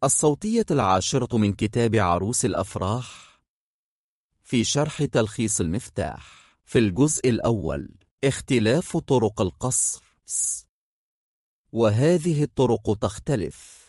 الصوتية 10 من كتاب عروس الأفراح في شرح تلخيص المفتاح. في الجزء الأول اختلاف طرق القصر، وهذه الطرق تختلف.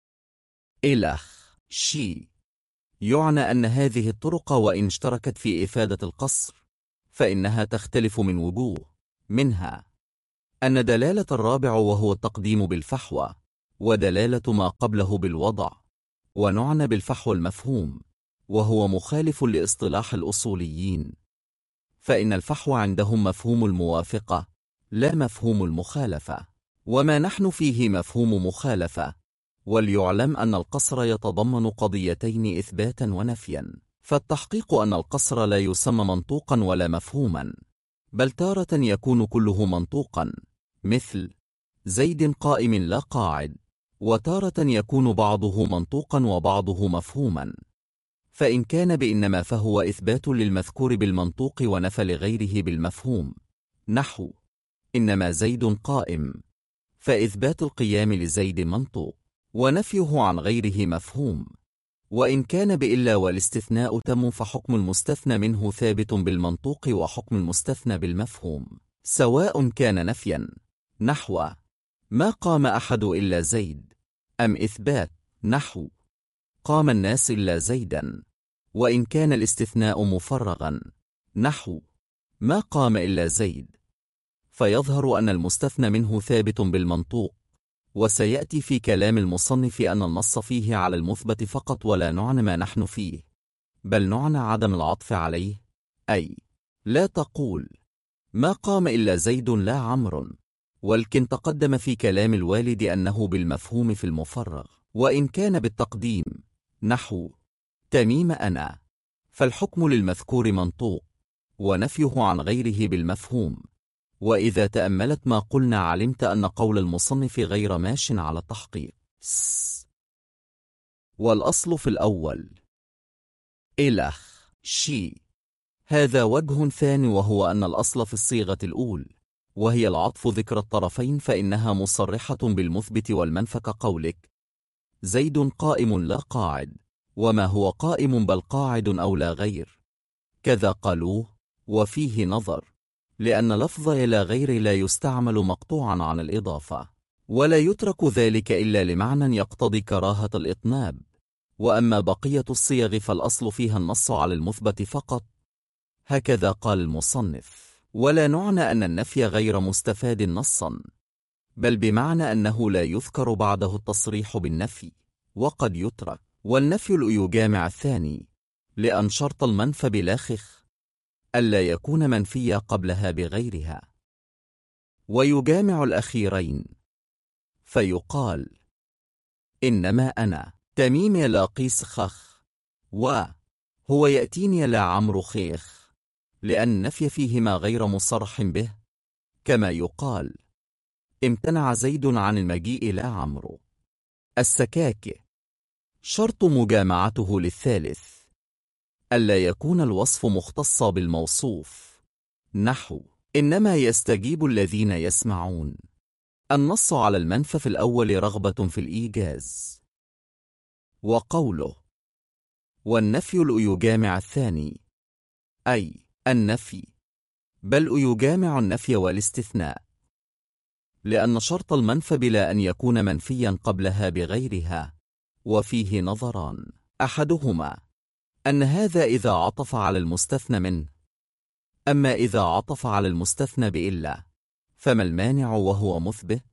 إلخ شي يعنى أن هذه الطرق وإن اشتركت في إفادة القصر فإنها تختلف من وجوه، منها أن دلالة الرابع وهو التقديم بالفحوى، ودلالة ما قبله بالوضع، ونعنى بالفحوى المفهوم، وهو مخالف لاصطلاح الأصوليين، فإن الفحوى عندهم مفهوم الموافقة لا مفهوم المخالفة، وما نحن فيه مفهوم مخالفة. وليعلم أن القصر يتضمن قضيتين إثباتا ونفيا، فالتحقيق أن القصر لا يسمى منطوقا ولا مفهوما، بل تارة يكون كله منطوقا، مثل زيد قائم لا قاعد، وتارة يكون بعضه منطوقا وبعضه مفهوما. فإن كان بإنما فهو إثبات للمذكور بالمنطوق ونفى لغيره بالمفهوم، نحو إنما زيد قائم، فإثبات القيام لزيد منطوق ونفيه عن غيره مفهوم. وإن كان بإلا والاستثناء تم فحكم المستثنى منه ثابت بالمنطوق وحكم المستثنى بالمفهوم، سواء كان نفيا نحو ما قام أحد إلا زيد، أم إثبات نحو قام الناس إلا زيدا. وإن كان الاستثناء مفرغا نحو ما قام إلا زيد، فيظهر أن المستثنى منه ثابت بالمنطوق. وسيأتي في كلام المصنف أن النص فيه على المثبت فقط، ولا نعنى ما نحن فيه، بل نعنى عدم العطف عليه، أي لا تقول ما قام إلا زيد لا عمرو، ولكن تقدم في كلام الوالد أنه بالمفهوم في المفرغ. وإن كان بالتقديم نحو تميم أنا، فالحكم للمذكور منطوق ونفيه عن غيره بالمفهوم. وإذا تأملت ما قلنا علمت أن قول المصنف غير ماش على التحقيق. والأصل في الأول إلخ شي، هذا وجه ثاني، وهو أن الأصل في الصيغة الأول وهي العطف ذكر الطرفين فإنها مصرحة بالمثبت والمنفى، كقولك زيد قائم لا قاعد، وما هو قائم بل قاعد أو لا غير، كذا قالوه. وفيه نظر، لأن لفظ إلى غير لا يستعمل مقطوعا عن الإضافة، ولا يترك ذلك إلا لمعنى يقتضي كراهة الإطناب. وأما بقية الصيغ فالأصل فيها النص على المثبت فقط، هكذا قال المصنف. ولا نعنى أن النفي غير مستفاد نصا، بل بمعنى أنه لا يذكر بعده التصريح بالنفي، وقد يترك. والنفي يجامع الثاني، لأن شرط المنفى بلا خخ ألا يكون منفيا قبلها بغيرها، ويجامع الأخيرين، فيقال إنما أنا تميم لا قيس خخ، وهو يأتيني لا عمرو خيخ، لأن النفي فيهما غير مصرح به، كما يقال امتنع زيد عن المجيء لا عمرو. السكاك شرط مجامعته للثالث ألا يكون الوصف مختصا بالموصوف، نحو إنما يستجيب الذين يسمعون. النص على المنفى في الأول رغبة في الإيجاز. وقوله والنفي يجامع الثاني، أي النفي، بل يجامع النفي والاستثناء، لأن شرط المنفى بلا أن يكون منفيا قبلها بغيرها. وفيه نظران، أحدهما أن هذا إذا عطف على المستثنى منه، أما إذا عطف على المستثنى بإلا فما المانع وهو مثبت؟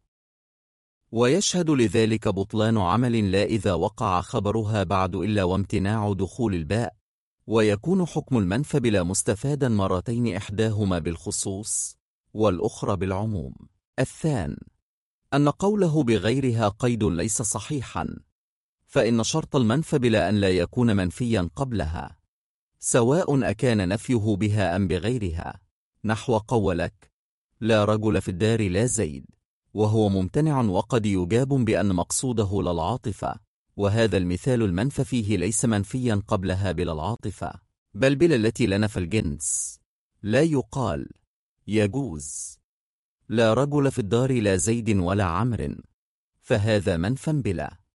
ويشهد لذلك بطلان عمل لا إذا وقع خبرها بعد إلا وامتناع دخول الباء، ويكون حكم المنفى بلا مستفادا مرتين، إحداهما بالخصوص والأخرى بالعموم. الثان أن قوله بغيرها قيد ليس صحيحا، فإن شرط المنفى بلا أن لا يكون منفيا قبلها، سواء أكان نفيه بها أم بغيرها، نحو قولك لا رجل في الدار لا زيد، وهو ممتنع، وقد يجاب بأن مقصوده للعاطفة، وهذا المثال المنفى فيه ليس منفيا قبلها بلا العاطفة، بل بلا التي لنفى الجنس. لا يقال يجوز لا رجل في الدار لا زيد ولا عمر، فهذا منفى بلا،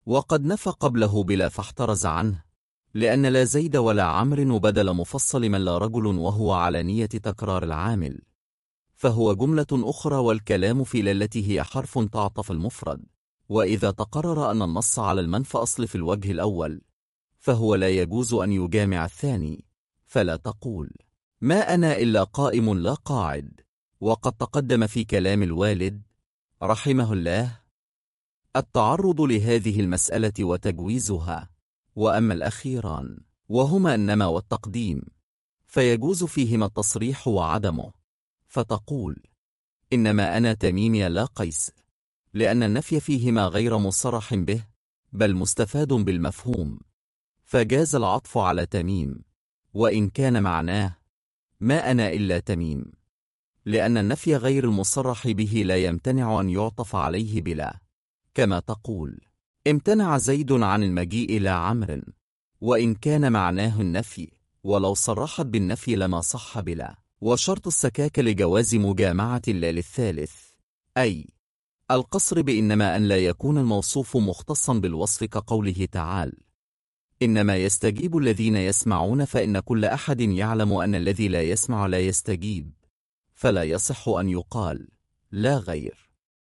وقد نفى قبله بلا فاحترز عنه، لأن لا زيد ولا عمرو بدل مفصل من لا رجل وهو على نية تكرار العامل، فهو جملة أخرى، والكلام في التي هي حرف تعطف المفرد. وإذا تقرر أن النص على المنفى أصل في الوجه الأول، فهو لا يجوز أن يجامع الثاني، فلا تقول ما أنا إلا قائم لا قاعد. وقد تقدم في كلام الوالد رحمه الله التعرض لهذه المسألة وتجويزها. وأما الأخيران وهما النما والتقديم فيجوز فيهما التصريح وعدمه، فتقول إنما أنا تميمي لا قيس، لأن النفي فيهما غير مصرح به بل مستفاد بالمفهوم، فجاز العطف على تميم وإن كان معناه ما أنا إلا تميم، لأن النفي غير المصرح به لا يمتنع أن يعطف عليه بلا، كما تقول امتنع زيد عن المجيء لا عمرو، وإن كان معناه النفي، ولو صرحت بالنفي لما صح بلا. وشرط السكاك لجواز مجامعة لا للثالث، أي القصر بإنما أن لا يكون الموصوف مختصا بالوصف، كقوله تعالى إنما يستجيب الذين يسمعون، فإن كل أحد يعلم أن الذي لا يسمع لا يستجيب، فلا يصح أن يقال لا غير.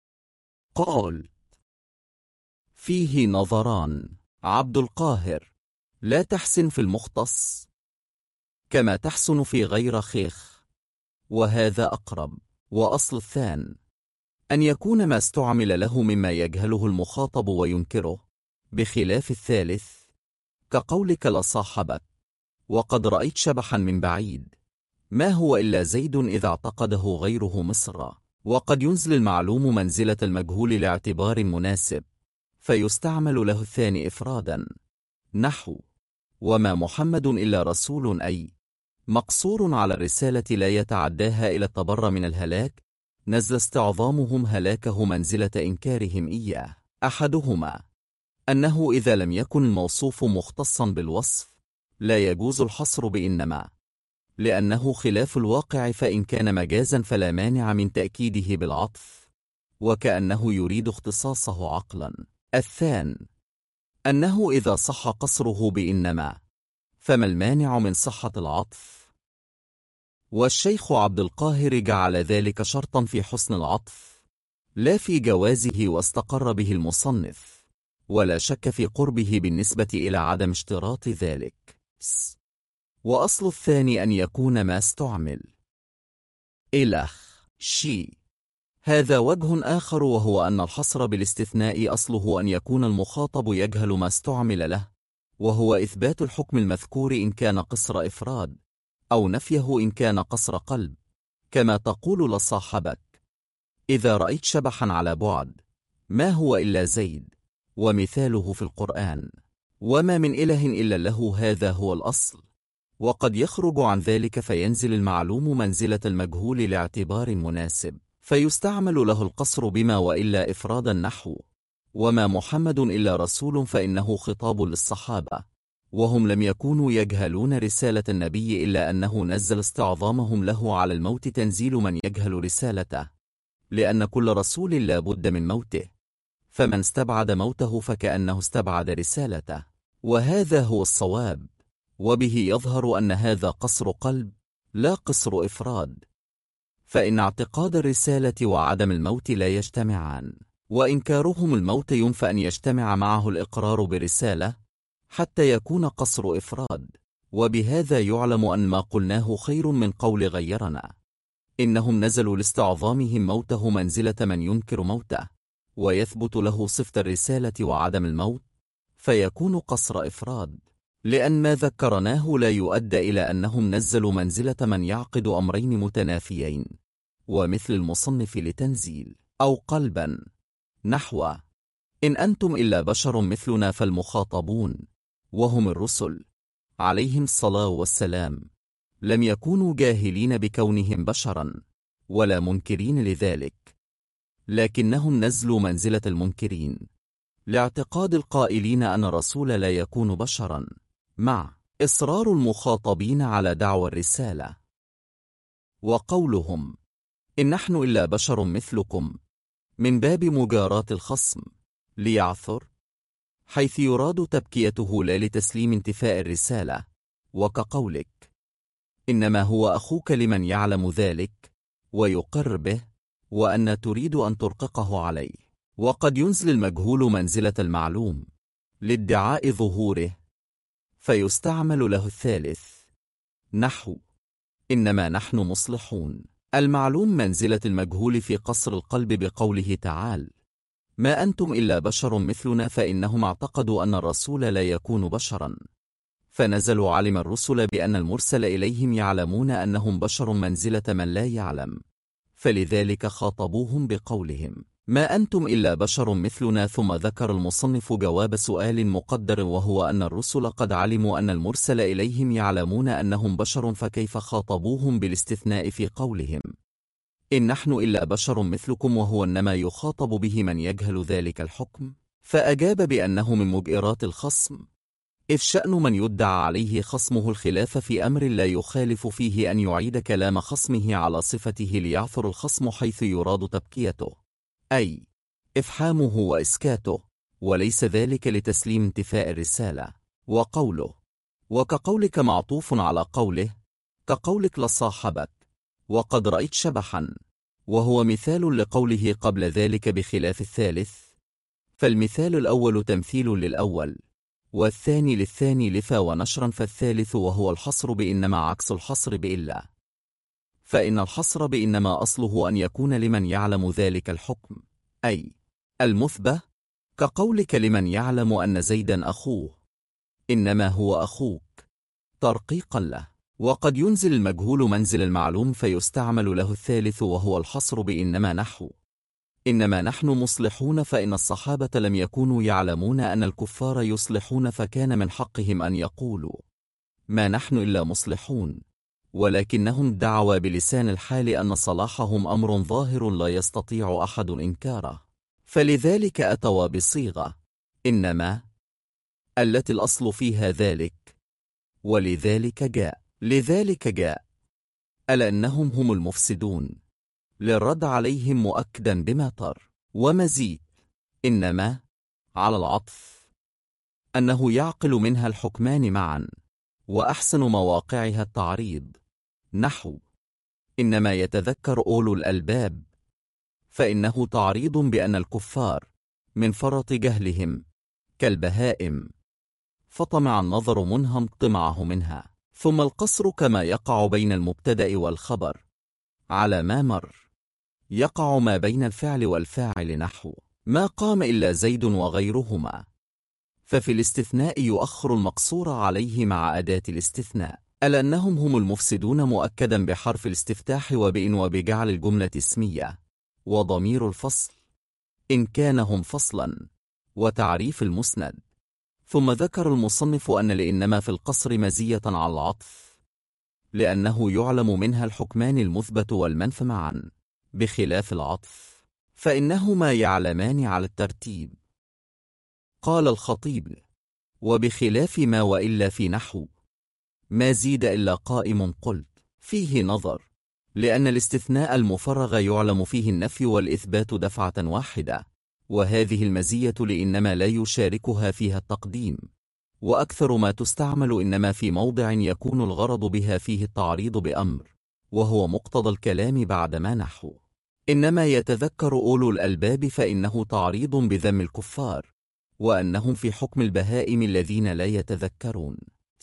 قال فيه نظران. عبد القاهر لا تحسن في المختص كما تحسن في غير خيخ، وهذا أقرب. وأصل الثان أن يكون ما استعمل له مما يجهله المخاطب وينكره، بخلاف الثالث كقولك لصاحبك وقد رأيت شبحا من بعيد، ما هو إلا زيد إذا اعتقده غيره مصر. وقد ينزل المعلوم منزلة المجهول لاعتبار مناسب، فيستعمل له الثاني إفرادا، نحو وما محمد إلا رسول، أي مقصور على الرسالة لا يتعداها إلى التبر من الهلاك، نزل استعظامهم هلاكه منزلة إنكارهم إياه. أحدهما أنه إذا لم يكن الموصوف مختصا بالوصف لا يجوز الحصر بإنما، لأنه خلاف الواقع، فإن كان مجازا فلا مانع من تأكيده بالعطف، وكأنه يريد اختصاصه عقلا. الثان أنه إذا صح قصره بإنما فما المانع من صحة العطف؟ والشيخ عبد القاهر جعل ذلك شرطا في حسن العطف لا في جوازه، واستقر به المصنف، ولا شك في قربه بالنسبة إلى عدم اشتراط ذلك. وأصل الثاني أن يكون ما استعمل إلخ شي، هذا وجه آخر، وهو أن الحصر بالاستثناء أصله أن يكون المخاطب يجهل ما استعمل له، وهو إثبات الحكم المذكور إن كان قصر إفراد، أو نفيه إن كان قصر قلب، كما تقول لصاحبك إذا رأيت شبحا على بعد، ما هو إلا زيد، ومثاله في القرآن وما من إله إلا له، هذا هو الأصل. وقد يخرج عن ذلك فينزل المعلوم منزلة المجهول لاعتبار مناسب، فيستعمل له القصر بما وإلا إفرادا، نحو وما محمد إلا رسول، فإنه خطاب للصحابة، وهم لم يكونوا يجهلون رسالة النبي، إلا أنه نزل استعظامهم له على الموت تنزيل من يجهل رسالته، لأن كل رسول لا بد من موته، فمن استبعد موته فكأنه استبعد رسالته، وهذا هو الصواب. وبه يظهر أن هذا قصر قلب لا قصر إفراد، فإن اعتقاد الرسالة وعدم الموت لا يجتمعان، وإنكارهم الموت ينفى أن يجتمع معه الإقرار برسالة حتى يكون قصر إفراد. وبهذا يعلم أن ما قلناه خير من قول غيرنا، إنهم نزلوا لاستعظامهم موته منزلة من ينكر موته، ويثبت له صفة الرسالة وعدم الموت، فيكون قصر إفراد، لأن ما ذكرناه لا يؤدى إلى أنهم نزلوا منزلة من يعقد أمرين متنافيين، ومثل المصنف لتنزيل أو قلبا، نحو إن أنتم إلا بشر مثلنا، فالمخاطبون وهم الرسل عليهم الصلاة والسلام لم يكونوا جاهلين بكونهم بشرا ولا منكرين لذلك، لكنهم نزلوا منزلة المنكرين لاعتقاد القائلين أن الرسول لا يكون بشرا، مع إصرار المخاطبين على دعوى الرسالة. وقولهم إن نحن إلا بشر مثلكم من باب مجاراة الخصم ليعثر، حيث يراد تبكيته لا لتسليم انتفاء الرسالة، وكقولك إنما هو أخوك لمن يعلم ذلك ويقر به، وأن تريد أن ترققه عليه. وقد ينزل المجهول منزلة المعلوم لادعاء ظهوره، فيستعمل له الثالث، نحو إنما نحن مصلحون. المعلوم منزلة المجهول في قصر القلب بقوله تعالى ما أنتم إلا بشر مثلنا، فإنهم اعتقدوا أن الرسول لا يكون بشرا، فنزلوا علم الرسل بأن المرسل إليهم يعلمون أنهم بشر منزلة من لا يعلم، فلذلك خاطبوهم بقولهم ما أنتم إلا بشر مثلنا. ثم ذكر المصنف جواب سؤال مقدر، وهو أن الرسل قد علموا أن المرسل إليهم يعلمون أنهم بشر، فكيف خاطبوهم بالاستثناء في قولهم إن نحن إلا بشر مثلكم، وهو إنما يخاطب به من يجهل ذلك الحكم؟ فأجاب بأنه من مجئرات الخصم، إذ شأن من يدعى عليه خصمه الخلاف في أمر لا يخالف فيه أن يعيد كلام خصمه على صفته ليعثر الخصم، حيث يراد تبكيته أي إفحامه وإسكاته، وليس ذلك لتسليم انتفاء الرسالة. وقوله وكقولك معطوف على قوله كقولك لصاحبك وقد رأيت شبحا، وهو مثال لقوله قبل ذلك بخلاف الثالث، فالمثال الأول تمثيل للأول، والثاني للثاني لفا ونشرا، فالثالث وهو الحصر بإنما عكس الحصر بإلا، فإن الحصر بإنما أصله أن يكون لمن يعلم ذلك الحكم، أي المثبة، كقولك لمن يعلم أن زيدا أخوه إنما هو أخوك ترقيقا له. وقد ينزل المجهول منزل المعلوم فيستعمل له الثالث، وهو الحصر بإنما نحو إنما نحن مصلحون، فإن الصحابة لم يكونوا يعلمون أن الكفار يصلحون، فكان من حقهم أن يقولوا ما نحن إلا مصلحون، ولكنهم ادعوا بلسان الحال أن صلاحهم أمر ظاهر لا يستطيع أحد إنكاره، فلذلك أتوا بصيغة إنما التي الأصل فيها ذلك، لذلك جاء ألا أنهم هم المفسدون للرد عليهم مؤكدا بما طر. ومزيد إنما على العطف أنه يعقل منها الحكمان معا، وأحسن مواقعها التعريض، نحو إنما يتذكر أولو الألباب، فإنه تعريض بأن الكفار من فرط جهلهم كالبهائم، فطمع النظر منهم طمعه منها. ثم القصر كما يقع بين المبتدأ والخبر على ما مر يقع ما بين الفعل والفاعل، نحو ما قام إلا زيد وغيرهما، ففي الاستثناء يؤخر المقصور عليه مع أداة الاستثناء، ألا أنهم هم المفسدون مؤكدا بحرف الاستفتاح وبإن وبجعل الجملة اسمية، وضمير الفصل إن كان هم فصلا، وتعريف المسند. ثم ذكر المصنف أن لإنما في القصر مزية على العطف، لأنه يعلم منها الحكمان المثبت والمنفى معا، بخلاف العطف فإنهما يعلمان على الترتيب. قال الخطيب وبخلاف ما وإلا في نحو ما زيد إلا قائم، قلت فيه نظر، لأن الاستثناء المفرغ يعلم فيه النفي والإثبات دفعة واحدة، وهذه المزية لإنما لا يشاركها فيها التقديم، وأكثر ما تستعمل إنما في موضع يكون الغرض بها فيه التعريض بأمر، وهو مقتضى الكلام بعد ما نحو إنما يتذكر أولو الألباب، فإنه تعريض بذم الكفار، وأنهم في حكم البهائم الذين لا يتذكرون.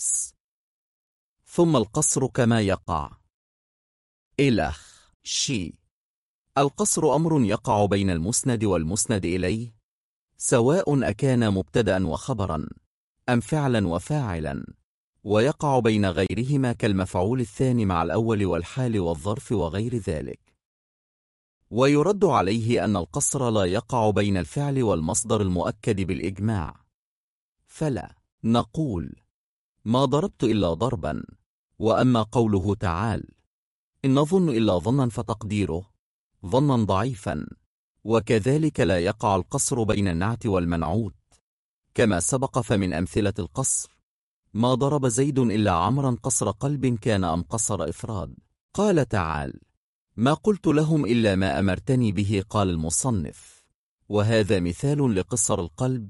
ثم القصر كما يقع إلخ شي. القصر أمر يقع بين المسند والمسند إليه، سواء أكان مبتدأ وخبرا أم فعلا وفاعلا، ويقع بين غيرهما كالمفعول الثاني مع الأول والحال والظرف وغير ذلك. ويرد عليه أن القصر لا يقع بين الفعل والمصدر المؤكد بالإجماع، فلا نقول ما ضربت إلا ضربا. وأما قوله تعالى إن نظن إلا ظنا، فتقديره ظنا ضعيفا، وكذلك لا يقع القصر بين النعت والمنعوت كما سبق. فمن أمثلة القصر ما ضرب زيد إلا عمرا قصر قلب كان أم قصر إفراد. قال تعالى ما قلت لهم إلا ما أمرتني به. قال المصنف وهذا مثال لقصر القلب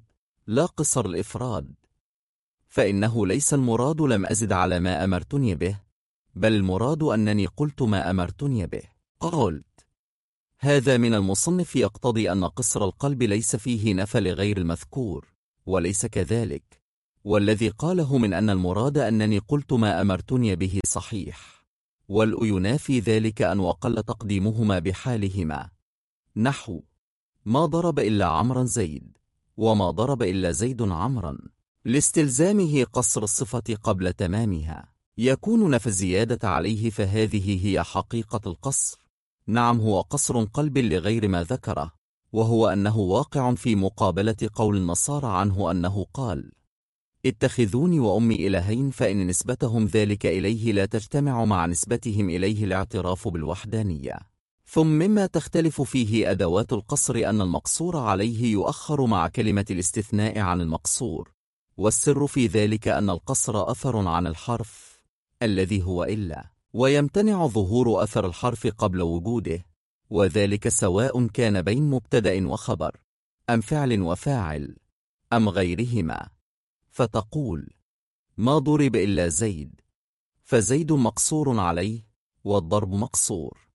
لا قصر الإفراد، فإنه ليس المراد لم أزد على ما أمرتني به، بل المراد أنني قلت ما أمرتني به. قلت هذا من المصنف يقتضي أن قصر القلب ليس فيه نفى لغير المذكور، وليس كذلك، والذي قاله من أن المراد أنني قلت ما أمرتني به صحيح، والينافي ذلك أن وقل تقديمهما بحالهما، نحو ما ضرب إلا عمرا زيد، وما ضرب إلا زيد عمرا، لاستلزامه قصر الصفة قبل تمامها. يكون نفى الزيادة عليه، فهذه هي حقيقة القصر. نعم، هو قصر قلب لغير ما ذكره، وهو أنه واقع في مقابلة قول النصارى عنه أنه قال اتخذوني وأمي إلهين، فإن نسبتهم ذلك إليه لا تجتمع مع نسبتهم إليه الاعتراف بالوحدانية. ثم مما تختلف فيه أدوات القصر أن المقصور عليه يؤخر مع كلمة الاستثناء عن المقصور، والسر في ذلك أن القصر أثر عن الحرف الذي هو إلا، ويمتنع ظهور أثر الحرف قبل وجوده، وذلك سواء كان بين مبتدأ وخبر، أم فعل وفاعل، أم غيرهما. فتقول ما ضرب إلا زيد، فزيد مقصور عليه، والضرب مقصور.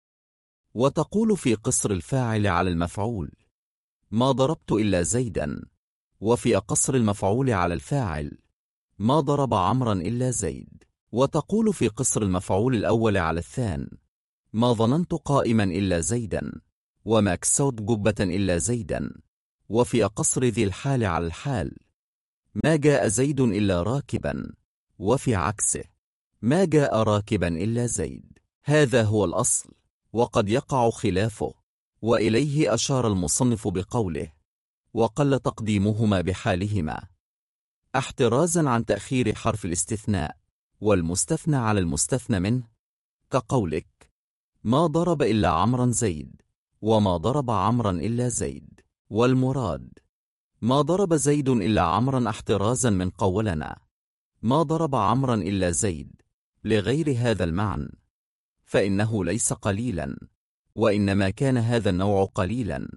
وتقول في قصر الفاعل على المفعول ما ضربت إلا زيدا، وفي قصر المفعول على الفاعل ما ضرب عمرا إلا زيد. وتقول في قصر المفعول الأول على الثان ما ظننت قائما إلا زيدا، وما كسوت جبة إلا زيدا. وفي قصر ذي الحال على الحال ما جاء زيد إلا راكبا، وفي عكسه ما جاء راكبا إلا زيد. هذا هو الأصل، وقد يقع خلافه، وإليه أشار المصنف بقوله وقل تقديمهما بحالهما، احترازا عن تأخير حرف الاستثناء والمستثنى على المستثنى منه، كقولك ما ضرب إلا عمرا زيد، وما ضرب عمرا إلا زيد. والمراد ما ضرب زيد إلا عمرا احترازا من قولنا ما ضرب عمرا إلا زيد، لغير هذا المعنى، فإنه ليس قليلا، وإنما كان هذا النوع قليلا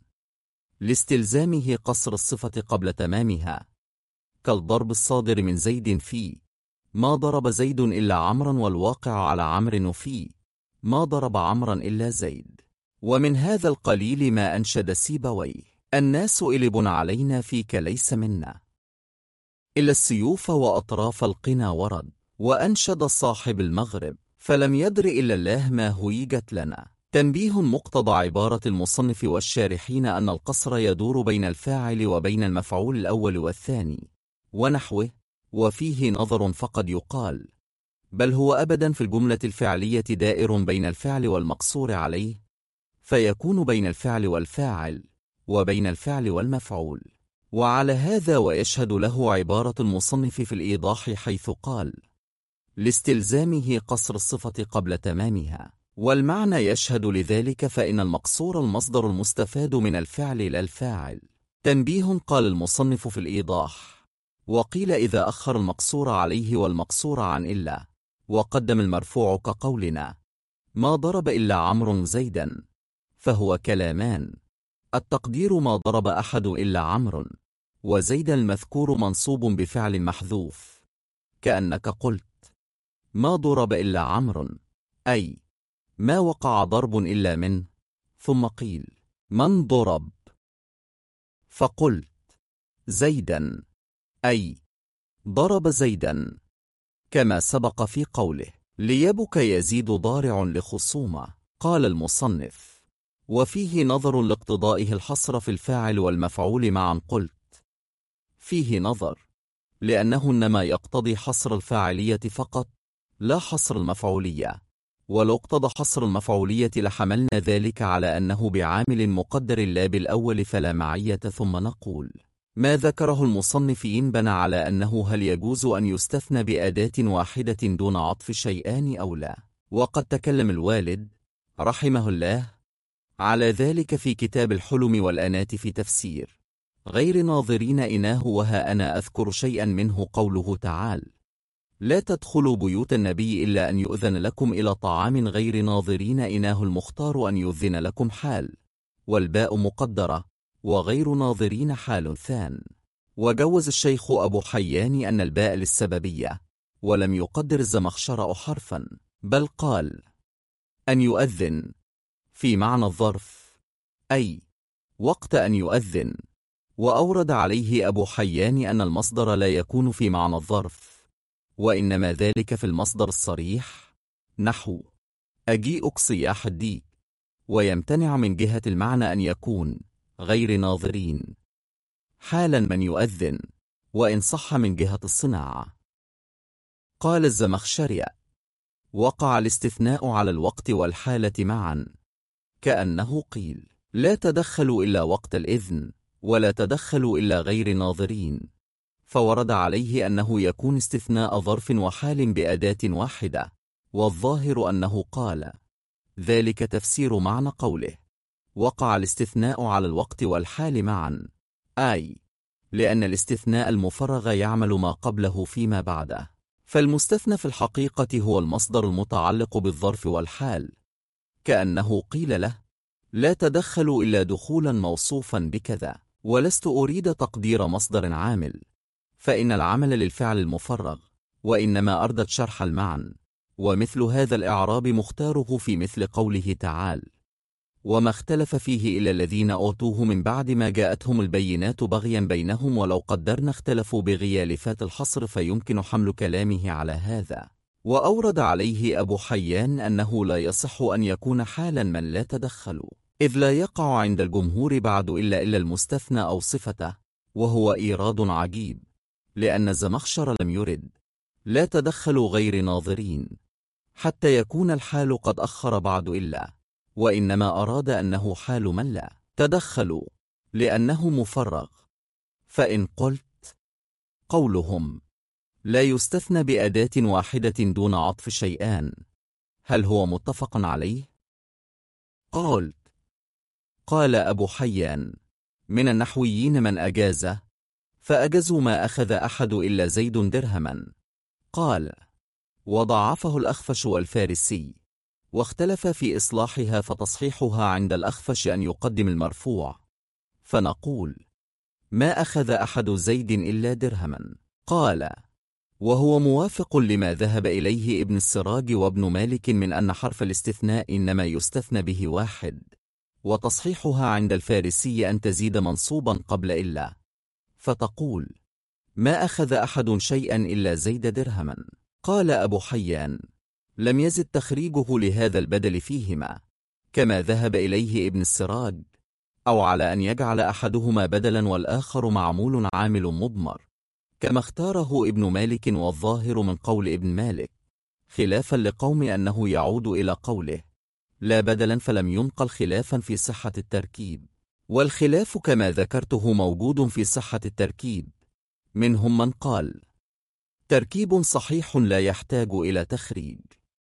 لاستلزامه قصر الصفة قبل تمامها، كالضرب الصادر من زيد في ما ضرب زيد إلا عمرا، والواقع على عمرو في ما ضرب عمرا إلا زيد. ومن هذا القليل ما أنشد سيبويه الناس إلب علينا فيك ليس منا إلا السيوف وأطراف القنا ورد. وأنشد صاحب المغرب فلم يدر إلا الله ما هيجت لنا. تنبيه مقتضى عبارة المصنف والشارحين أن القصر يدور بين الفاعل وبين المفعول الأول والثاني ونحوه، وفيه نظر، فقد يقال بل هو أبدا في الجملة الفعلية دائر بين الفعل والمقصور عليه، فيكون بين الفعل والفاعل وبين الفعل والمفعول. وعلى هذا ويشهد له عبارة المصنف في الإيضاح حيث قال لاستلزامه قصر الصفة قبل تمامها، والمعنى يشهد لذلك، فإن المقصور المصدر المستفاد من الفعل لا الفاعل. تنبيه، قال المصنف في الإيضاح وقيل إذا أخر المقصور عليه والمقصور عن إلا وقدم المرفوع كقولنا ما ضرب إلا عمرو زيدا، فهو كلامان، التقدير ما ضرب أحد إلا عمرو، وزيد المذكور منصوب بفعل محذوف، كأنك قلت ما ضرب إلا عمرو، أي ما وقع ضرب إلا منه. ثم قيل من ضرب، فقلت زيدا، أي ضرب زيدا، كما سبق في قوله ليبك يزيد ضارع لخصومة. قال المصنف وفيه نظر لاقتضائه الحصر في الفاعل والمفعول معا. قلت فيه نظر لأنه إنما يقتضي حصر الفاعلية فقط، لا حصر المفعولية، ولو اقتضى حصر المفعولية لحملنا ذلك على أنه بعامل مقدر لا بالأول فلا معية. ثم نقول ما ذكره المصنف ينبنى على أنه هل يجوز أن يستثنى بأداة واحدة دون عطف شيئان أو لا. وقد تكلم الوالد رحمه الله على ذلك في كتاب الحلم والأنات في تفسير غير ناظرين إناه، وها أنا أذكر شيئا منه، قوله تعالى لا تدخلوا بيوت النبي إلا أن يؤذن لكم إلى طعام غير ناظرين إناه، المختار أن يؤذن لكم حال، والباء مقدرة، وغير ناظرين حال ثان. وجوز الشيخ أبو حيان أن الباء للسببية، ولم يقدر الزمخشري حرفا، بل قال أن يؤذن في معنى الظرف، أي وقت أن يؤذن. وأورد عليه أبو حيان أن المصدر لا يكون في معنى الظرف، وإنما ذلك في المصدر الصريح، نحو أجيئك صياح الديك، ويمتنع من جهة المعنى أن يكون غير ناظرين حالا من يؤذن، وإن صح من جهة الصناعة. قال الزمخشري: وقع الاستثناء على الوقت والحالة معا، كأنه قيل لا تدخلوا إلا وقت الإذن، ولا تدخلوا إلا غير ناظرين، فورد عليه أنه يكون استثناء ظرف وحال بأداة واحدة، والظاهر أنه قال ذلك تفسير معنى قوله وقع الاستثناء على الوقت والحال معا، أي لأن الاستثناء المفرغ يعمل ما قبله فيما بعده، فالمستثنى في الحقيقة هو المصدر المتعلق بالظرف والحال، كأنه قيل له لا تدخلوا إلا دخولا موصوفا بكذا، ولست أريد تقدير مصدر عامل، فإن العمل للفعل المفرغ، وإنما أردت شرح المعنى. ومثل هذا الإعراب مختاره في مثل قوله تعالى: وما اختلف فيه إلا الذين أوتوه من بعد ما جاءتهم البينات بغيا بينهم، ولو قدرنا اختلفوا بغيالفات الحصر فيمكن حمل كلامه على هذا. وأورد عليه أبو حيان أنه لا يصح أن يكون حالا من لا تدخلوا، إذ لا يقع عند الجمهور بعد إلا المستثنى أو صفته، وهو إيراد عجيب، لأن الزمخشري لم يرد لا تدخلوا غير ناظرين حتى يكون الحال قد أخر بعد إلا، وإنما أراد أنه حال من لا تدخلوا لأنه مفرغ. فإن قلت قولهم لا يستثنى بأداة واحدة دون عطف شيئان، هل هو متفق عليه؟ قال أبو حيان: من النحويين من أجازه، فأجزوا ما أخذ أحد إلا زيد درهما. قال: وضعفه الأخفش والفارسي، واختلف في إصلاحها، فتصحيحها عند الأخفش أن يقدم المرفوع، فنقول ما أخذ أحد زيد إلا درهما. قال: وهو موافق لما ذهب إليه ابن السراج وابن مالك من أن حرف الاستثناء إنما يستثنى به واحد، وتصحيحها عند الفارسي أن تزيد منصوبا قبل إلا، فتقول ما أخذ أحد شيئا إلا زيد درهما. قال أبو حيان: لم يزد تخريجه لهذا البدل فيهما كما ذهب إليه ابن السراج، أو على أن يجعل أحدهما بدلا والآخر معمول عامل مضمر كما اختاره ابن مالك، والظاهر من قول ابن مالك خلافا لقوم أنه يعود إلى قوله لا بدلا، فلم ينقل خلافا في صحة التركيب، والخلاف كما ذكرته موجود في صحة التركيب، منهم من قال تركيب صحيح لا يحتاج إلى تخريج.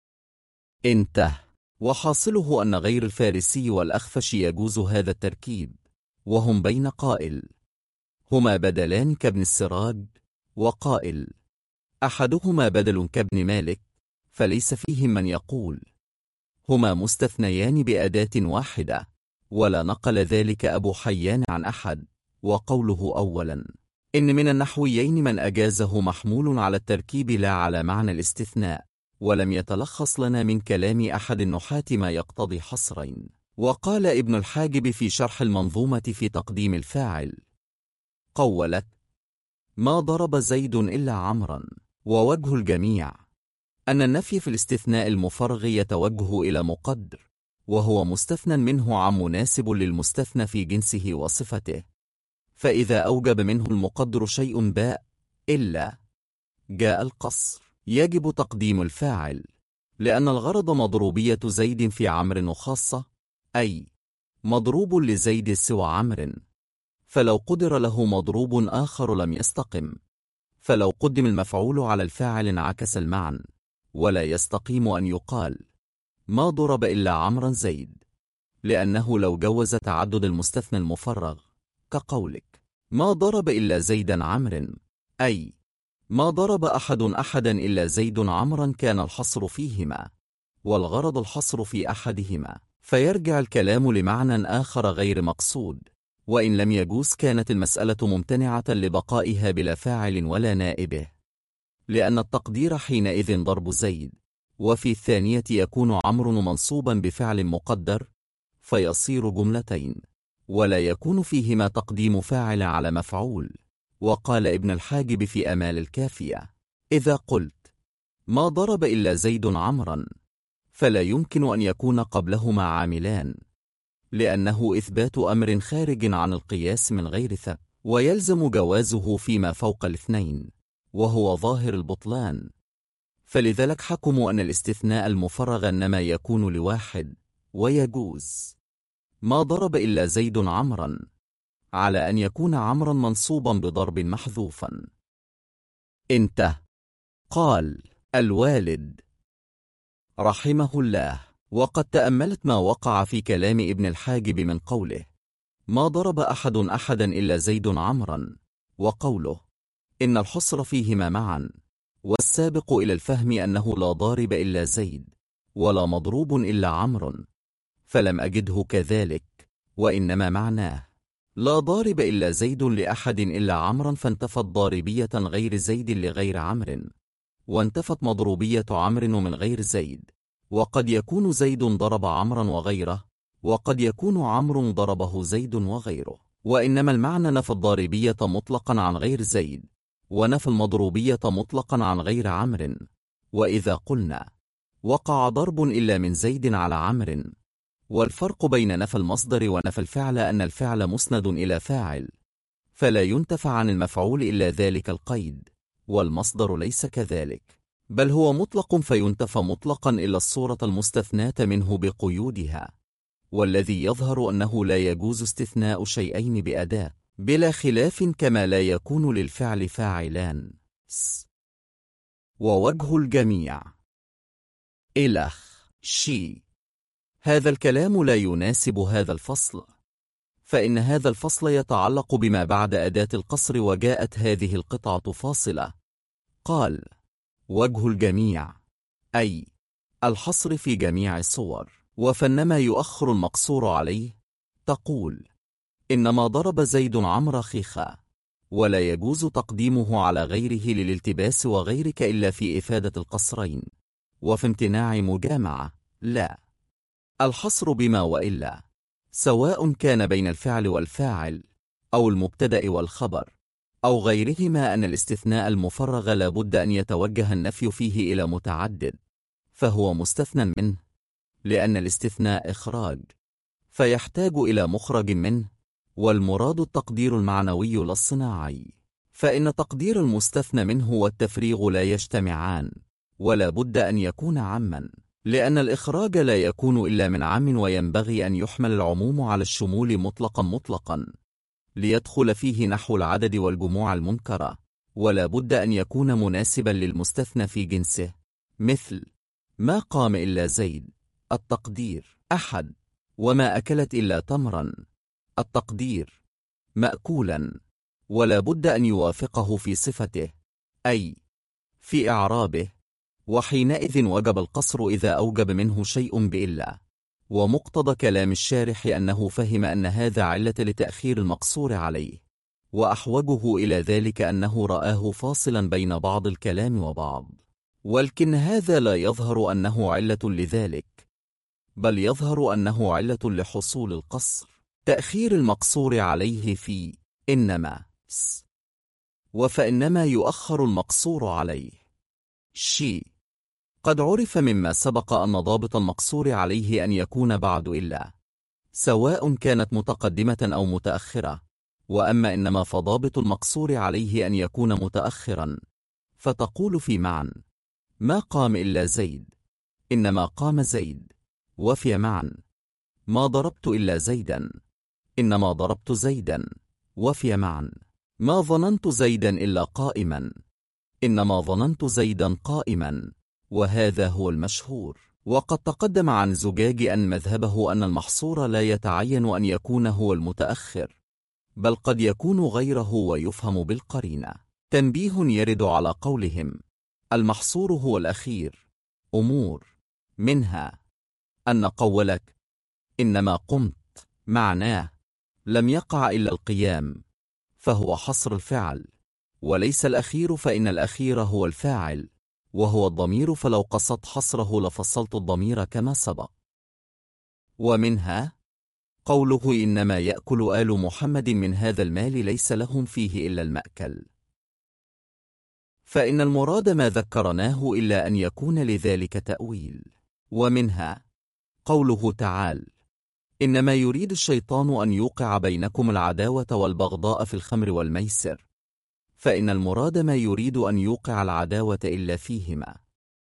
انتهى. وحاصله أن غير الفارسي والأخفش يجوز هذا التركيب، وهم بين قائل هما بدلان كابن السراج، وقائل أحدهما بدل كابن مالك، فليس فيهم من يقول هما مستثنيان بأداة واحدة، ولا نقل ذلك أبو حيان عن أحد. وقوله أولا إن من النحويين من أجازه محمول على التركيب لا على معنى الاستثناء، ولم يتلخص لنا من كلام أحد النحاة ما يقتضي حصرين. وقال ابن الحاجب في شرح المنظومة في تقديم الفاعل: قولت ما ضرب زيد إلا عمرا. ووجه الجميع أن النفي في الاستثناء المفرغ يتوجه إلى مقدر، وهو مستثنى منه عن مناسب للمستثنى في جنسه وصفته، فإذا أوجب منه المقدر شيء باء إلا جاء القصر، يجب تقديم الفاعل، لأن الغرض مضروبية زيد في عمرو خاصة، أي مضروب لزيد سوى عمرو، فلو قدر له مضروب آخر لم يستقم، فلو قدم المفعول على الفاعل انعكس المعنى، ولا يستقيم أن يقال ما ضرب إلا عمرا زيد، لأنه لو جوز تعدد المستثنى المفرغ كقولك ما ضرب إلا زيدا عمرا، أي ما ضرب أحد أحدا إلا زيد عمرا، كان الحصر فيهما، والغرض الحصر في أحدهما، فيرجع الكلام لمعنى آخر غير مقصود، وإن لم يجوز كانت المسألة ممتنعة لبقائها بلا فاعل ولا نائبه، لأن التقدير حينئذ ضرب زيد، وفي الثانية يكون عمرو منصوبا بفعل مقدر فيصير جملتين، ولا يكون فيهما تقديم فاعل على مفعول. وقال ابن الحاجب في أمال الكافية: إذا قلت ما ضرب إلا زيد عمرا فلا يمكن أن يكون قبلهما عاملان، لأنه إثبات أمر خارج عن القياس من غير ثبت، ويلزم جوازه فيما فوق الاثنين، وهو ظاهر البطلان. فلذلك حكموا أن الاستثناء المفرغ إنما يكون لواحد، ويجوز ما ضرب إلا زيد عمرا على أن يكون عمرا منصوبا بضرب محذوفا. انتهى. قال الوالد رحمه الله: وقد تأملت ما وقع في كلام ابن الحاجب من قوله ما ضرب أحد أحدا إلا زيد عمرا، وقوله إن الحصر فيهما معا، والسابق إلى الفهم أنه لا ضارب إلا زيد ولا مضروب إلا عمرو، فلم أجده كذلك، وإنما معناه لا ضارب إلا زيد لأحد إلا عمرا، فانتفت ضاربية غير زيد لغير عمرو، وانتفت مضروبية عمرو من غير زيد. وقد يكون زيد ضرب عمرا وغيره، وقد يكون عمرو ضربه زيد وغيره، وإنما المعنى نفى الضاربية مطلقا عن غير زيد، ونفى المضروبية مطلقا عن غير عمرو. وإذا قلنا وقع ضرب إلا من زيد على عمرو، والفرق بين نفى المصدر ونفى الفعل أن الفعل مسند إلى فاعل، فلا ينتفع عن المفعول إلا ذلك القيد، والمصدر ليس كذلك، بل هو مطلق فينتفى مطلقا إلا الصورة المستثناة منه بقيودها. والذي يظهر أنه لا يجوز استثناء شيئين بأداة بلا خلاف، كما لا يكون للفعل فاعلان. ووجه الجميع إلخ شي. هذا الكلام لا يناسب هذا الفصل، فإن هذا الفصل يتعلق بما بعد أداة القصر، وجاءت هذه القطعة فاصلة. قال وجه الجميع أي الحصر في جميع الصور. وفنما يؤخر المقصور عليه تقول إنما ضرب زيد عمرو خيخا، ولا يجوز تقديمه على غيره للالتباس وغيرك إلا في إفادة القصرين، وفي امتناع مجامعة لا. الحصر بما وإلا، سواء كان بين الفعل والفاعل أو المبتدأ والخبر أو غيرهما، أن الاستثناء المفرغ لا بد أن يتوجه النفي فيه إلى متعدد، فهو مستثنى منه، لأن الاستثناء إخراج فيحتاج إلى مخرج منه، والمراد التقدير المعنوي لا الصناعي، فإن تقدير المستثنى منه والتفريغ لا يجتمعان، ولا بد أن يكون عاما، لأن الإخراج لا يكون إلا من عام، وينبغي أن يحمل العموم على الشمول مطلقا ليدخل فيه نحو العدد والجموع المنكرة، ولا بد أن يكون مناسبا للمستثنى في جنسه، مثل ما قام إلا زيد التقدير أحد، وما أكلت إلا تمرا التقدير مأكولا، ولا بد أن يوافقه في صفته أي في إعرابه، وحينئذ وجب القصر إذا أوجب منه شيء بإلا. ومقتضى كلام الشارح أنه فهم أن هذا علة لتأخير المقصور عليه، وأحوجه إلى ذلك أنه رآه فاصلا بين بعض الكلام وبعض، ولكن هذا لا يظهر أنه علة لذلك، بل يظهر أنه علة لحصول القصر، تأخير المقصور عليه في إنما وفإنما يؤخر المقصور عليه شي. قد عرف مما سبق أن ضابط المقصور عليه أن يكون بعد إلا، سواء كانت متقدمة أو متأخرة. وأما إنما فضابط المقصور عليه أن يكون متأخرا، فتقول في معا ما قام إلا زيد إنما قام زيد، وفي معا ما ضربت إلا زيدا إنما ضربت زيدا، وفي معا ما ظننت زيدا إلا قائما إنما ظننت زيدا قائما. وهذا هو المشهور. وقد تقدم عن زجاج أن مذهبه أن المحصور لا يتعين أن يكون هو المتأخر، بل قد يكون غيره ويفهم بالقرينة. تنبيه يرد على قولهم المحصور هو الأخير أمور، منها أن قولك إنما قمت معناه لم يقع إلا القيام، فهو حصر الفعل، وليس الأخير، فإن الأخير هو الفاعل، وهو الضمير، فلو قصدت حصره لفصلت الضمير كما سبق. ومنها قوله إنما يأكل آل محمد من هذا المال ليس لهم فيه إلا المأكل، فإن المراد ما ذكرناه إلا أن يكون لذلك تأويل. ومنها قوله تعالى إنما يريد الشيطان أن يوقع بينكم العداوة والبغضاء في الخمر والميسر، فإن المراد ما يريد أن يوقع العداوة إلا فيهما.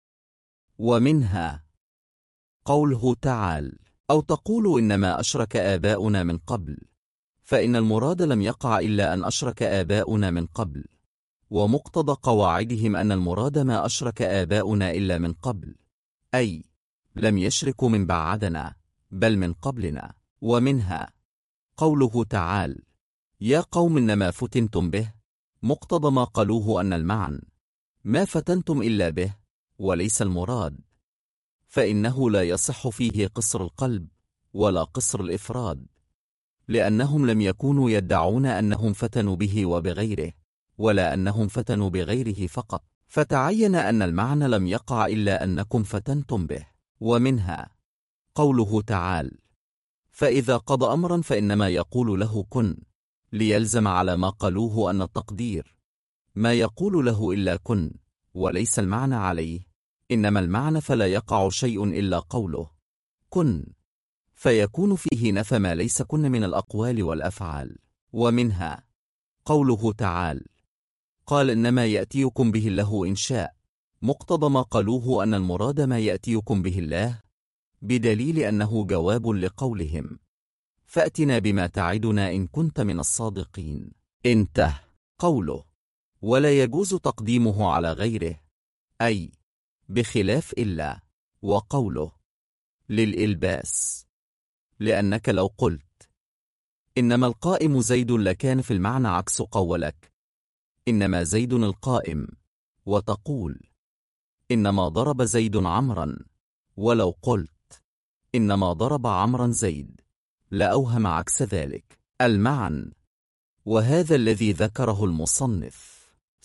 ومنها قوله تعالى أو تقولوا إنما أشرك آباؤنا من قبل، فإن المراد لم يقع إلا أن أشرك آباؤنا من قبل، ومقتضى قواعدهم أن المراد ما أشرك آباؤنا إلا من قبل، أي لم يشركوا من بعدنا بل من قبلنا. ومنها قوله تعالى يا قوم إنما فتنتم به، مقتضى ما قالوه أن المعنى ما فتنتم إلا به، وليس المراد، فإنه لا يصح فيه قصر القلب ولا قصر الإفراد، لأنهم لم يكونوا يدعون أنهم فتنوا به وبغيره، ولا أنهم فتنوا بغيره فقط، فتعين أن المعنى لم يقع إلا أنكم فتنتم به. ومنها قوله تعالى فإذا قضى أمرا فإنما يقول له كن، ليلزم على ما قالوه أن التقدير ما يقول له إلا كن، وليس المعنى عليه، إنما المعنى فلا يقع شيء إلا قوله كن، فيكون فيه نفى ما ليس كن من الأقوال والأفعال. ومنها قوله تعالى قال إنما يأتيكم به الله إن شاء، مقتضى ما قالوه أن المراد ما يأتيكم به الله، بدليل أنه جواب لقولهم فأتنا بما تعدنا إن كنت من الصادقين. انتهى. قوله ولا يجوز تقديمه على غيره، أي بخلاف إلا، وقوله للإلباس، لأنك لو قلت إنما القائم زيد لكان في المعنى عكس قولك إنما زيد القائم، وتقول إنما ضرب زيد عمرا، ولو قلت إنما ضرب عمرا زيد لأوهم عكس ذلك المعنى. وهذا الذي ذكره المصنف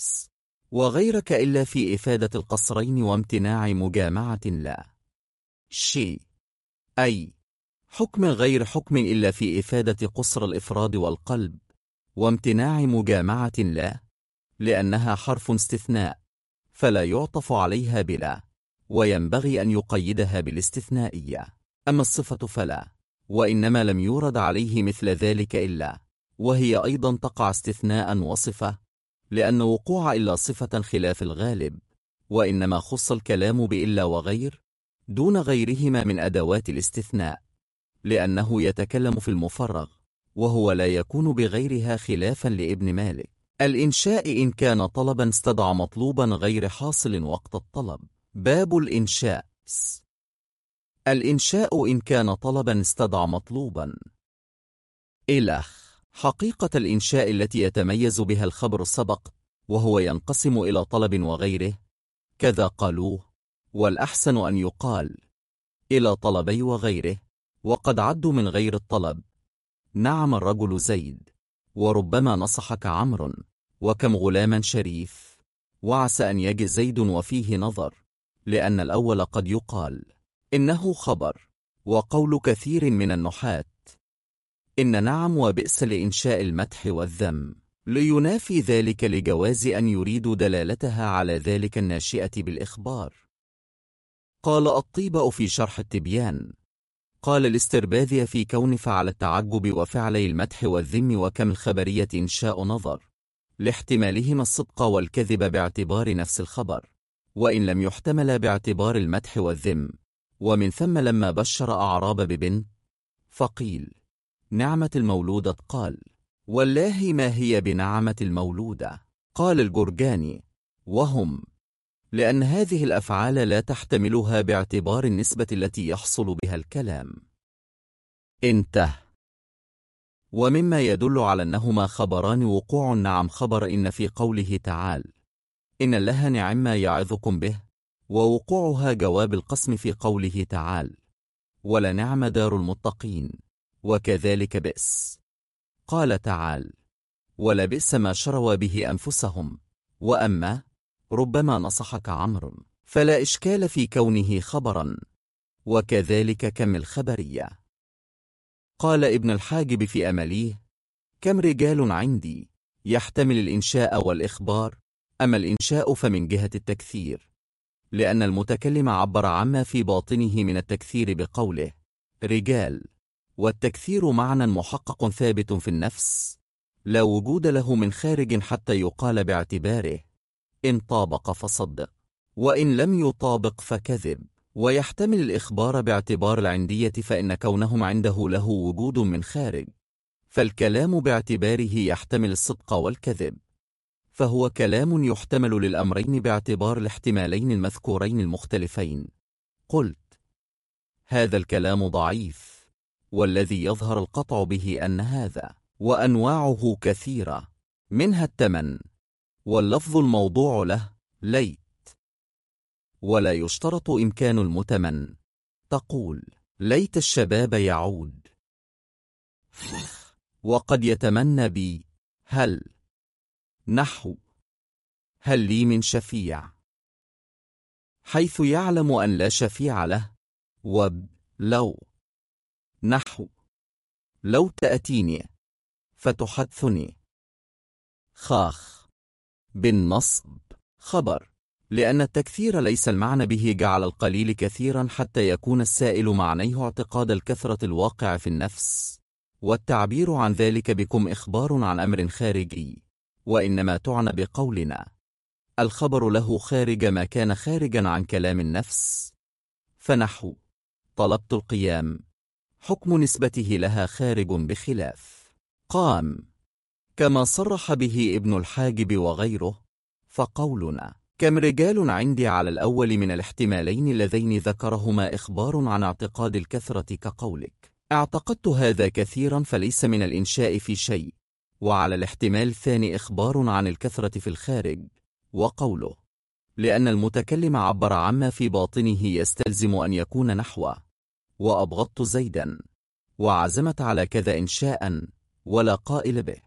وغيرك إلا في إفادة القصرين وامتناع مجامعة لا شيء، أي حكم غير حكم إلا في إفادة قصر الإفراد والقلب وامتناع مجامعة لا، لأنها حرف استثناء فلا يعطف عليها بلا، وينبغي أن يقيدها بالاستثنائية. أما الصفة فلا، وإنما لم يورد عليه مثل ذلك إلا، وهي أيضا تقع استثناء وصفة، لأن وقوع إلا صفة خلاف الغالب، وإنما خص الكلام بإلا وغير دون غيرهما من أدوات الاستثناء، لأنه يتكلم في المفرغ، وهو لا يكون بغيرها خلافا لابن مالك. الإنشاء إن كان طلبا استدعى مطلوبا غير حاصل وقت الطلب. باب الإنشاء. الإنشاء إن كان طلبا استدعى مطلوبا. إلخ حقيقة الإنشاء التي يتميز بها الخبر السبق، وهو ينقسم إلى طلب وغيره، كذا قالوه، والأحسن أن يقال إلى طلبي وغيره، وقد عدوا من غير الطلب نعم الرجل زيد، وربما نصحك عمرو، وكم غلاما شريف، وعسى أن يجي زيد، وفيه نظر، لأن الأول قد يقال إنه خبر، وقول كثير من النحاة إن نعم وبئس لإنشاء المدح والذم، لينافي ذلك لجواز أن يريدوا دلالتها على ذلك الناشئة بالإخبار. قال الطيبأ في شرح التبيان، قال الاسترباذي في كون فعل التعجب وفعلي المدح والذم وكم الخبرية إنشاء نظر، لاحتمالهما الصدق والكذب باعتبار نفس الخبر، وإن لم يحتمل باعتبار المدح والذم، ومن ثم لما بشر أعراب ببنت فقيل نعمة المولودة، قال والله ما هي بنعمة المولودة. قال الجرجاني وهم لأن هذه الأفعال لا تحتملها باعتبار النسبة التي يحصل بها الكلام. انتهى. ومما يدل على أنهما خبران وقوع نعم خبر إن في قوله تعالى إن الله نعم ما يعظكم به، ووقوعها جواب القسم في قوله تعالى ولنعم دار المتقين، وكذلك بئس. قال تعالى: ولبئس ما شروا به أنفسهم. وأما ربما نصحك عمرو، فلا إشكال في كونه خبرا، وكذلك كم الخبرية. قال ابن الحاجب في أمليه: كم رجال عندي يحتمل الإنشاء والإخبار، أما الإنشاء فمن جهة التكثير، لأن المتكلم عبر عما في باطنه من التكثير بقوله رجال، والتكثير معنى محقق ثابت في النفس، لا وجود له من خارج حتى يقال باعتباره إن طابق فصدق، وإن لم يطابق فكذب. ويحتمل الإخبار باعتبار العندية، فإن كونهم عنده له وجود من خارج، فالكلام باعتباره يحتمل الصدق والكذب، فهو كلام يحتمل للأمرين باعتبار الاحتمالين المذكورين المختلفين. قلت: هذا الكلام ضعيف، والذي يظهر القطع به أن هذا وأنواعه كثيرة، منها التمن، واللفظ الموضوع له ليت، ولا يشترط إمكان المتمن. تقول: ليت الشباب يعود، وقد يتمنى بي هل، نحو هل لي من شفيع، حيث يعلم أن لا شفيع له. لو، نحو لو تأتيني فتحدثني. خاخ بالنصب خبر، لأن التكثير ليس المعنى به جعل القليل كثيرا حتى يكون السائل معنيه اعتقاد الكثرة الواقع في النفس، والتعبير عن ذلك بكم إخبار عن أمر خارجي، وإنما تعنى بقولنا الخبر له خارج ما كان خارجا عن كلام النفس، فنحو طلبت القيام، حكم نسبته لها خارج بخلاف قام، كما صرح به ابن الحاجب وغيره. فقولنا كم رجال عندي على الأول من الاحتمالين اللذين ذكرهما إخبار عن اعتقاد الكثرة، كقولك اعتقدت هذا كثيرا، فليس من الإنشاء في شيء، وعلى الاحتمال الثاني إخبار عن الكثرة في الخارج. وقوله لأن المتكلم عبر عما في باطنه يستلزم أن يكون نحو وأبغضت زيدا، وعزمت على كذا إنشاء، ولا قائل به.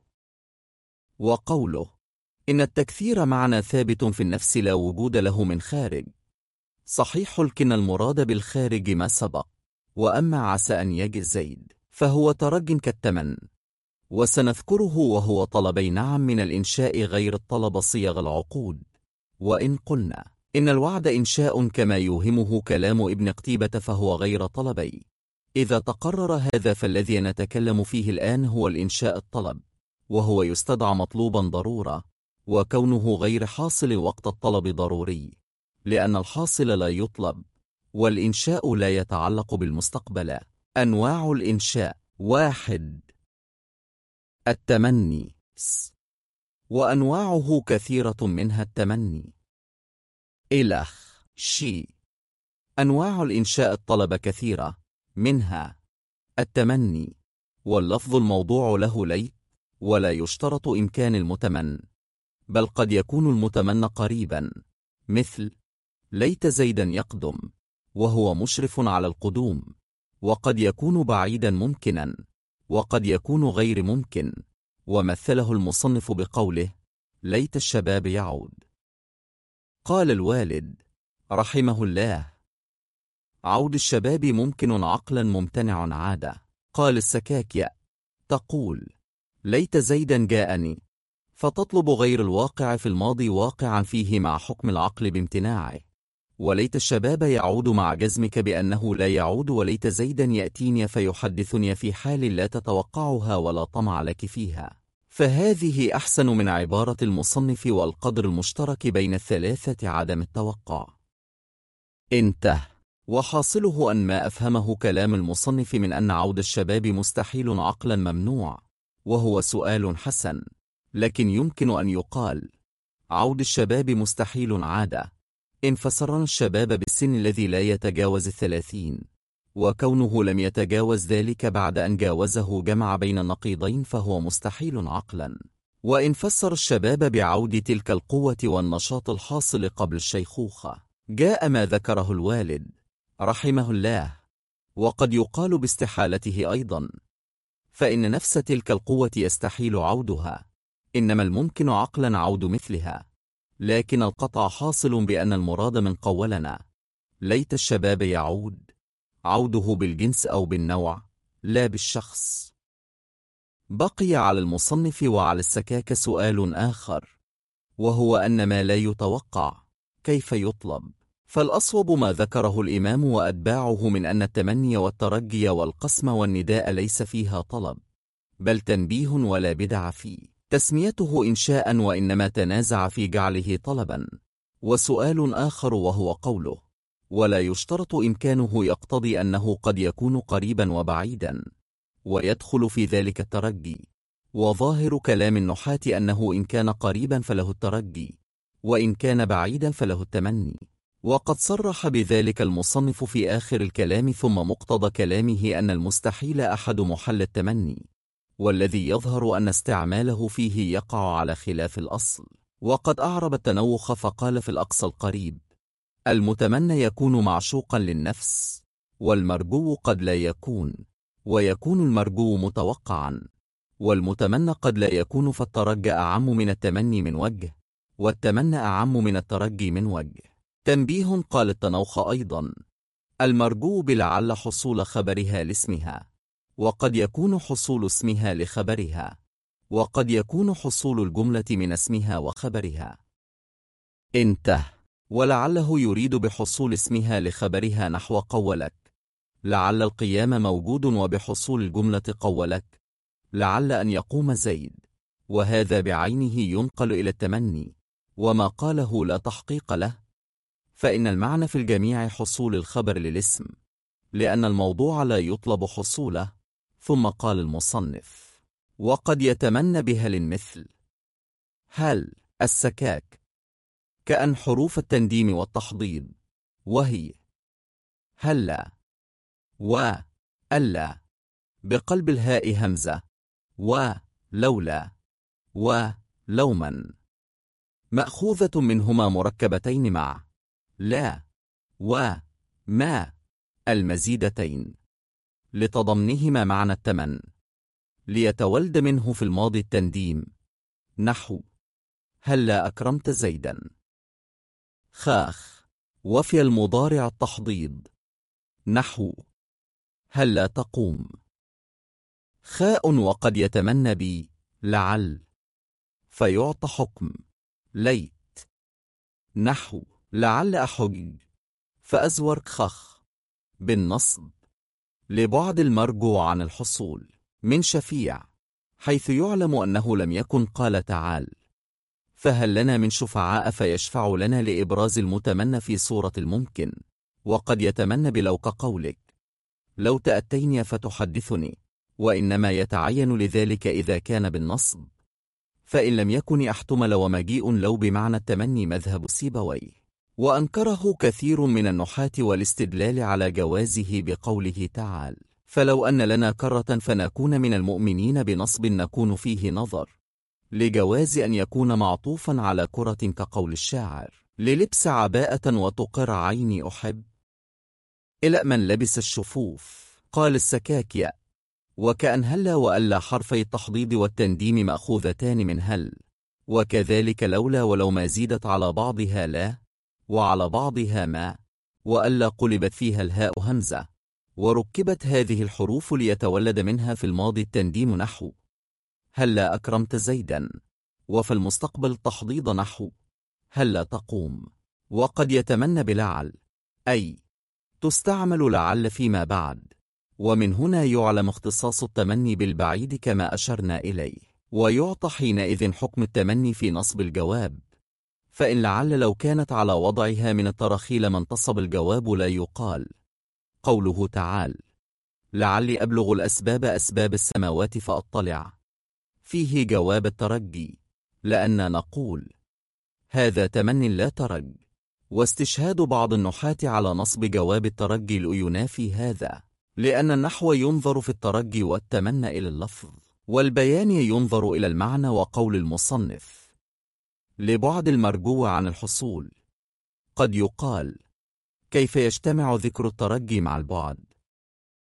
وقوله إن التكثير معنى ثابت في النفس لا وجود له من خارج، صحيح، لكن المراد بالخارج ما سبق. وأما عسى أن يجي زيد فهو ترج كالتمن، وسنذكره وهو طلبي نعم من الإنشاء غير الطلب صيغ العقود. وإن قلنا إن الوعد إنشاء كما يوهمه كلام ابن قتيبة فهو غير طلبي. إذا تقرر هذا فالذي نتكلم فيه الآن هو الإنشاء الطلب، وهو يستدعى مطلوبا ضرورة، وكونه غير حاصل وقت الطلب ضروري، لأن الحاصل لا يطلب، والإنشاء لا يتعلق بالمستقبل. أنواع الإنشاء: 1. التمني، وأنواعه كثيرة، منها التمني. إلخ شي. أنواع الإنشاء الطلب كثيرة، منها التمني، واللفظ الموضوع له ليت، ولا يشترط إمكان المتمن، بل قد يكون المتمنى قريبا، مثل ليت زيدا يقدم، وهو مشرف على القدوم، وقد يكون بعيدا ممكنا، وقد يكون غير ممكن. ومثله المصنف بقوله ليت الشباب يعود. قال الوالد رحمه الله: عود الشباب ممكن عقلا، ممتنع عادة. قال السكاكية: تقول ليت زيدا جاءني، فتطلب غير الواقع في الماضي واقعا فيه مع حكم العقل بامتناعه. وليت الشباب يعود مع جزمك بأنه لا يعود، وليت زيدا يأتيني فيحدثني في حال لا تتوقعها ولا طمع لك فيها. فهذه أحسن من عبارة المصنف والقدر المشترك بين الثلاثة عدم التوقع. انتهى. وحاصله أن ما أفهمه كلام المصنف من أن عود الشباب مستحيل عقلا ممنوع، وهو سؤال حسن، لكن يمكن أن يقال عود الشباب مستحيل عادة إن فسرنا الشباب بالسن الذي لا يتجاوز 30، وكونه لم يتجاوز ذلك بعد أن جاوزه جمع بين النقيضين فهو مستحيل عقلا. وإن فسر الشباب بعود تلك القوة والنشاط الحاصل قبل الشيخوخة جاء ما ذكره الوالد رحمه الله، وقد يقال باستحالته أيضا، فإن نفس تلك القوة يستحيل عودها، إنما الممكن عقلا عود مثلها. لكن القطع حاصل بأن المراد من قولنا ليت الشباب يعود، عوده بالجنس أو بالنوع لا بالشخص. بقي على المصنف وعلى السكاك سؤال آخر، وهو أن ما لا يتوقع كيف يطلب؟ فالأصوب ما ذكره الإمام وأتباعه من أن التمني والترجي والقسم والنداء ليس فيها طلب، بل تنبيه ولا بدع فيه تسميته إنشاء، وإنما تنازع في جعله طلبا. وسؤال آخر وهو قوله ولا يشترط إمكانه يقتضي أنه قد يكون قريبا وبعيدا، ويدخل في ذلك الترجي. وظاهر كلام النحاة أنه إن كان قريبا فله الترجي، وإن كان بعيدا فله التمني. وقد صرح بذلك المصنف في آخر الكلام، ثم مقتضى كلامه أن المستحيل أحد محل التمني، والذي يظهر أن استعماله فيه يقع على خلاف الأصل. وقد أعرب التنوخ فقال في الأقصى القريب المتمنى يكون معشوقا للنفس، والمرجو قد لا يكون، ويكون المرجو متوقعا، والمتمنى قد لا يكون، فالترجي أعم من التمني من وجه، والتمنى أعم من الترجي من وجه. تنبيه. قال التنوخ أيضا المرجو بلعل حصول خبرها لاسمها، وقد يكون حصول اسمها لخبرها، وقد يكون حصول الجملة من اسمها وخبرها. انتهى. ولعله يريد بحصول اسمها لخبرها نحو قولك لعل القيام موجود، وبحصول الجملة قولك لعل أن يقوم زيد، وهذا بعينه ينقل إلى التمني، وما قاله لا تحقيق له، فإن المعنى في الجميع حصول الخبر للاسم، لأن الموضوع لا يطلب حصوله. ثم قال المصنف وقد يتمنى بهل مثل هل السكاك، كأن حروف التنديم والتحضيض، وهي هلا وألا بقلب الهاء همزة، ولولا ولوما، مأخوذة منهما مركبتين مع لا وما المزيدتين، لتضمنهما معنى التمن، ليتولد منه في الماضي التنديم، نحو هلا أكرمت زيدا. خاخ. وفي المضارع التحضيض، نحو هلا تقوم. خاء. وقد يتمنى بي لعل، فيعطى حكم ليت، نحو لعل أحج فأزور خخ بالنصب، لبعد المرجو عن الحصول من شفيع، حيث يعلم أنه لم يكن قال تعال فهل لنا من شفعاء فيشفع لنا لإبراز المتمنى في صورة الممكن. وقد يتمنى بلو كقولك لو تأتيني فتحدثني، وإنما يتعين لذلك إذا كان بالنصب، فإن لم يكن احتمل ومجيء لو بمعنى التمني مذهب سيبويه، وأنكره كثير من النحاة والاستدلال على جوازه بقوله تعالى فلو أن لنا كرة فنكون من المؤمنين بنصب نكون فيه نظر، لجواز أن يكون معطوفا على كرة كقول الشاعر للبس عباءة وتقر عيني أحب إلى من لبس الشفوف. قال السكاكية وكأن هلا وألا حرفي التحضيض والتنديم مأخوذتان من هل، وكذلك لولا ولو ما زيدت على بعضها لا وعلى بعضها ما، وألا قلبت فيها الهاء همزة، وركبت هذه الحروف ليتولد منها في الماضي التنديم، نحو هلا أكرمت زيدا، وفي المستقبل التحضيض نحو هلا تقوم. وقد يتمنى بلعل، أي تستعمل لعل فيما بعد، ومن هنا يعلم اختصاص التمني بالبعيد كما أشرنا إليه، ويعطى حينئذ حكم التمني في نصب الجواب، فإن لعل لو كانت على وضعها من التراخي لما انتصب الجواب لا يقال قوله تعالى لعلي أبلغ الأسباب أسباب السماوات فأطلع، فيه جواب الترجي، لأن نقول هذا تمن لا ترج. واستشهاد بعض النحاة على نصب جواب الترجي لينافي هذا، لأن النحو ينظر في الترجي والتمنى إلى اللفظ، والبيان ينظر إلى المعنى. وقول المصنف لبعد المرجو عن الحصول، قد يقال كيف يجتمع ذكر الترجي مع البعد؟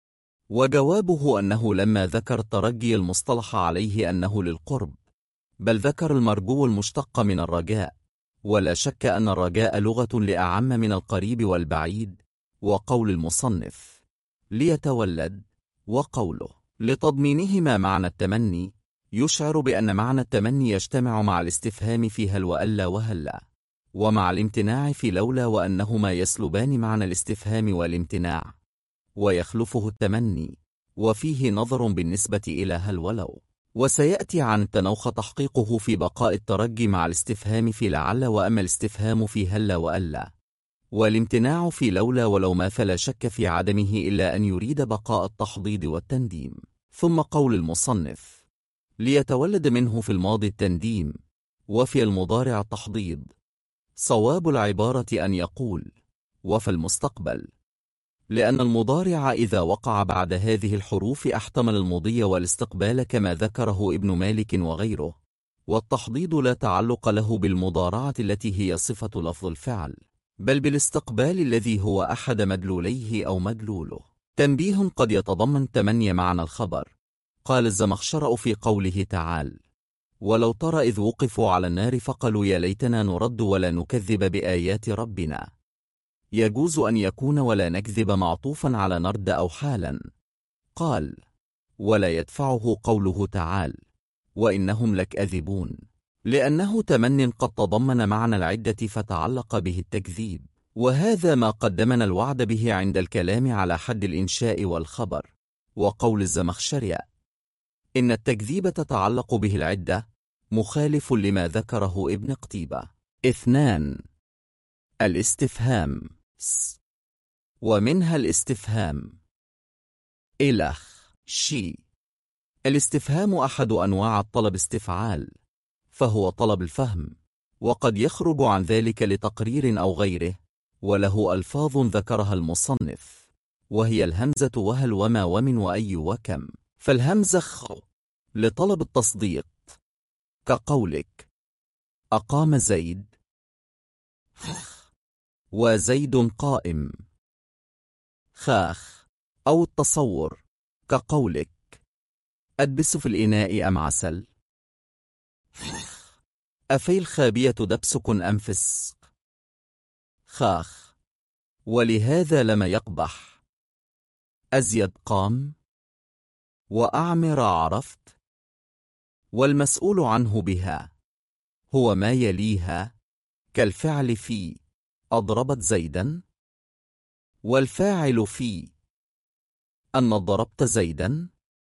وجوابه أنه لما ذكر الترجي المصطلح عليه أنه للقرب، بل ذكر المرجو المشتق من الرجاء، ولا شك أن الرجاء لغة لأعم من القريب والبعيد. وقول المصنف ليتولد وقوله لتضمينهما معنى التمني يشعر بأن معنى التمني يجتمع مع الاستفهام في هل وألا وهلا، ومع الامتناع في لولا، وأنهما يسلبان معنى الاستفهام والامتناع، ويخلفه التمني، وفيه نظر بالنسبة إلى هل ولو. وسيأتي عن التنوخ تحقيقه في بقاء الترجي مع الاستفهام في لعل، وأما الاستفهام في هل وألا والامتناع في لولا ولو ما فلا شك في عدمه إلا أن يريد بقاء التحضيض والتنديم. ثم قول المصنف ليتولد منه في الماضي التنديم وفي المضارع التحضيض. صواب العبارة أن يقول وفي المستقبل، لأن المضارع إذا وقع بعد هذه الحروف احتمل المضي والاستقبال كما ذكره ابن مالك وغيره، والتحضيض لا تعلق له بالمضارعة التي هي صفة لفظ الفعل، بل بالاستقبال الذي هو أحد مدلوليه أو مدلوله. تنبيه قد يتضمن تمني معنى الخبر. قال الزمخشري في قوله تعالى ولو ترى إذ وقفوا على النار فقالوا يا ليتنا نرد ولا نكذب بآيات ربنا، يجوز أن يكون ولا نكذب معطوفا على نرد أو حالا. قال ولا يدفعه قوله تعالى وإنهم لكاذبون، لأنه تمن قد تضمن معنى العدة فتعلق به التكذيب، وهذا ما قدمنا الوعد به عند الكلام على حد الإنشاء والخبر. وقول الزمخشري إن التكذيب تتعلق به العدة مخالف لما ذكره ابن قتيبة. 2. الاستفهام ومنها الاستفهام إلخ شي. الاستفهام أحد أنواع الطلب استفعال، فهو طلب الفهم، وقد يخرج عن ذلك لتقرير أو غيره، وله ألفاظ ذكرها المصنف، وهي الهمزة وهل وما ومن وأي وكم. فالهمزة خ لطلب التصديق، كقولك أقام زيد وزيد قائم، خاخ. أو التصور، كقولك أدبس في الإناء أم عسل، أفي الخابية دبسك أم فسق، خاخ. ولهذا لم يقبح أزيد قام وأعمر عرفت. والمسؤول عنه بها هو ما يليها، كالفعل في أضربت زيدا، والفاعل في أن ضربت زيدا،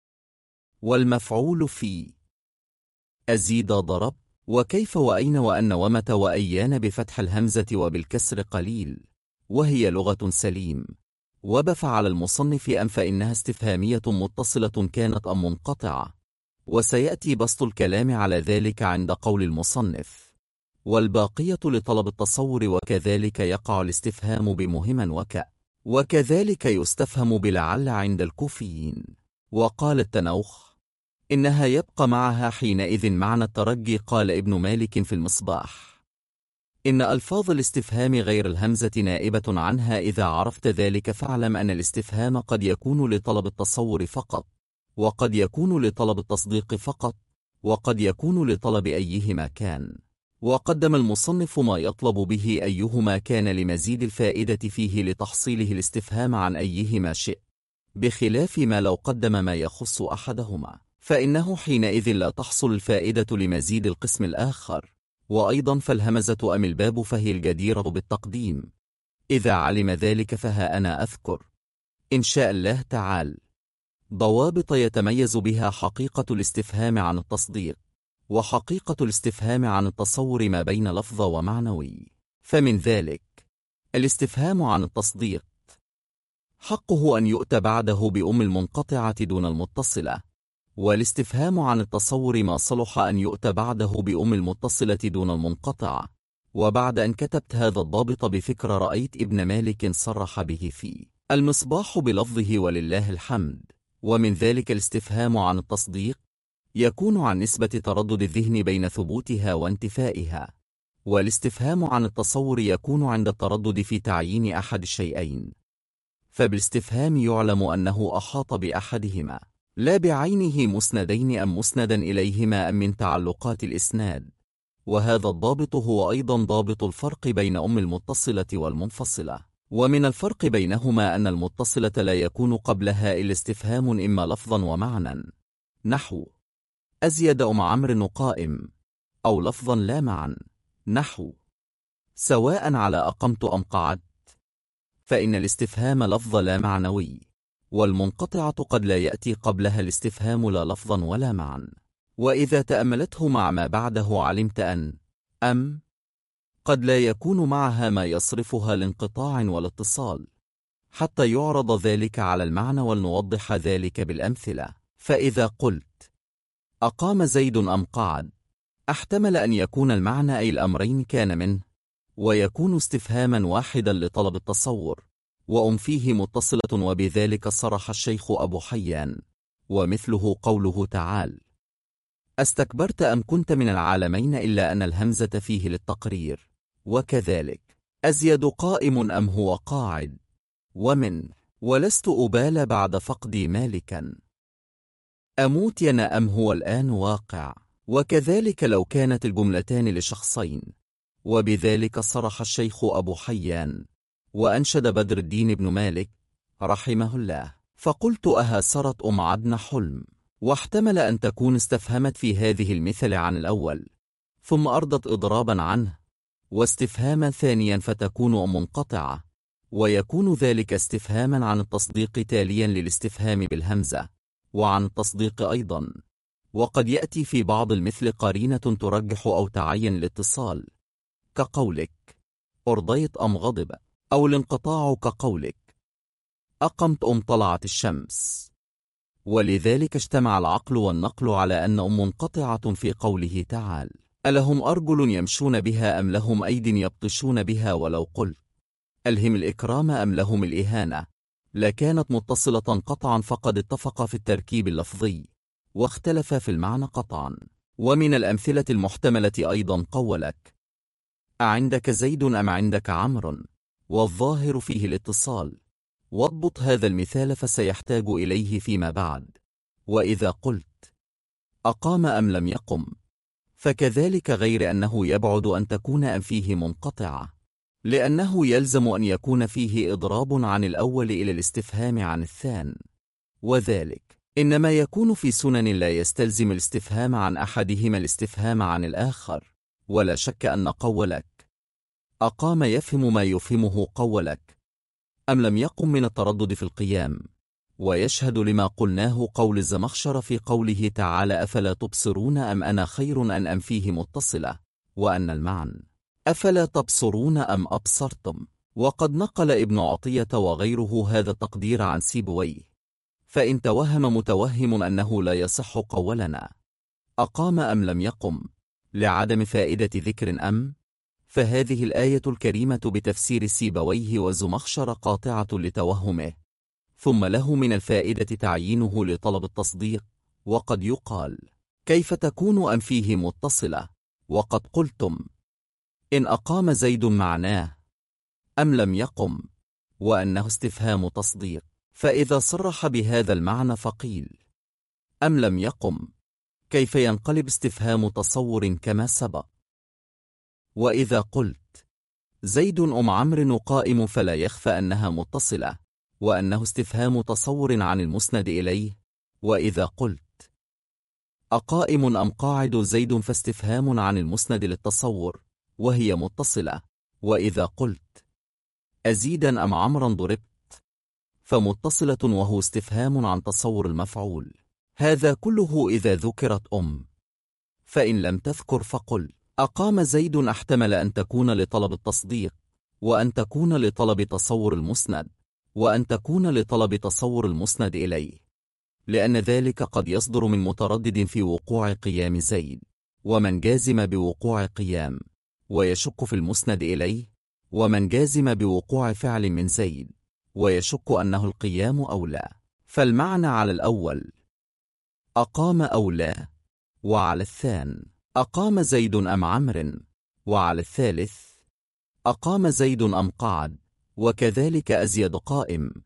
والمفعول في أزيد ضرب. وكيف وأين وأن ومتى وأيان بفتح الهمزة وبالكسر قليل، وهي لغة سليم. وبفعل المصنف أم فإنها استفهامية متصلة كانت أم منقطعة، وسيأتي بسط الكلام على ذلك عند قول المصنف والباقية لطلب التصور. وكذلك يقع الاستفهام بمهما وكذلك يستفهم بلعل عند الكوفيين. وقال التنوخ إنها يبقى معها حينئذ معنى الترجي. قال ابن مالك في المصباح إن ألفاظ الاستفهام غير الهمزة نائبة عنها، إذا عرفت ذلك فاعلم أن الاستفهام قد يكون لطلب التصور فقط، وقد يكون لطلب التصديق فقط، وقد يكون لطلب أيهما كان. وقدم المصنف ما يطلب به أيهما كان لمزيد الفائدة فيه لتحصيله الاستفهام عن أيهما شئ، بخلاف ما لو قدم ما يخص أحدهما، فإنه حينئذ لا تحصل الفائدة لمزيد القسم الآخر. وأيضا فالهمزة أم الباب فهي الجديرة بالتقديم. إذا علم ذلك فها أنا أذكر إن شاء الله تعالى ضوابط يتميز بها حقيقة الاستفهام عن التصديق، وحقيقة الاستفهام عن التصور ما بين لفظ ومعنوي. فمن ذلك الاستفهام عن التصديق حقه أن يؤتى بعده بأم المنقطعة دون المتصلة، والاستفهام عن التصور ما صلح أن يؤتى بعده بأم المتصلة دون المنقطعة. وبعد أن كتبت هذا الضابط بفكر رأيت ابن مالك صرح به في المصباح بلفظه ولله الحمد. ومن ذلك الاستفهام عن التصديق يكون عن نسبة تردد الذهن بين ثبوتها وانتفائها، والاستفهام عن التصور يكون عند التردد في تعيين أحد الشيئين. فبالاستفهام يعلم أنه أحاط بأحدهما، لا بعينه مسندين أم مسندا إليهما أم من تعلقات الإسناد. وهذا الضابط هو أيضا ضابط الفرق بين المتصلة والمنفصلة. ومن الفرق بينهما أن المتصلة لا يكون قبلها إلا استفهام إما لفظا ومعنى، نحو أزيد عمرو قائم، أو لفظا لا معنى، نحو سواء على أقمت أم قعدت. فإن الاستفهام لفظ لا معنوي، والمنقطعة قد لا يأتي قبلها الاستفهام لا لفظا ولا معنى. وإذا تأملته مع ما بعده علمت أن قد لا يكون معها ما يصرفها لانقطاع والاتصال، حتى يعرض ذلك على المعنى، ولنوضح ذلك بالأمثلة. فإذا قلت أقام زيد أم قعد، احتمل أن يكون المعنى أي الأمرين كان منه، ويكون استفهاما واحدا لطلب التصور، وأم فيه متصلة. وبذلك صرح الشيخ أبو حيان، ومثله قوله تعالى أستكبرت أم كنت من العالمين، إلا أن الهمزة فيه للتقرير. وكذلك أزيد قائم أم هو قاعد، ومن ولست أبال بعد فقدي مالكا، أموت ينا أم هو الآن واقع. وكذلك لو كانت الجملتان لشخصين. وبذلك صرح الشيخ أبو حيان، وأنشد بدر الدين بن مالك رحمه الله فقلت أهاسرت أم عدن حلم، واحتمل أن تكون استفهمت في هذه المثل عن الأول، ثم أرضت إضرابا عنه، واستفهاما ثانيا فتكون منقطعة، ويكون ذلك استفهاما عن التصديق تاليا للاستفهام بالهمزة، وعن التصديق أيضا. وقد يأتي في بعض المثل قرينة ترجح أو تعين الاتصال، كقولك أرضيت أم غضب، أو الانقطاع كقولك أقمت أم طلعت الشمس. ولذلك اجتمع العقل والنقل على أن منقطعة في قوله تعالى ألهم أرجل يمشون بها أم لهم أيد يبطشون بها، ولو قلت ألهم الإكرام أم لهم الإهانة لكانت متصلة قطعا، فقد اتفق في التركيب اللفظي واختلف في المعنى قطعا. ومن الأمثلة المحتملة أيضا قولك أعندك زيد أم عندك عمرو، والظاهر فيه الاتصال. واضبط هذا المثال فسيحتاج إليه فيما بعد. وإذا قلت أقام أم لم يقم، فكذلك، غير أنه يبعد أن تكون أم فيه منقطعة، لأنه يلزم أن يكون فيه إضراب عن الأول إلى الاستفهام عن الثاني، وذلك إنما يكون في سنن لا يستلزم الاستفهام عن أحدهما الاستفهام عن الآخر. ولا شك أن قولك أقام يفهم ما يفهمه قولك أم لم يقم من التردد في القيام. ويشهد لما قلناه قول الزمخشر في قوله تعالى أفلا تبصرون أم أنا خير أم فيه متصلة، وأن المعنى أفلا تبصرون أم أبصرتم. وقد نقل ابن عطية وغيره هذا التقدير عن سيبويه، فإن توهم متوهم أنه لا يصح قولنا أقام أم لم يقم لعدم فائدة ذكر أم، فهذه الآية الكريمة بتفسير سيبويه وزمخشر قاطعة لتوهمه، ثم له من الفائدة تعيينه لطلب التصديق. وقد يقال كيف تكون أم فيه متصلة، وقد قلتم إن أقام زيد معناه أم لم يقم، وأنه استفهام تصديق، فإذا صرح بهذا المعنى فقيل أم لم يقم كيف ينقلب استفهام تصور كما سبق. وإذا قلت زيد أم عمرو قائم فلا يخفى أنها متصلة، وأنه استفهام تصور عن المسند إليه. وإذا قلت أقائم أم قاعد زيد فاستفهام عن المسند للتصور وهي متصلة. وإذا قلت أزيدا أم عمرا ضربت فمتصلة وهو استفهام عن تصور المفعول. هذا كله إذا ذكرت أم، فإن لم تذكر فقل أقام زيد احتمل أن تكون لطلب التصديق، وأن تكون لطلب تصور المسند، وأن تكون لطلب تصور المسند إليه، لأن ذلك قد يصدر من متردد في وقوع قيام زيد، ومن جازم بوقوع قيام ويشك في المسند إليه، ومن جازم بوقوع فعل من زيد ويشك أنه القيام أو لا. فالمعنى على الأول أقام أو لا، وعلى الثاني أقام زيد أم عمرو، وعلى الثالث أقام زيد أم قعد. وكذلك أزيد قائم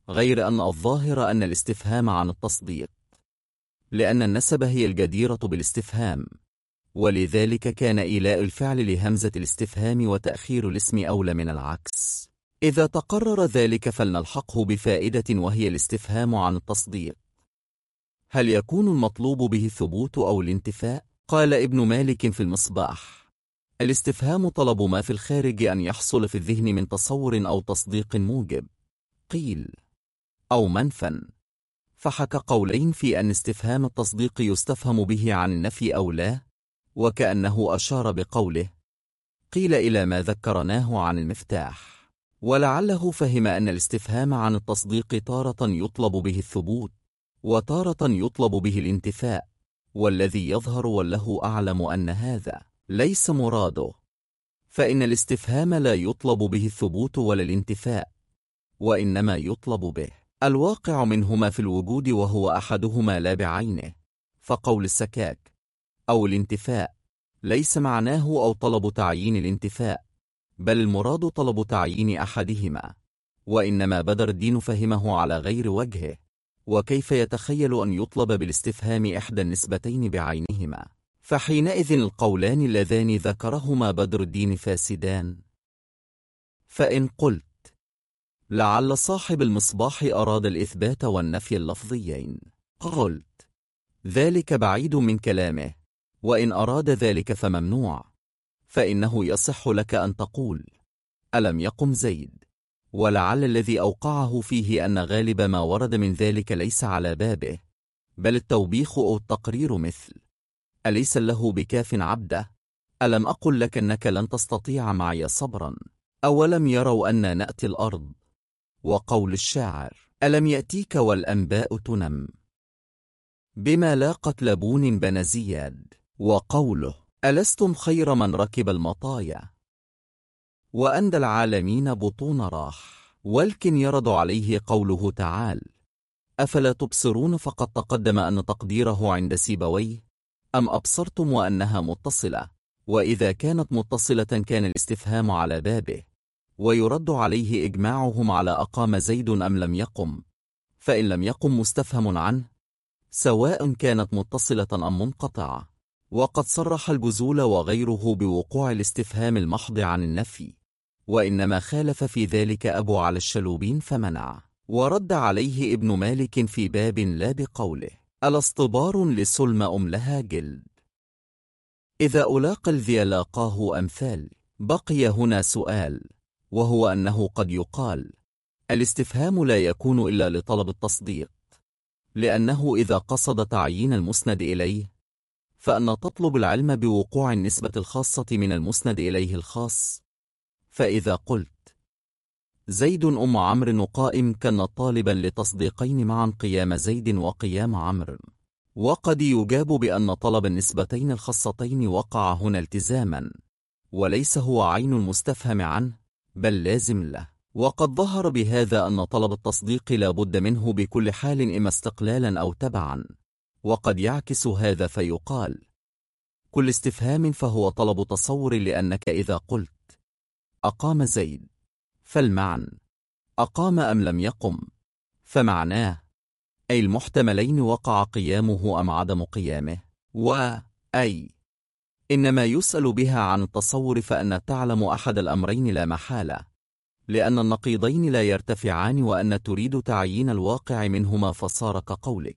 غير أن الظاهر أن الاستفهام عن التصديق، لأن النسب هي الجديرة بالاستفهام، ولذلك كان إيلاء الفعل لهمزة الاستفهام وتأخير الاسم أولى من العكس. إذا تقرر ذلك فلنلحقه بفائدة وهي الاستفهام عن التصديق. هل يكون المطلوب به الثبوت أو الانتفاء؟ قال ابن مالك في المصباح: الاستفهام طلب ما في الخارج أن يحصل في الذهن من تصور أو تصديق موجب، قيل أو منفى، فحكى قولين في أن استفهام التصديق يستفهم به عن النفي أو لا، وكأنه أشار بقوله قيل إلى ما ذكرناه عن المفتاح، ولعله فهم أن الاستفهام عن التصديق تارة يطلب به الثبوت وتارة يطلب به الانتفاء، والذي يظهر والله أعلم أن هذا ليس مراده، فإن الاستفهام لا يطلب به الثبوت ولا الانتفاء، وإنما يطلب به الواقع منهما في الوجود وهو أحدهما لا بعينه، فقول السكاك أو الانتفاء ليس معناه أو طلب تعيين الانتفاء، بل المراد طلب تعيين أحدهما، وإنما بدر الدين فهمه على غير وجهه، وكيف يتخيل أن يطلب بالاستفهام إحدى النسبتين بعينهما؟ فحينئذ القولان اللذان ذكرهما بدر الدين فاسدان. فإن قلت لعل صاحب المصباح أراد الإثبات والنفي اللفظيين، قلت ذلك بعيد من كلامه، وإن أراد ذلك فممنوع، فإنه يصح لك أن تقول ألم يقم زيد، ولعل الذي أوقعه فيه أن غالب ما ورد من ذلك ليس على بابه، بل التوبيخ أو التقرير، مثل أليس له بكاف عبده، ألم أقل لك أنك لن تستطيع معي صبرا، أولم يروا أن نأتي الأرض، وقول الشاعر ألم يأتيك والأنباء تنم، بما لاقت لبون بن زياد، وقوله ألستم خير من ركب المطايا، وأندى العالمين بطون راح، ولكن يرد عليه قوله تعالى أفلا تبصرون، فقد تقدم أن تقديره عند سيبويه أم أبصرتم وأنها متصلة، وإذا كانت متصلة كان الاستفهام على بابه، ويرد عليه إجماعهم على أقام زيد أم لم يقم، فإن لم يقم مستفهم عنه، سواء كانت متصلة أم منقطعة، وقد صرح البذول وغيره بوقوع الاستفهام المحض عن النفي، وإنما خالف في ذلك أبو على الشلوبين فمنع، ورد عليه ابن مالك في باب لا بقوله ألا اصطبار لسلم أم لها جلد، إذا ألاق الذي لاقاه أمثال. بقي هنا سؤال، وهو أنه قد يقال الاستفهام لا يكون إلا لطلب التصديق، لأنه إذا قصد تعيين المسند إليه فأن تطلب العلم بوقوع النسبة الخاصة من المسند إليه الخاص، فإذا قلت زيد أم عمرو قائم كان طالبا لتصديقين معا قيام زيد وقيام عمرو، وقد يجاب بأن طلب النسبتين الخاصتين وقع هنا التزاما، وليس هو عين المستفهم عنه بل لازم له، وقد ظهر بهذا أن طلب التصديق لا بد منه بكل حال إما استقلالا أو تبعا، وقد يعكس هذا فيقال كل استفهام فهو طلب تصور، لأنك إذا قلت أقام زيد فالمعنى أقام أم لم يقم، فمعناه أي المحتملين وقع قيامه أم عدم قيامه، وأي إنما يسأل بها عن التصور، فأن تعلم أحد الأمرين لا محالة، لأن النقيضين لا يرتفعان، وأن تريد تعيين الواقع منهما، فصار كقولك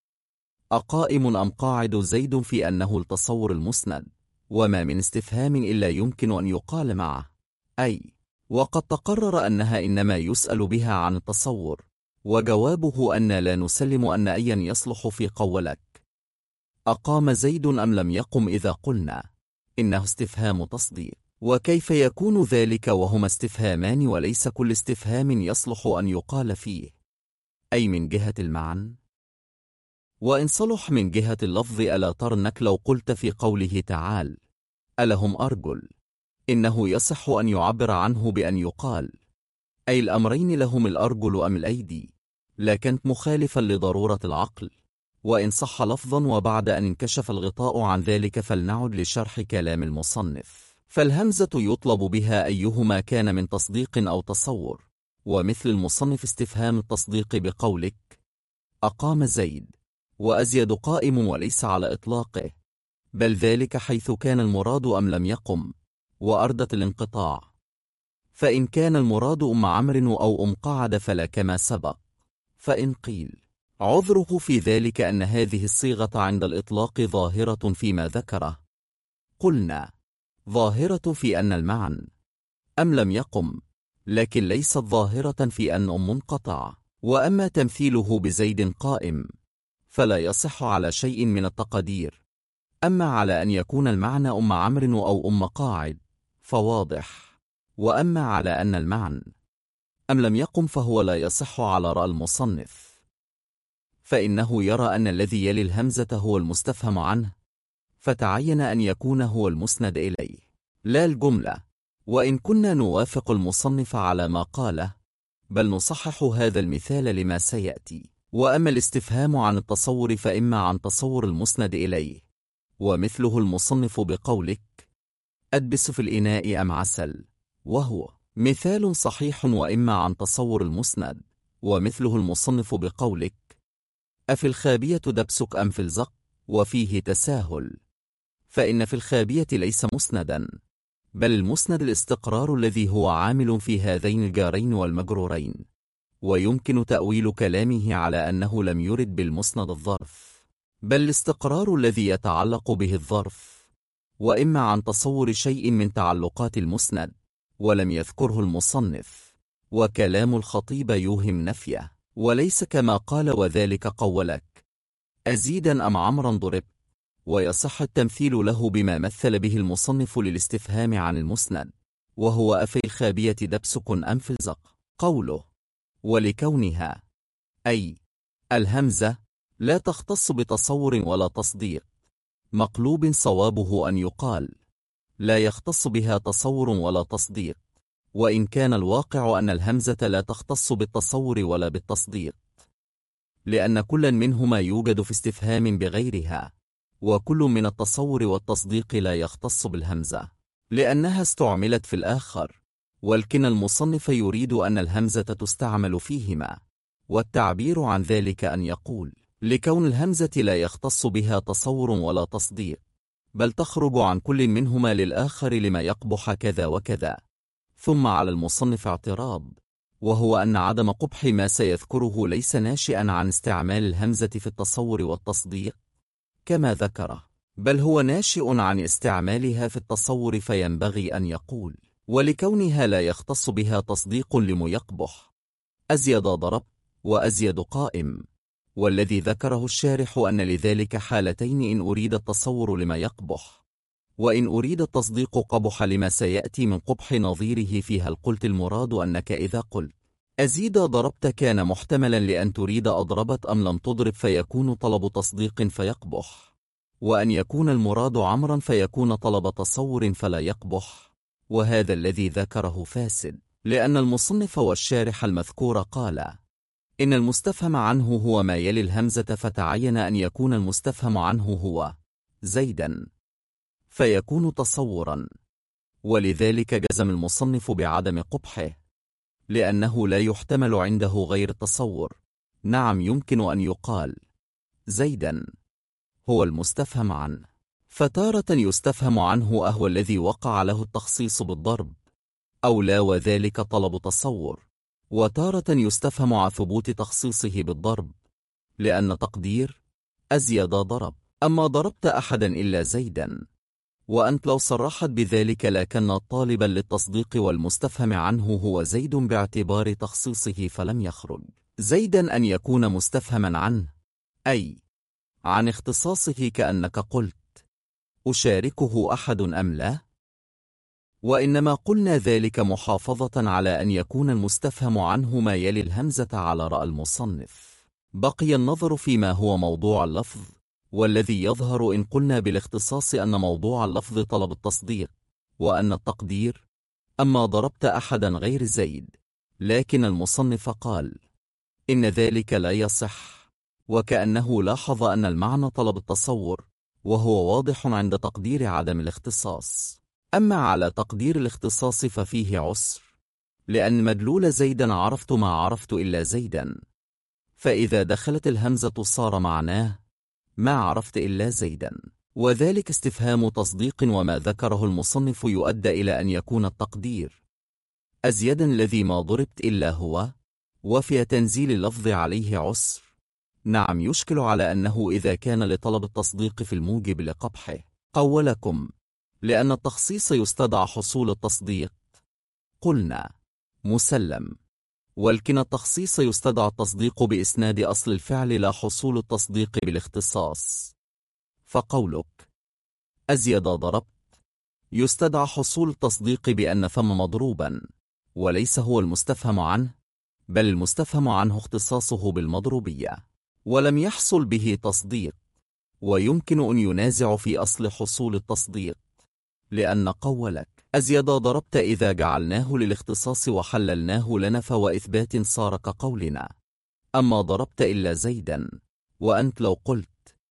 أقائم أم قاعد زيد في أنه التصور المسند، وما من استفهام إلا يمكن أن يقال معه أي، وقد تقرر أنها إنما يسأل بها عن التصور، وجوابه أن لا نسلم أن أيا يصلح في قولك أقام زيد أم لم يقم إذا قلنا إنه استفهام تصديق. وكيف يكون ذلك وهما استفهامان وليس كل استفهام يصلح أن يقال فيه أي من جهة المعنى؟ وإن صلح من جهة اللفظ ألا ترنك لو قلت في قوله تعالى ألهم أرجل، إنه يصح أن يعبر عنه بأن يقال أي الأمرين لهم الأرجل أم الأيدي، لكنت مخالفا لضرورة العقل، وإن صح لفظا وبعد أن انكشف الغطاء عن ذلك فلنعد لشرح كلام المصنف. فالهمزة يطلب بها أيهما كان من تصديق أو تصور، ومثل المصنف استفهام التصديق بقولك أقام زيد، وأزيد قائم، وليس على إطلاقه، بل ذلك حيث كان المراد أم لم يقم، وأردة الانقطاع. فإن كان المراد أم عمرو أو أم قعد فلا كما سبق. فإن قيل عذره في ذلك أن هذه الصيغة عند الإطلاق ظاهرة فيما ذكره، قلنا ظاهرة في أن المعن أم لم يقم، لكن ليست ظاهرة في أن أم منقطع. وأما تمثيله بزيد قائم فلا يصح على شيء من التقدير. أما على أن يكون المعنى أم عمرو أو أم قاعد فواضح. وأما على أن المعنى أم لم يقم فهو لا يصح على رأي المصنف، فإنه يرى أن الذي يلي الهمزة هو المستفهم عنه، فتعين أن يكون هو المسند إليه لا الجملة. وإن كنا نوافق المصنف على ما قاله، بل نصحح هذا المثال لما سيأتي. وأما الاستفهام عن التصور فإما عن تصور المسند إليه، ومثله المصنف بقولك أدبس في الإناء أم عسل، وهو مثال صحيح. وإما عن تصور المسند، ومثله المصنف بقولك أفي الخابية دبسك أم في الزق، وفيه تساهل، فإن في الخابية ليس مسندا، بل المسند الاستقرار الذي هو عامل في هذين الجارين والمجرورين. ويمكن تأويل كلامه على أنه لم يرد بالمسند الظرف، بل الاستقرار الذي يتعلق به الظرف. وإما عن تصور شيء من تعلقات المسند ولم يذكره المصنف، وكلام الخطيب يوهم نفيه، وليس كما قال وذلك قولك أزيدا أم عمرا ضرب. ويصح التمثيل له بما مثل به المصنف للاستفهام عن المسند، وهو أفي الخابية دبسك أم في الزق. قوله ولكونها أي الهمزة لا تختص بتصور ولا تصديق، مقلوب صوابه أن يقال لا يختص بها تصور ولا تصديق، وإن كان الواقع أن الهمزة لا تختص بالتصور ولا بالتصديق، لأن كل منهما يوجد في استفهام بغيرها، وكل من التصور والتصديق لا يختص بالهمزة لأنها استعملت في الآخر. ولكن المصنف يريد أن الهمزة تستعمل فيهما، والتعبير عن ذلك أن يقول لكون الهمزة لا يختص بها تصور ولا تصديق، بل تخرج عن كل منهما للآخر لما يقبح كذا وكذا. ثم على المصنف اعتراض، وهو أن عدم قبح ما سيذكره ليس ناشئا عن استعمال الهمزة في التصور والتصديق كما ذكره، بل هو ناشئ عن استعمالها في التصور. فينبغي أن يقول ولكونها لا يختص بها تصديق لم يقبح أزيد ضرب وأزيد قائم. والذي ذكره الشارح أن لذلك حالتين: إن أريد التصور لما يقبح، وإن أريد التصديق قبح لما سيأتي من قبح نظيره. في هل قلت المراد أنك إذا قلت أزيد ضربت كان محتملا لأن تريد أضربت أم لم تضرب فيكون طلب تصديق فيقبح، وأن يكون المراد عمرا فيكون طلب تصور فلا يقبح. وهذا الذي ذكره فاسد، لأن المصنف والشارح المذكور قال إن المستفهم عنه هو ما يلي الهمزة، فتعين أن يكون المستفهم عنه هو زيدا فيكون تصورا، ولذلك جزم المصنف بعدم قبحه، لأنه لا يحتمل عنده غير التصور. نعم، يمكن أن يقال زيدا هو المستفهم عنه، فتارة يستفهم عنه أهو الذي وقع له التخصيص بالضرب أو لا، وذلك طلب تصور، وتارة يستفهم عن ثبوت تخصيصه بالضرب، لأن تقدير أزيد ضرب أما ضربت أحدا إلا زيدا. وأنت لو صرحت بذلك لكن طالبا للتصديق والمستفهم عنه هو زيد باعتبار تخصيصه، فلم يخرج زيدا أن يكون مستفهما عنه أي عن اختصاصه، كأنك قلت أشاركه أحد أم لا. وإنما قلنا ذلك محافظة على أن يكون المستفهم عنه ما يلي الهمزة على رأي المصنف. بقي النظر فيما هو موضوع اللفظ، والذي يظهر إن قلنا بالاختصاص أن موضوع اللفظ طلب التصديق، وأن التقدير أما ضربت أحدا غير زيد. لكن المصنف قال إن ذلك لا يصح، وكأنه لاحظ أن المعنى طلب التصور، وهو واضح عند تقدير عدم الاختصاص. أما على تقدير الاختصاص ففيه عسر، لأن مدلول زيدا عرفت ما عرفت إلا زيدا، فإذا دخلت الهمزة صار معناه ما عرفت إلا زيدا، وذلك استفهام تصديق. وما ذكره المصنف يؤدى إلى أن يكون التقدير أزيدا الذي ما ضربت إلا هو، وفي تنزيل اللفظ عليه عسر. نعم، يشكل على أنه إذا كان لطلب التصديق في الموجب لقبحه قولكم، لأن التخصيص يستدعى حصول التصديق. قلنا مسلم، ولكن التخصيص يستدعى التصديق بإسناد أصل الفعل لا حصول التصديق بالاختصاص. فقولك أزيد ضربت يستدعى حصول التصديق بأن فم مضروبا، وليس هو المستفهم عنه، بل المستفهم عنه اختصاصه بالمضروبية، ولم يحصل به تصديق. ويمكن أن ينازع في أصل حصول التصديق، لأن قولك أزيد ضربت إذا جعلناه للاختصاص وحللناه لنفى وإثبات صار كقولنا أما ضربت إلا زيدا. وأنت لو قلت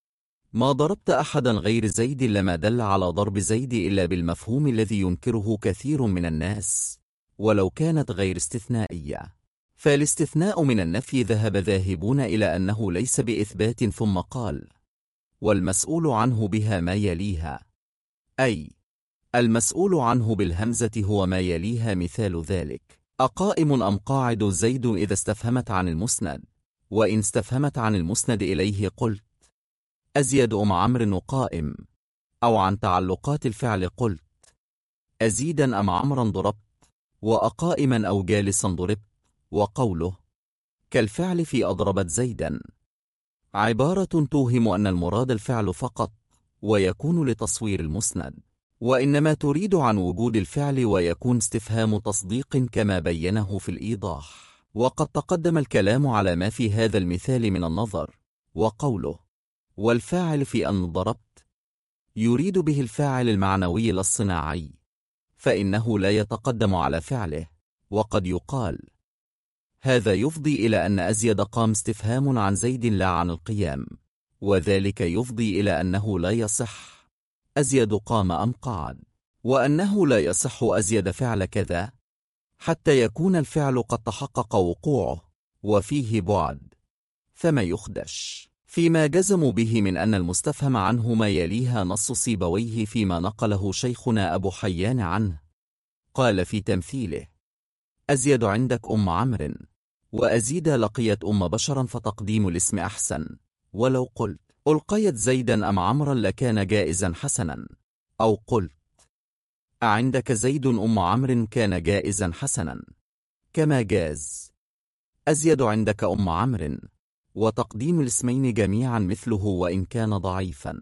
ما ضربت أحدا غير زيد لما دل على ضرب زيد إلا بالمفهوم الذي ينكره كثير من الناس، ولو كانت غير استثنائية. فالاستثناء من النفي ذهب ذاهبون إلى أنه ليس بإثبات، ثم قال والمسؤول عنه بها ما يليها، أي المسؤول عنه بالهمزة هو ما يليها. مثال ذلك أقائم أم قاعد زيد إذا استفهمت عن المسند، وإن استفهمت عن المسند إليه قلت أزيد أم عمرو قائم، أو عن تعلقات الفعل قلت أزيدا أم عمرا ضربت، وأقائما أو جالسا ضربت. وقوله كالفعل في أضربت زيدا عبارة توهم أن المراد الفعل فقط، ويكون لتصوير المسند، وإنما تريد عن وجود الفعل، ويكون استفهام تصديق كما بينه في الإيضاح. وقد تقدم الكلام على ما في هذا المثال من النظر. وقوله والفاعل في أن ضربت يريد به الفاعل المعنوي لا الصناعي، فإنه لا يتقدم على فعله. وقد يقال هذا يفضي إلى أن أزيد قام استفهام عن زيد لا عن القيام، وذلك يفضي إلى أنه لا يصح أزيد قام أم قعد، وأنه لا يصح أزيد فعل كذا حتى يكون الفعل قد تحقق وقوعه وفيه بعد. فما يخدش فيما جزموا به من أن المستفهم عنه ما يليها نص سيبويه فيما نقله شيخنا أبو حيان عنه، قال في تمثيله أزيد عندك أم عمرو، وأزيد لقيت أم بشرا، فتقديم الاسم أحسن. ولو قلت ألقيت زيدا أم عمرا لكان جائزا حسنا، أو قلت أعندك زيد أم عمرو كان جائزا حسنا، كما جاز أزيد عندك أم عمرو، وتقديم الاسمين جميعا مثله وإن كان ضعيفا.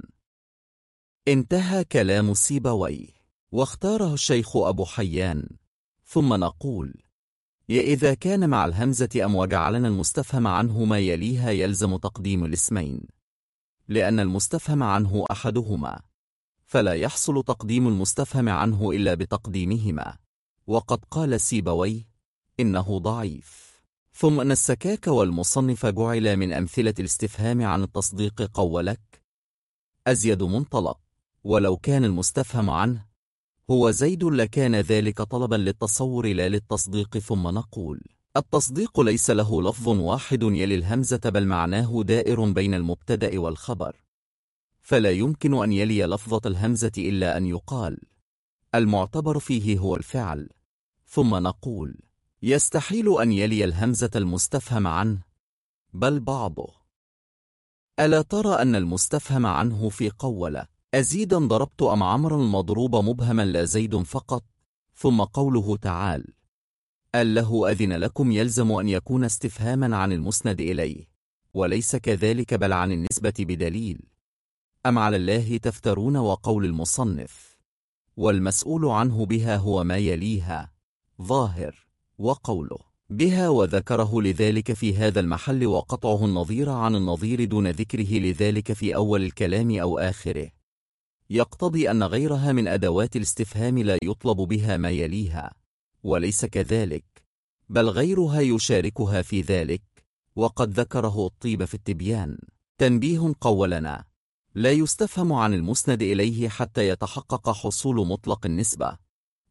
انتهى كلام سيبويه، واختاره الشيخ أبو حيان. ثم نقول إذا كان مع الهمزة أم وجعلنا المستفهم عنه ما يليها يلزم تقديم الاسمين، لأن المستفهم عنه أحدهما، فلا يحصل تقديم المستفهم عنه إلا بتقديمهما. وقد قال سيبويه إنه ضعيف. ثم أن السكاك والمصنف جعل من أمثلة الاستفهام عن التصديق قولك أزيد منطلق، ولو كان المستفهم عنه هو زيد لكان ذلك طلبا للتصور لا للتصديق. ثم نقول التصديق ليس له لفظ واحد يلي الهمزة، بل معناه دائر بين المبتدأ والخبر، فلا يمكن أن يلي لفظة الهمزة إلا أن يقال المعتبر فيه هو الفعل. ثم نقول يستحيل أن يلي الهمزة المستفهم عنه، بل بعضه. ألا ترى أن المستفهم عنه في قولة أزيدا ضربت أم عمرا المضروب مبهما لا زيد فقط، ثم قوله تعالى قال له أذن لكم يلزم أن يكون استفهاما عن المسند إليه، وليس كذلك بل عن النسبة بدليل أم على الله تفترون. وقول المصنف والمسؤول عنه بها هو ما يليها ظاهر، وقوله بها وذكره لذلك في هذا المحل، وقطعه النظير عن النظير دون ذكره لذلك في أول الكلام أو آخره، يقتضي أن غيرها من أدوات الاستفهام لا يطلب بها ما يليها، وليس كذلك، بل غيرها يشاركها في ذلك. وقد ذكره الطيب في التبيان. تنبيه قولنا لا يستفهم عن المسند إليه حتى يتحقق حصول مطلق النسبة.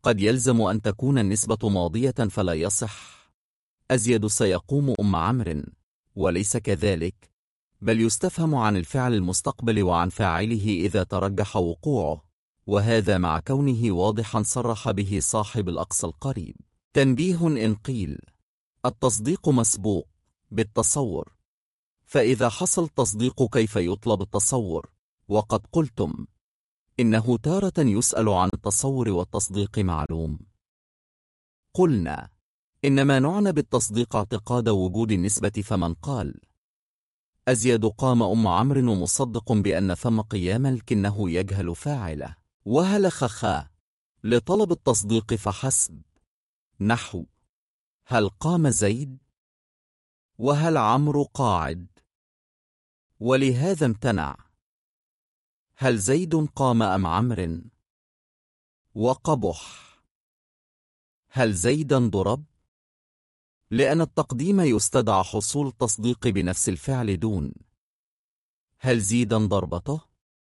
قد يلزم أن تكون النسبة ماضية فلا يصح. أزيد سيقوم أم عمرو، وليس كذلك، بل يستفهم عن الفعل المستقبل وعن فاعله إذا ترجح وقوعه، وهذا مع كونه واضحا صرح به صاحب الأقصى القريب. تنبيه: إن قيل التصديق مسبوق بالتصور، فإذا حصل تصديق كيف يطلب التصور؟ وقد قلتم إنه تارة يسأل عن التصور والتصديق معلوم. قلنا إنما نعنى بالتصديق اعتقاد وجود النسبة، فمن قال أزيد قام أم عمرو مصدق بأن ثم قياما لكنه يجهل فاعله، وهل خخا لطلب التصديق فحسب، نحو هل قام زيد؟ وهل عمرو قاعد؟ ولهذا امتنع. هل زيد قام أم عمرو؟ وقبح. هل زيدا ضرب؟ لأن التقديم يستدعى حصول التصديق بنفس الفعل دون هل زيدا ضربته؟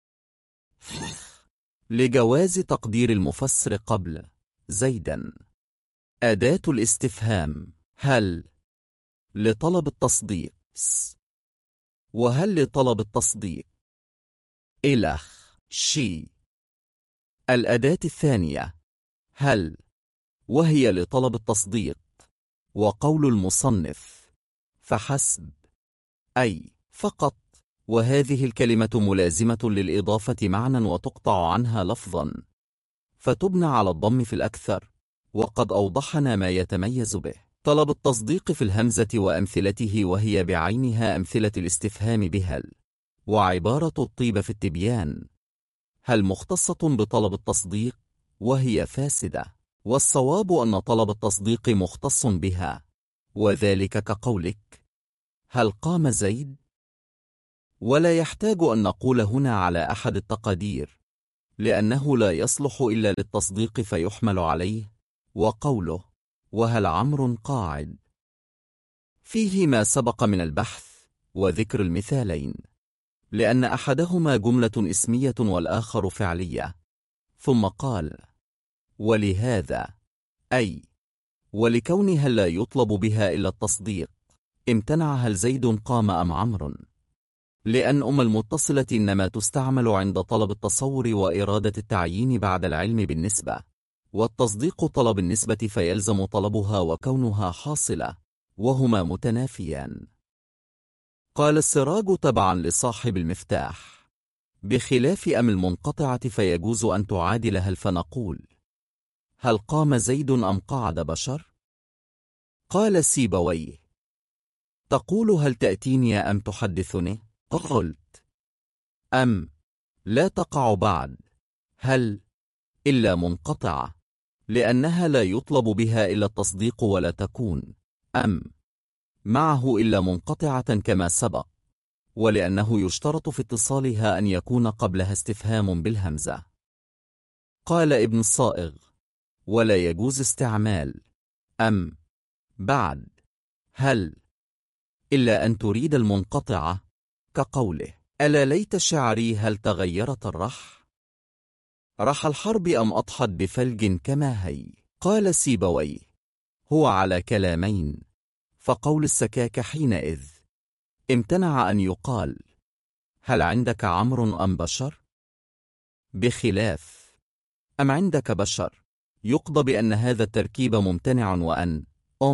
لجواز تقدير المفسر قبل زيدا. أداة الاستفهام هل لطلب التصديق وهل لطلب التصديق إلخ شي. الأداة الثانية هل، وهي لطلب التصديق، وقول المصنف فحسب أي فقط، وهذه الكلمة ملازمة للإضافة معنى وتقطع عنها لفظا، فتبنى على الضم في الأكثر، وقد أوضحنا ما يتميز به طلب التصديق في الهمزة وأمثلته، وهي بعينها أمثلة الاستفهام بهل، وعبارة الطيب في التبيان هل مختصة بطلب التصديق وهي فاسدة، والصواب أن طلب التصديق مختص بها، وذلك كقولك هل قام زيد؟ ولا يحتاج أن نقول هنا على أحد التقادير، لأنه لا يصلح إلا للتصديق فيحمل عليه. وقوله وهل عمرو قاعد فيه ما سبق من البحث وذكر المثالين، لأن أحدهما جملة اسمية والآخر فعلية، ثم قال ولهذا أي ولكونها لا يطلب بها إلا التصديق امتنع هل زيد قام أم عمرو، لأن أم المتصلة إنما تستعمل عند طلب التصور وإرادة التعيين بعد العلم بالنسبة، والتصديق طلب النسبة فيلزم طلبها وكونها حاصلة، وهما متنافيان. قال السراج تبعا لصاحب المفتاح بخلاف أم المنقطعة فيجوز أن تعادل هل، فنقول هل قام زيد أم قعد بشر؟ قال سيبويه تقول هل تأتيني أم تحدثني؟ قلت أم لا تقع بعد هل إلا منقطعة، لأنها لا يطلب بها إلا التصديق، ولا تكون أم معه إلا منقطعة كما سبق، ولأنه يشترط في اتصالها أن يكون قبلها استفهام بالهمزة. قال ابن الصائغ ولا يجوز استعمال أم بعد هل إلا أن تريد المنقطعة، كقوله ألا ليت شعري هل تغيرت الرح، رح الحرب أم أضحت بفلج كما هي. قال سيبويه هو على كلامين، فقول السكاك حينئذ امتنع أن يقال هل عندك عمرو أم بشر، بخلاف أم عندك بشر يقضى بأن هذا التركيب ممتنع، وأن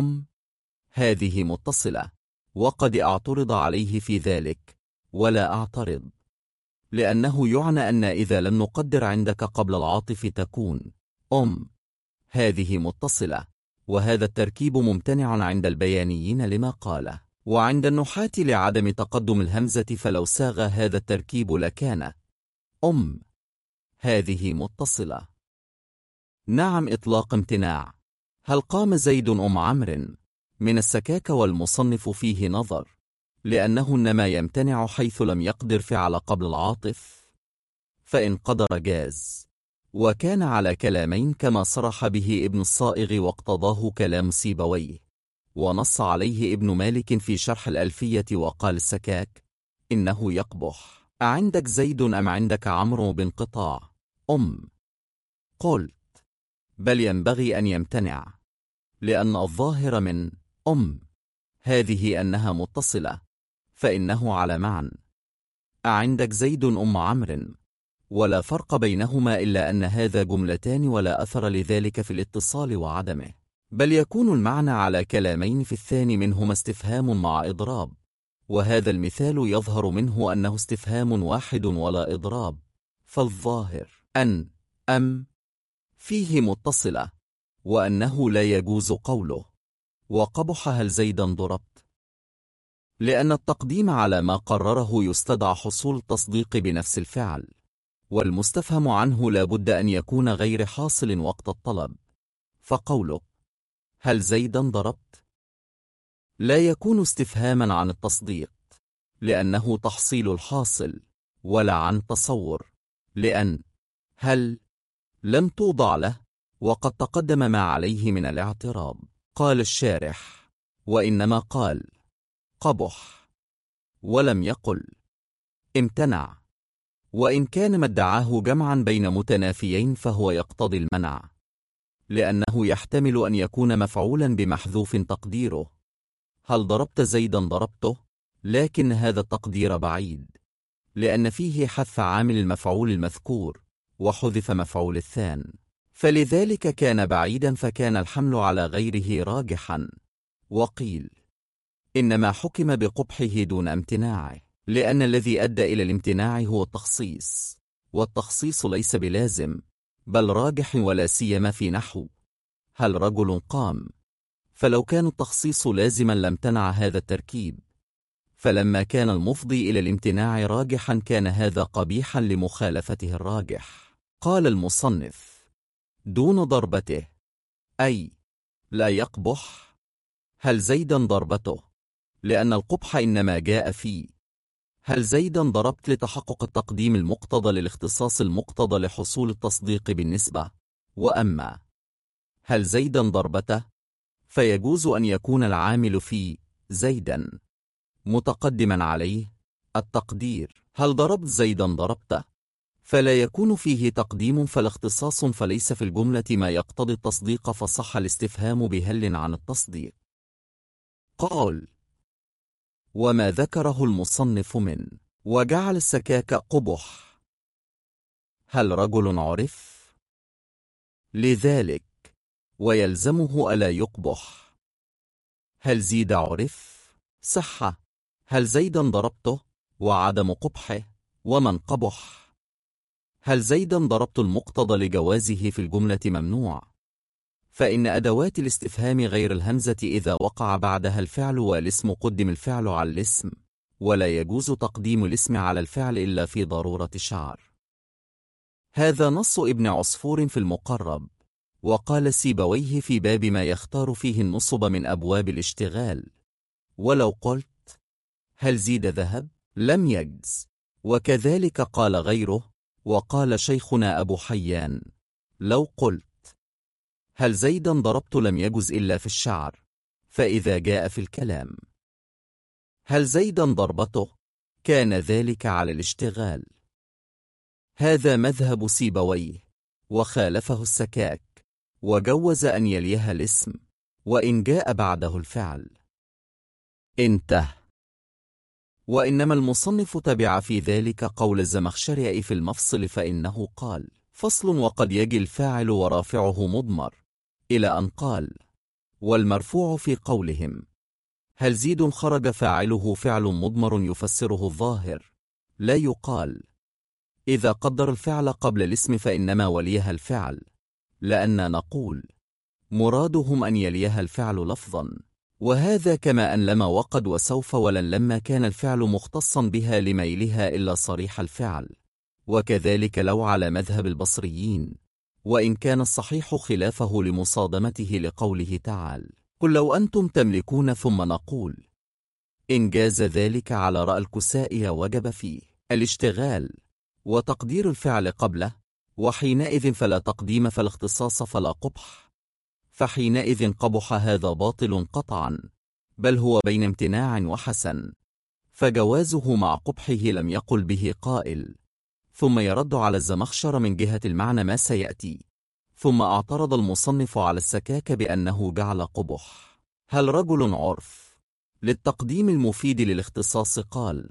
هذه متصلة، وقد اعترض عليه في ذلك ولا أعترض، لأنه يعنى أن إذا لم نقدر عندك قبل العاطف تكون هذه متصلة، وهذا التركيب ممتنع عند البيانيين لما قاله، وعند النحاة لعدم تقدم الهمزة، فلو ساغ هذا التركيب لكان هذه متصلة. نعم إطلاق امتناع. هل قام زيد أم عمرو من السكاك والمصنف فيه نظر، لأنه إنما يمتنع حيث لم يقدر فعل قبل العاطف، فإن قدر جاز، وكان على كلامين كما صرح به ابن الصائغ واقتضاه كلام سيبويه، ونص عليه ابن مالك في شرح الألفية، وقال السكاك إنه يقبح أعندك زيد أم عندك عمرو بانقطاع قلت بل ينبغي أن يمتنع، لأن الظاهر من هذه أنها متصلة، فإنه على معنى أعندك زيد عمرو، ولا فرق بينهما إلا أن هذا جملتان ولا أثر لذلك في الاتصال وعدمه، بل يكون المعنى على كلامين في الثاني منهما استفهام مع إضراب، وهذا المثال يظهر منه أنه استفهام واحد ولا إضراب، فالظاهر أن فيه متصلة، وأنه لا يجوز قوله وقبح هل زيدا ضربت، لأن التقديم على ما قرره يستدعى حصول التصديق بنفس الفعل، والمستفهم عنه لا بد أن يكون غير حاصل وقت الطلب، فقوله هل زيدا ضربت لا يكون استفهاما عن التصديق، لأنه تحصيل الحاصل، ولا عن تصور، لأن هل لم توضع له، وقد تقدم ما عليه من الاعتراض. قال الشارح: وإنما قال قبح ولم يقل امتنع، وإن كان ما ادعاه جمعا بين متنافيين فهو يقتضي المنع، لأنه يحتمل أن يكون مفعولا بمحذوف تقديره هل ضربت زيدا ضربته، لكن هذا التقدير بعيد، لأن فيه حذف عامل المفعول المذكور وحذف مفعول الثان، فلذلك كان بعيدا، فكان الحمل على غيره راجحا. وقيل إنما حكم بقبحه دون امتناعه، لأن الذي أدى إلى الامتناع هو التخصيص، والتخصيص ليس بلازم بل راجح، ولا سيما في نحو هل رجل قام، فلو كان التخصيص لازما لامتنع هذا التركيب، فلما كان المفضي إلى الامتناع راجحا كان هذا قبيحا لمخالفته الراجح. قال المصنف: دون ضربته، أي لا يقبح هل زيدا ضربته، لأن القبح إنما جاء فيه هل زيدا ضربت لتحقق التقديم المقتضى للاختصاص المقتضى لحصول التصديق بالنسبة، وأما هل زيدا ضربته فيجوز أن يكون العامل في زيدا متقدما عليه التقدير هل ضربت زيدا ضربته، فلا يكون فيه تقديم فلا اختصاص، فليس في الجملة ما يقتضي التصديق، فصح الاستفهام بهل عن التصديق. قال: وما ذكره المصنف من وجعل السكاك قبح هل رجل عرف، لذلك ويلزمه ألا يقبح هل زيد عرف صحة هل زيدا ضربته، وعدم قبحه ومن قبح هل زيدا ضربت المقتضى لجوازه في الجملة ممنوع، فإن أدوات الاستفهام غير الهمزة إذا وقع بعدها الفعل والاسم قدم الفعل على الاسم، ولا يجوز تقديم الاسم على الفعل إلا في ضرورة الشعر. هذا نص ابن عصفور في المقرب، وقال سيبويه في باب ما يختار فيه النصب من أبواب الاشتغال: ولو قلت هل زيد ذهب لم يجز، وكذلك قال غيره، وقال شيخنا أبو حيان: لو قلت هل زيدا ضربت لم يجز إلا في الشعر، فإذا جاء في الكلام هل زيدا ضربته كان ذلك على الاشتغال. هذا مذهب سيبويه، وخالفه السكاك، وجوز أن يليها الاسم وإن جاء بعده الفعل. انتهى. وإنما المصنف تبع في ذلك قول الزمخشري في المفصل، فإنه قال: فصل: وقد يجي الفاعل ورافعه مضمر، إلى أن قال: والمرفوع في قولهم هل زيد خرج فاعله فعل مضمر يفسره الظاهر، لا يقال إذا قدر الفعل قبل الاسم فإنما وليها الفعل، لأن نقول مرادهم أن يليها الفعل لفظا، وهذا كما أن لما وقد وسوف ولن لما كان الفعل مختصا بها لميلها إلا صريح الفعل، وكذلك لو على مذهب البصريين، وإن كان الصحيح خلافه لمصادمته لقوله تعالى: قل لو أنتم تملكون، ثم نقول إن جاز ذلك على رأى الكسائي وجب فيه الاشتغال وتقدير الفعل قبله، وحينئذ فلا تقديم فلا اختصاص فلا قبح، فحينئذ قبح هذا باطل قطعا، بل هو بين امتناع وحسن، فجوازه مع قبحه لم يقل به قائل. ثم يرد على الزمخشر من جهة المعنى ما سيأتي، ثم اعترض المصنف على السكاك بأنه جعل قبح هل رجل عرف للتقديم المفيد للاختصاص قال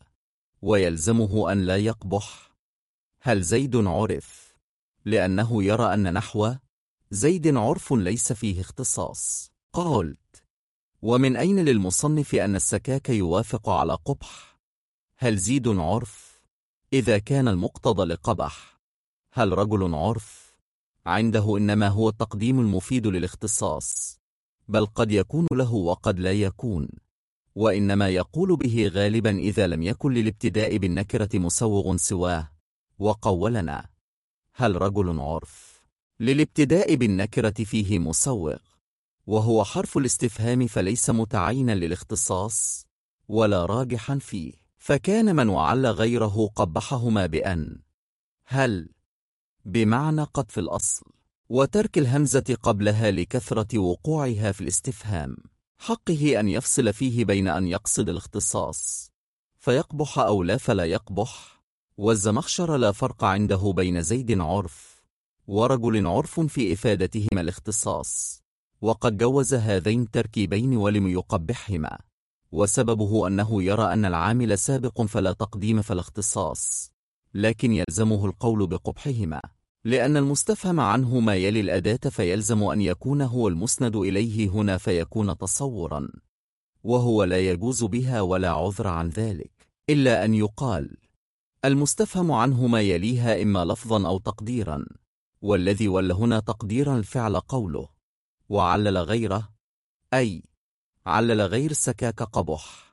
ويلزمه أن لا يقبح. هل زيد عرف لأنه يرى أن نحو زيد عرف ليس فيه اختصاص. قلت ومن أين للمصنف أن السكاك يوافق على قبح؟ هل زيد عرف إذا كان المقتضى لقبح؟ هل رجل عرف عنده إنما هو التقديم المفيد للاختصاص، بل قد يكون له وقد لا يكون، وإنما يقول به غالبا إذا لم يكن للابتداء بالنكرة مسوغ سواه. وقولنا هل رجل عرف للابتداء بالنكرة فيه مسوغ، وهو حرف الاستفهام فليس متعينا للاختصاص ولا راجحا فيه، فكان من وعل غيره قبحهما بأن هل بمعنى قد في الأصل، وترك الهمزة قبلها لكثرة وقوعها في الاستفهام، حقه أن يفصل فيه بين أن يقصد الاختصاص فيقبح أو لا فلا يقبح. والزمخشر لا فرق عنده بين زيد عرف ورجل عرف في إفادتهما الاختصاص، وقد جوز هذين التركيبين ولم يقبحهما، وسببه أنه يرى أن العامل سابق فلا تقديم فلا اختصاص، لكن يلزمه القول بقبحهما لأن المستفهم عنه ما يلي الأداة، فيلزم أن يكون هو المسند إليه هنا فيكون تصورا، وهو لا يجوز بها ولا عذر عن ذلك، إلا أن يقال المستفهم عنه ما يليها إما لفظا أو تقديرا، والذي ول هنا تقديرا الفعل قوله وعلل غيره، أي علل غير السكاك قبح.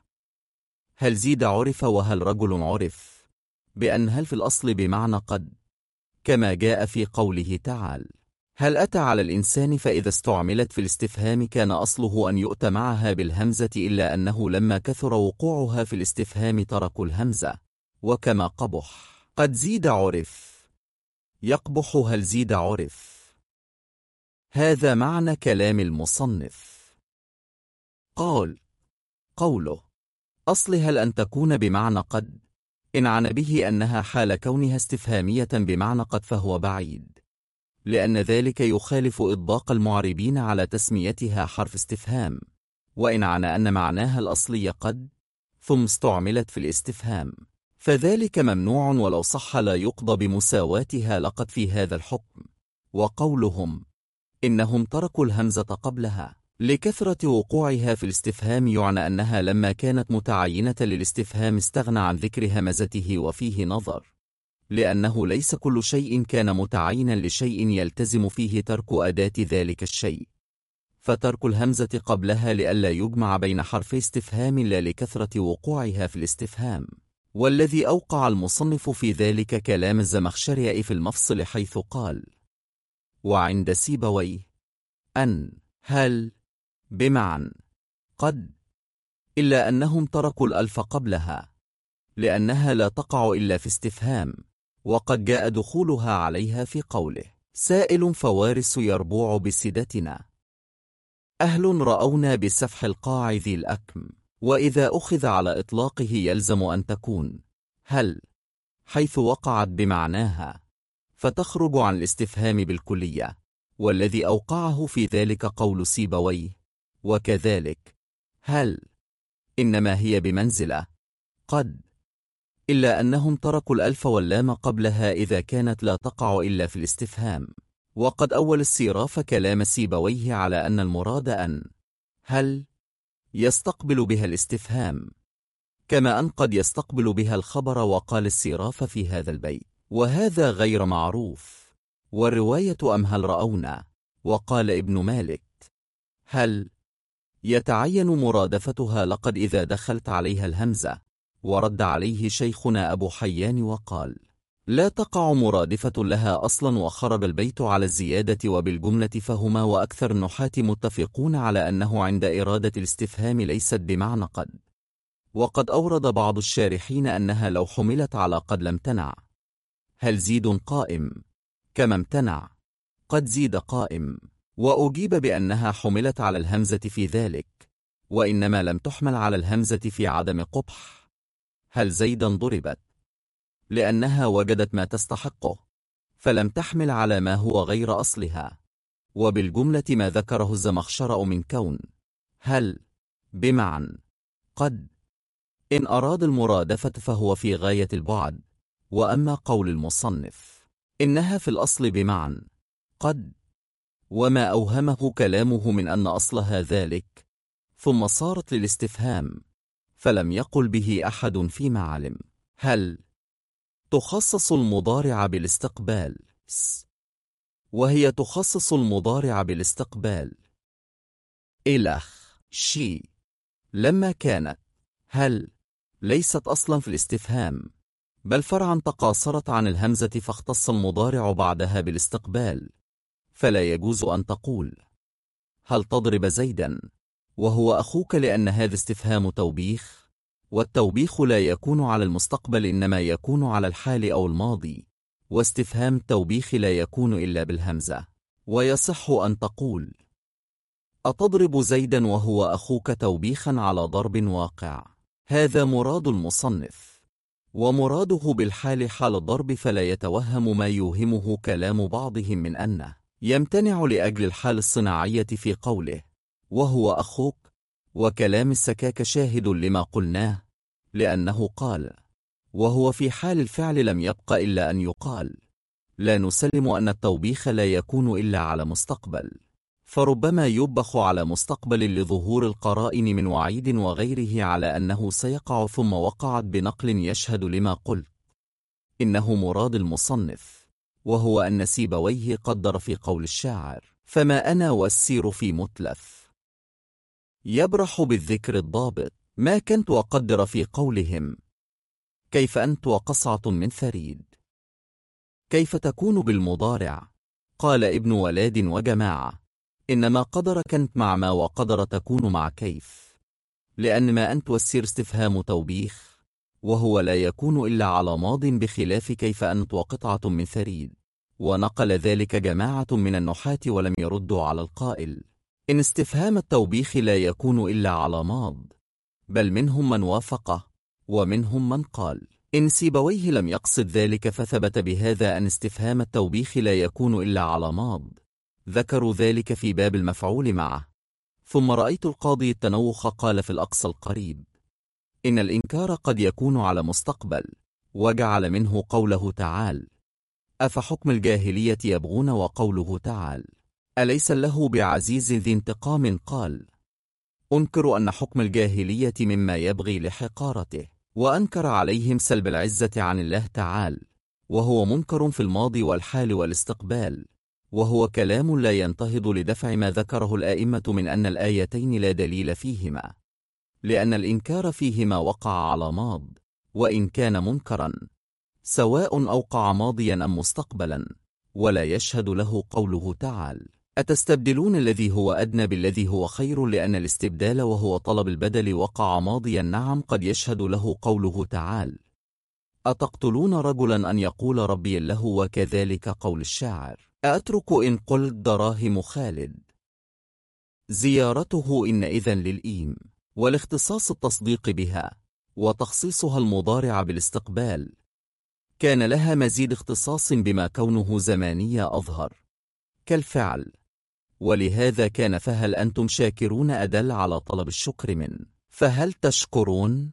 هل زيد عرف وهل رجل عرف بأن هل في الأصل بمعنى قد، كما جاء في قوله تعالى هل أتى على الإنسان، فإذا استعملت في الاستفهام كان أصله أن يؤتى معها بالهمزة، إلا أنه لما كثر وقوعها في الاستفهام تركوا الهمزة، وكما قبح قد زيد عرف يقبح هل زيد عرف. هذا معنى كلام المصنف. قال قوله أصل هل أن تكون بمعنى قد إن عن به أنها حال كونها استفهامية بمعنى قد فهو بعيد، لأن ذلك يخالف إطباق المعربين على تسميتها حرف استفهام، وإن عن أن معناها الأصلي قد ثم استعملت في الاستفهام فذلك ممنوع، ولو صح لا يقضى بمساواتها لقد في هذا الحكم. وقولهم إنهم تركوا الهمزة قبلها لكثرة وقوعها في الاستفهام يعني أنها لما كانت متعينة للاستفهام استغنى عن ذكر همزته، وفيه نظر، لأنه ليس كل شيء كان متعينا لشيء يلتزم فيه ترك أداة ذلك الشيء، فترك الهمزة قبلها لئلا يجمع بين حرفي استفهام لا لكثرة وقوعها في الاستفهام. والذي أوقع المصنف في ذلك كلام الزمخشري في المفصل حيث قال وعند سيبويه أن هل بمعنى قد، إلا أنهم تركوا الألف قبلها لأنها لا تقع إلا في استفهام، وقد جاء دخولها عليها في قوله سائل فوارس يربوع بسدتنا، أهل رأونا بسفح القاع ذي الأكم. وإذا أخذ على إطلاقه يلزم أن تكون هل حيث وقعت بمعناها فتخرج عن الاستفهام بالكلية، والذي أوقعه في ذلك قول سيبويه وكذلك هل إنما هي بمنزلة قد، إلا أنهم تركوا الألف واللام قبلها إذا كانت لا تقع إلا في الاستفهام. وقد أول السيراف كلام سيبويه على أن المراد أن هل يستقبل بها الاستفهام، كما أن قد يستقبل بها الخبر. وقال السيراف في هذا البيت وهذا غير معروف، والرواية أم هل رأونا. وقال ابن مالك هل يتعين مرادفتها لقد إذا دخلت عليها الهمزة، ورد عليه شيخنا أبو حيان وقال لا تقع مرادفة لها أصلا، وخرج البيت على الزيادة وبالجملة فهما وأكثر النحاة متفقون على أنه عند إرادة الاستفهام ليست بمعنى قد. وقد أورد بعض الشارحين أنها لو حملت على قد لم تنع هل زيد قائم، كما امتنع قد زيد قائم، وأجيب بأنها حملت على الهمزة في ذلك، وإنما لم تحمل على الهمزة في عدم قبح هل زيدا ضربت، لأنها وجدت ما تستحقه فلم تحمل على ما هو غير أصلها. وبالجملة ما ذكره الزمخشري من كون هل بمعنى قد إن أراد المرادفة فهو في غاية البعد. وأما قول المصنف إنها في الأصل بمعنى قد وما أوهمه كلامه من أن أصلها ذلك ثم صارت للاستفهام فلم يقل به أحد فيما علم. هل تخصص المضارع بالاستقبال وهي تخصص المضارع بالاستقبال إلخ شي لما كانت هل ليست أصلا في الاستفهام بل فرعا تقاصرت عن الهمزة فاختص المضارع بعدها بالاستقبال، فلا يجوز أن تقول هل تضرب زيدا وهو أخوك لأن هذا استفهام توبيخ، والتوبيخ لا يكون على المستقبل إنما يكون على الحال أو الماضي، واستفهام التوبيخ لا يكون إلا بالهمزة. ويصح أن تقول أتضرب زيدا وهو أخوك توبيخا على ضرب واقع. هذا مراد المصنف، ومراده بالحال حال الضرب، فلا يتوهم ما يوهمه كلام بعضهم من أنه يمتنع لأجل الحال الصناعية في قوله وهو أخوك، وكلام السكاك شاهد لما قلناه، لأنه قال وهو في حال الفعل لم يبق إلا أن يقال. لا نسلم أن التوبيخ لا يكون إلا على مستقبل، فربما يبخ على مستقبل لظهور القرائن من وعيد وغيره على أنه سيقع ثم وقعت بنقل يشهد لما قلت. إنه مراد المصنف، وهو أن سيبويه قدر في قول الشاعر فما أنا والسير في متلف يبرح بالذكر الضابط ما كنت أقدر في قولهم كيف أنت وقصعة من ثريد. كيف تكون بالمضارع؟ قال ابن ولاد وجماعة إنما قدر كنت مع ما وقدر تكون مع كيف، لأن ما أنت والسير استفهام توبيخ، وهو لا يكون إلا على ماض بخلاف كيف أنت وقطعة من ثريد. ونقل ذلك جماعة من النحاة ولم يردوا على القائل إن استفهام التوبيخ لا يكون إلا على ماض، بل منهم من وافقه ومنهم من قال إن سيبويه لم يقصد ذلك فثبت بهذا أن استفهام التوبيخ لا يكون إلا على ماض. ذكروا ذلك في باب المفعول معه. ثم رأيت القاضي التنوخ قال في الأقصى القريب إن الإنكار قد يكون على مستقبل، وجعل منه قوله تعالى أفحكم الجاهلية يبغون، وقوله تعالى أليس له بعزيز ذي انتقام، قال أنكر أن حكم الجاهلية مما يبغي لحقارته، وأنكر عليهم سلب العزة عن الله تعالى، وهو منكر في الماضي والحال والاستقبال، وهو كلام لا ينتهض لدفع ما ذكره الآئمة من أن الآيتين لا دليل فيهما، لأن الإنكار فيهما وقع على ماض، وإن كان منكرا سواء أوقع ماضيا أم مستقبلا، ولا يشهد له قوله تعالى أتستبدلون الذي هو أدنى بالذي هو خير، لأن الاستبدال وهو طلب البدل وقع ماضيا. نعم، قد يشهد له قوله تعالى أتقتلون رجلا أن يقول ربي الله، وكذلك قول الشاعر أترك إن قلت دراهم خالد زيارته إن إذن للإيم. والاختصاص التصديق بها وتخصيصها المضارع بالاستقبال كان لها مزيد اختصاص بما كونه زمانية أظهر كالفعل، ولهذا كان فهل أنتم شاكرون أدل على طلب الشكر من فهل تشكرون،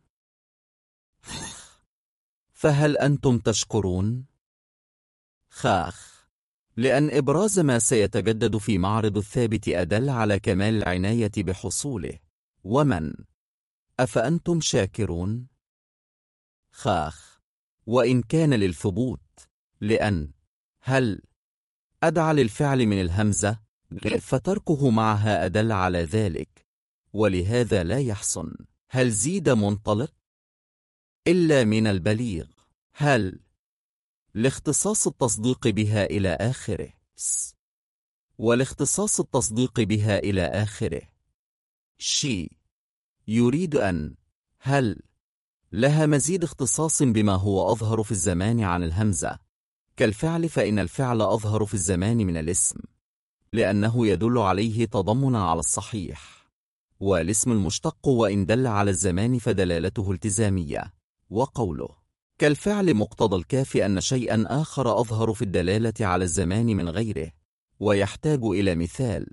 فهل أنتم تشكرون خاخ، لأن إبراز ما سيتجدد في معرض الثابت أدل على كمال العناية بحصوله. ومن أفأنتم شاكرون خاخ، وإن كان للثبوت، لأن هل أدعى للفعل من الهمزة فتركه معها أدل على ذلك، ولهذا لا يحسن هل زيد منطلق إلا من البليغ هل لاختصاص التصديق بها إلى آخره، والاختصاص التصديق بها إلى آخره شي يريد أن هل لها مزيد اختصاص بما هو أظهر في الزمان عن الهمزة كالفعل، فإن الفعل أظهر في الزمان من الاسم لأنه يدل عليه تضمنا على الصحيح، والاسم المشتق وإن دل على الزمان فدلالته التزامية. وقوله كالفعل مقتضى الكاف أن شيئا آخر أظهر في الدلالة على الزمان من غيره، ويحتاج إلى مثال،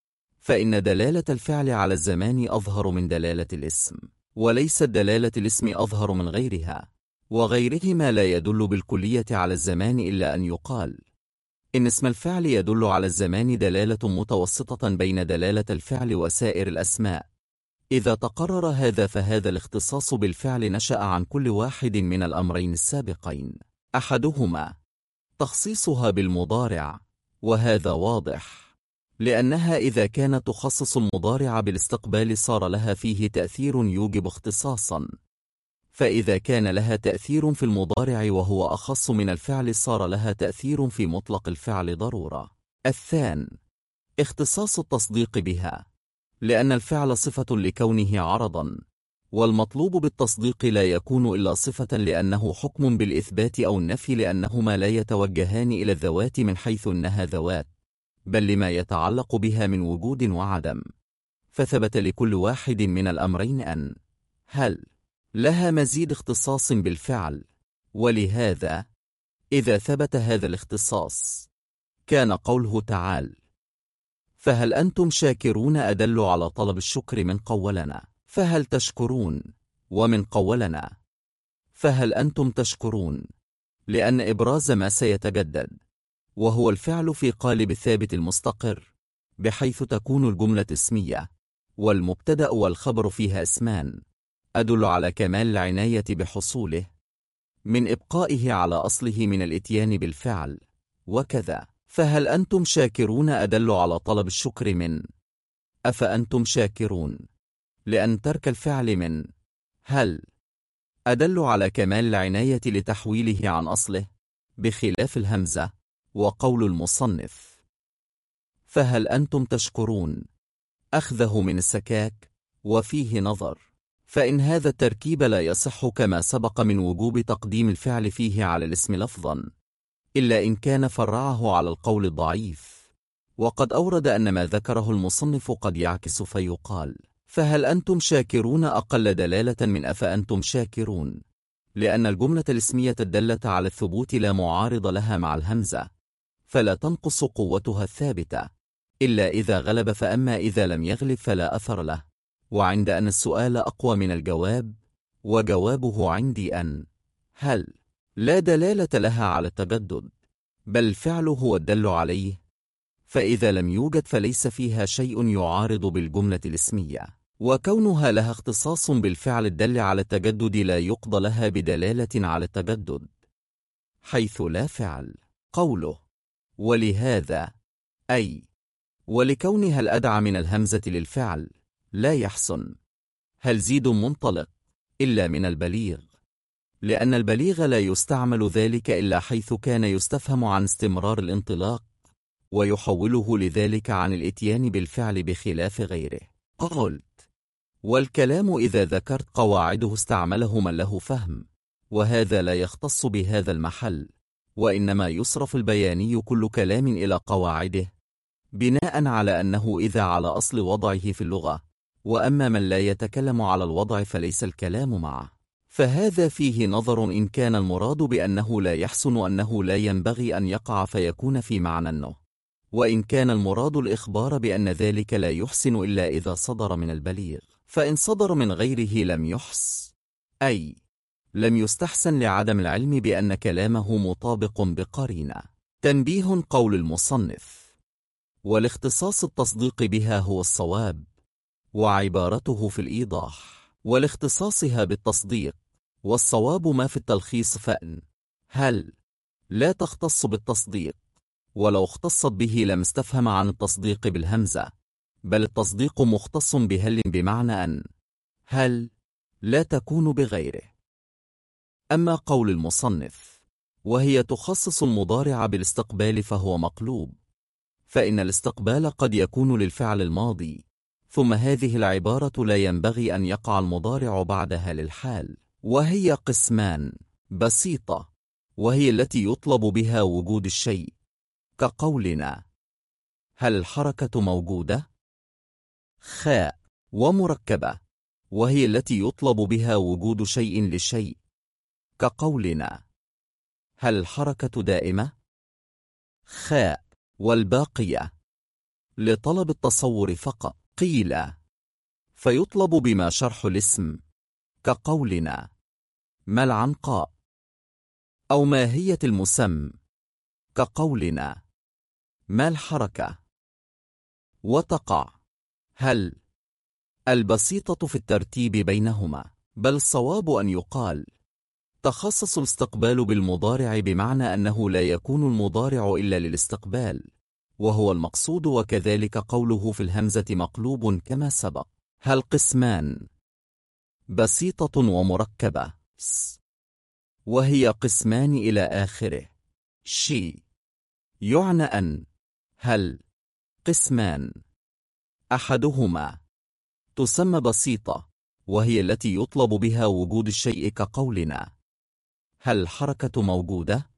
فإن دلالة الفعل على الزمان أظهر من دلالة الاسم، وليست دلالة الاسم أظهر من غيرها، وغيرهما لا يدل بالكلية على الزمان إلا أن يقال إن اسم الفعل يدل على الزمان دلالة متوسطة بين دلالة الفعل وسائر الأسماء. إذا تقرر هذا فهذا الاختصاص بالفعل نشأ عن كل واحد من الأمرين السابقين، أحدهما تخصيصها بالمضارع، وهذا واضح لأنها إذا كانت تخصص المضارع بالاستقبال صار لها فيه تأثير يوجب اختصاصا، فإذا كان لها تأثير في المضارع وهو أخص من الفعل صار لها تأثير في مطلق الفعل ضرورة. الثاني اختصاص التصديق بها، لأن الفعل صفة لكونه عرضا، والمطلوب بالتصديق لا يكون إلا صفة لأنه حكم بالإثبات أو النفي، لأنهما لا يتوجهان إلى الذوات من حيث أنها ذوات، بل لما يتعلق بها من وجود وعدم، فثبت لكل واحد من الأمرين أن هل لها مزيد اختصاص بالفعل، ولهذا إذا ثبت هذا الاختصاص كان قوله تعالى فهل أنتم شاكرون أدل على طلب الشكر من قولنا فهل تشكرون، ومن قولنا فهل أنتم تشكرون، لأن إبراز ما سيتجدد وهو الفعل في قالب الثابت المستقر، بحيث تكون الجملة اسمية والمبتدأ والخبر فيها اسمان، أدل على كمال العناية بحصوله من إبقائه على أصله من الإتيان بالفعل. وكذا فهل أنتم شاكرون أدل على طلب الشكر من أفأنتم شاكرون، لأن ترك الفعل من هل أدل على كمال العناية لتحويله عن أصله، بخلاف الهمزة. وقول المصنف فهل أنتم تشكرون أخذه من السكاك، وفيه نظر، فإن هذا التركيب لا يصح كما سبق من وجوب تقديم الفعل فيه على الاسم لفظا، إلا إن كان فرعه على القول الضعيف. وقد أورد أن ما ذكره المصنف قد يعكس فيقال فهل أنتم شاكرون أقل دلالة من أفأنتم شاكرون، لأن الجملة الاسمية الدالة على الثبوت لا معارض لها مع الهمزة، فلا تنقص قوتها الثابتة إلا إذا غلب، فأما إذا لم يغلب فلا أثر له. وعند أن السؤال أقوى من الجواب، وجوابه عندي أن هل لا دلالة لها على التجدد، بل الفعل هو الدل عليه، فإذا لم يوجد فليس فيها شيء يعارض بالجملة الاسمية، وكونها لها اختصاص بالفعل الدل على التجدد لا يقضى لها بدلالة على التجدد حيث لا فعل. قوله ولهذا أي ولكونها الأدعى من الهمزة للفعل لا يحسن هل زيد منطلق إلا من البليغ، لأن البليغ لا يستعمل ذلك إلا حيث كان يستفهم عن استمرار الانطلاق، ويحوله لذلك عن الإتيان بالفعل بخلاف غيره. قلت والكلام إذا ذكرت قواعده استعمله من له فهم، وهذا لا يختص بهذا المحل، وإنما يصرف البياني كل كلام إلى قواعده بناء على أنه إذا على أصل وضعه في اللغة، وأما من لا يتكلم على الوضع فليس الكلام معه، فهذا فيه نظر إن كان المراد بأنه لا يحسن أنه لا ينبغي أن يقع فيكون في معنى أنه، وإن كان المراد الإخبار بأن ذلك لا يحسن إلا إذا صدر من البليغ، فإن صدر من غيره لم يحس، أي لم يستحسن لعدم العلم بأن كلامه مطابق بقرينة. تنبيه قول المصنف والاختصاص التصديق بها هو الصواب، وعبارته في الإيضاح ولاختصاصها بالتصديق، والصواب ما في التلخيص، فإن هل لا تختص بالتصديق، ولو اختصت به لم استفهم عن التصديق بالهمزة، بل التصديق مختص بهل بمعنى أن هل لا تكون بغيره. أما قول المصنف وهي تخصص المضارع بالاستقبال فهو مقلوب، فإن الاستقبال قد يكون للفعل الماضي، ثم هذه العبارة لا ينبغي أن يقع المضارع بعدها للحال، وهي قسمان: بسيطة وهي التي يطلب بها وجود الشيء، كقولنا هل الحركة موجودة؟ خاء. ومركبة وهي التي يطلب بها وجود شيء للشيء، كقولنا هل الحركة دائمة؟ خاء. والباقية لطلب التصور فقط. قيل فيطلب بما شرح الاسم، كقولنا ما العنقاء، أو ماهية المسمى، كقولنا ما الحركة. وتقع هل البسيطة في الترتيب بينهما، بل الصواب أن يقال تخصص الاستقبال بالمضارع، بمعنى أنه لا يكون المضارع إلا للاستقبال، وهو المقصود. وكذلك قوله في الهمزة مقلوب كما سبق. هل قسمان، بسيطة ومركبة، وهي قسمان إلى آخره. شي يعنى أن هل قسمان، أحدهما تسمى بسيطة، وهي التي يطلب بها وجود الشيء، كقولنا هل الحركة موجودة،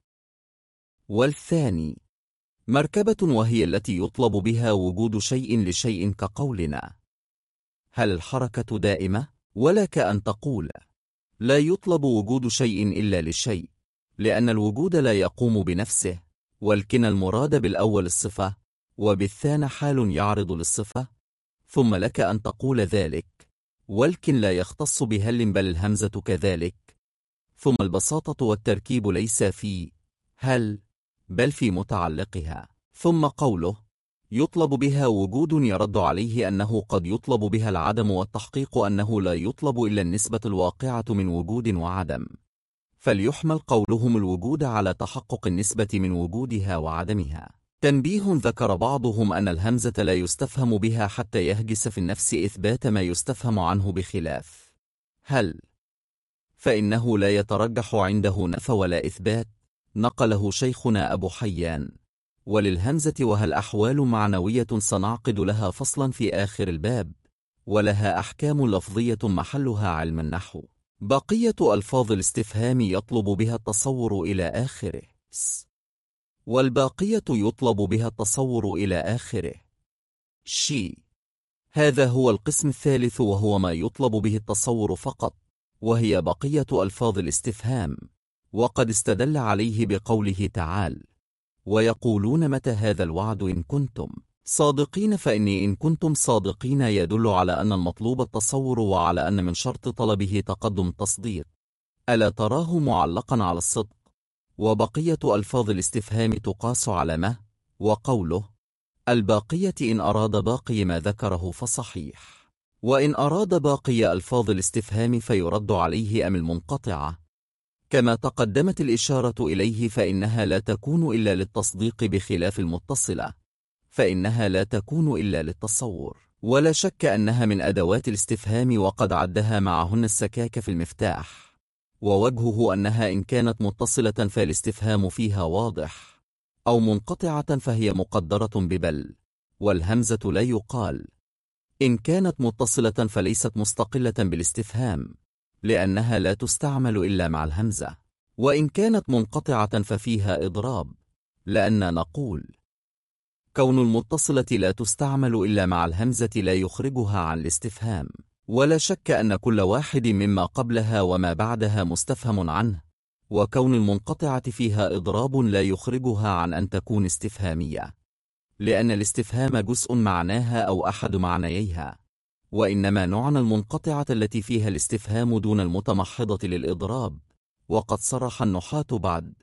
والثاني مركبة، وهي التي يطلب بها وجود شيء لشيء، كقولنا هل الحركة دائمة. ولك أن تقول لا يطلب وجود شيء إلا للشيء، لأن الوجود لا يقوم بنفسه، ولكن المراد بالأول الصفة، وبالثاني حال يعرض للصفة. ثم لك أن تقول ذلك ولكن لا يختص بهل، بل الهمزة كذلك. ثم البساطة والتركيب ليس في هل، بل في متعلقها. ثم قوله يطلب بها وجود يرد عليه أنه قد يطلب بها العدم، والتحقيق أنه لا يطلب إلا النسبة الواقعة من وجود وعدم، فليحمل قولهم الوجود على تحقق النسبة من وجودها وعدمها. تنبيه: ذكر بعضهم أن الهمزة لا يستفهم بها حتى يهجس في النفس إثبات ما يستفهم عنه، بخلاف هل فإنه لا يترجح عنده نفي ولا إثبات، نقله شيخنا أبو حيان. وللهمزة وهل أحوال معنوية سنعقد لها فصلا في آخر الباب، ولها أحكام لفظية محلها علم النحو. بقية ألفاظ الاستفهام يطلب بها التصور إلى آخره، والباقية يطلب بها التصور إلى آخره. شي هذا هو القسم الثالث، وهو ما يطلب به التصور فقط، وهي بقية ألفاظ الاستفهام. وقد استدل عليه بقوله تعالى ويقولون متى هذا الوعد إن كنتم صادقين. فإني إن كنتم صادقين يدل على أن المطلوب التصور، وعلى أن من شرط طلبه تقدم التصديق، ألا تراه معلقا على الصدق. وبقية ألفاظ الاستفهام تقاس على ما. وقوله الباقية إن أراد باقي ما ذكره فصحيح، وإن أراد باقي ألفاظ الاستفهام فيرد عليه أم المنقطعة، كما تقدمت الإشارة إليه، فإنها لا تكون إلا للتصديق، بخلاف المتصلة فإنها لا تكون إلا للتصور. ولا شك أنها من أدوات الاستفهام، وقد عدها معهن السكاك في المفتاح. ووجهه أنها إن كانت متصلة فالاستفهام فيها واضح، أو منقطعة فهي مقدرة ببل. والهمزة لا يقال إن كانت متصلة فليست مستقلة بالاستفهام، لأنها لا تستعمل إلا مع الهمزة. وإن كانت منقطعة ففيها إضراب، لأن نقول كون المتصلة لا تستعمل إلا مع الهمزة لا يخرجها عن الاستفهام. ولا شك أن كل واحد مما قبلها وما بعدها مستفهم عنه، وكون المنقطعة فيها إضراب لا يخرجها عن أن تكون استفهامية، لأن الاستفهام جزء معناها أو أحد معنييها، وإنما نعنى المنقطعة التي فيها الاستفهام دون المتمحضة للإضراب. وقد صرح النحاة بعد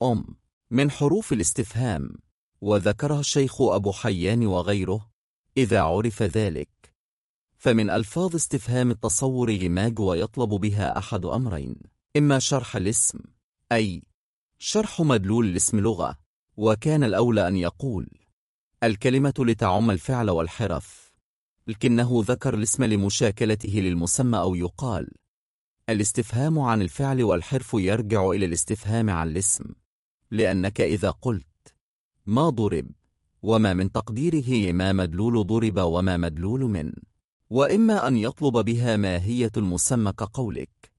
من حروف الاستفهام، وذكرها الشيخ أبو حيان وغيره. إذا عرف ذلك فمن ألفاظ استفهام التصور غماج، ويطلب بها أحد أمرين: إما شرح الاسم، أي شرح مدلول الاسم لغة، وكان الأولى أن يقول الكلمة لتعم الفعل والحرف، لكنه ذكر الاسم لمشاكلته للمسمى. أو يقال الاستفهام عن الفعل والحرف يرجع إلى الاستفهام عن الاسم، لأنك إذا قلت ما ضرب، وما من تقديره ما مدلول ضرب وما مدلول من. وإما أن يطلب بها ماهية المسمى، كقولك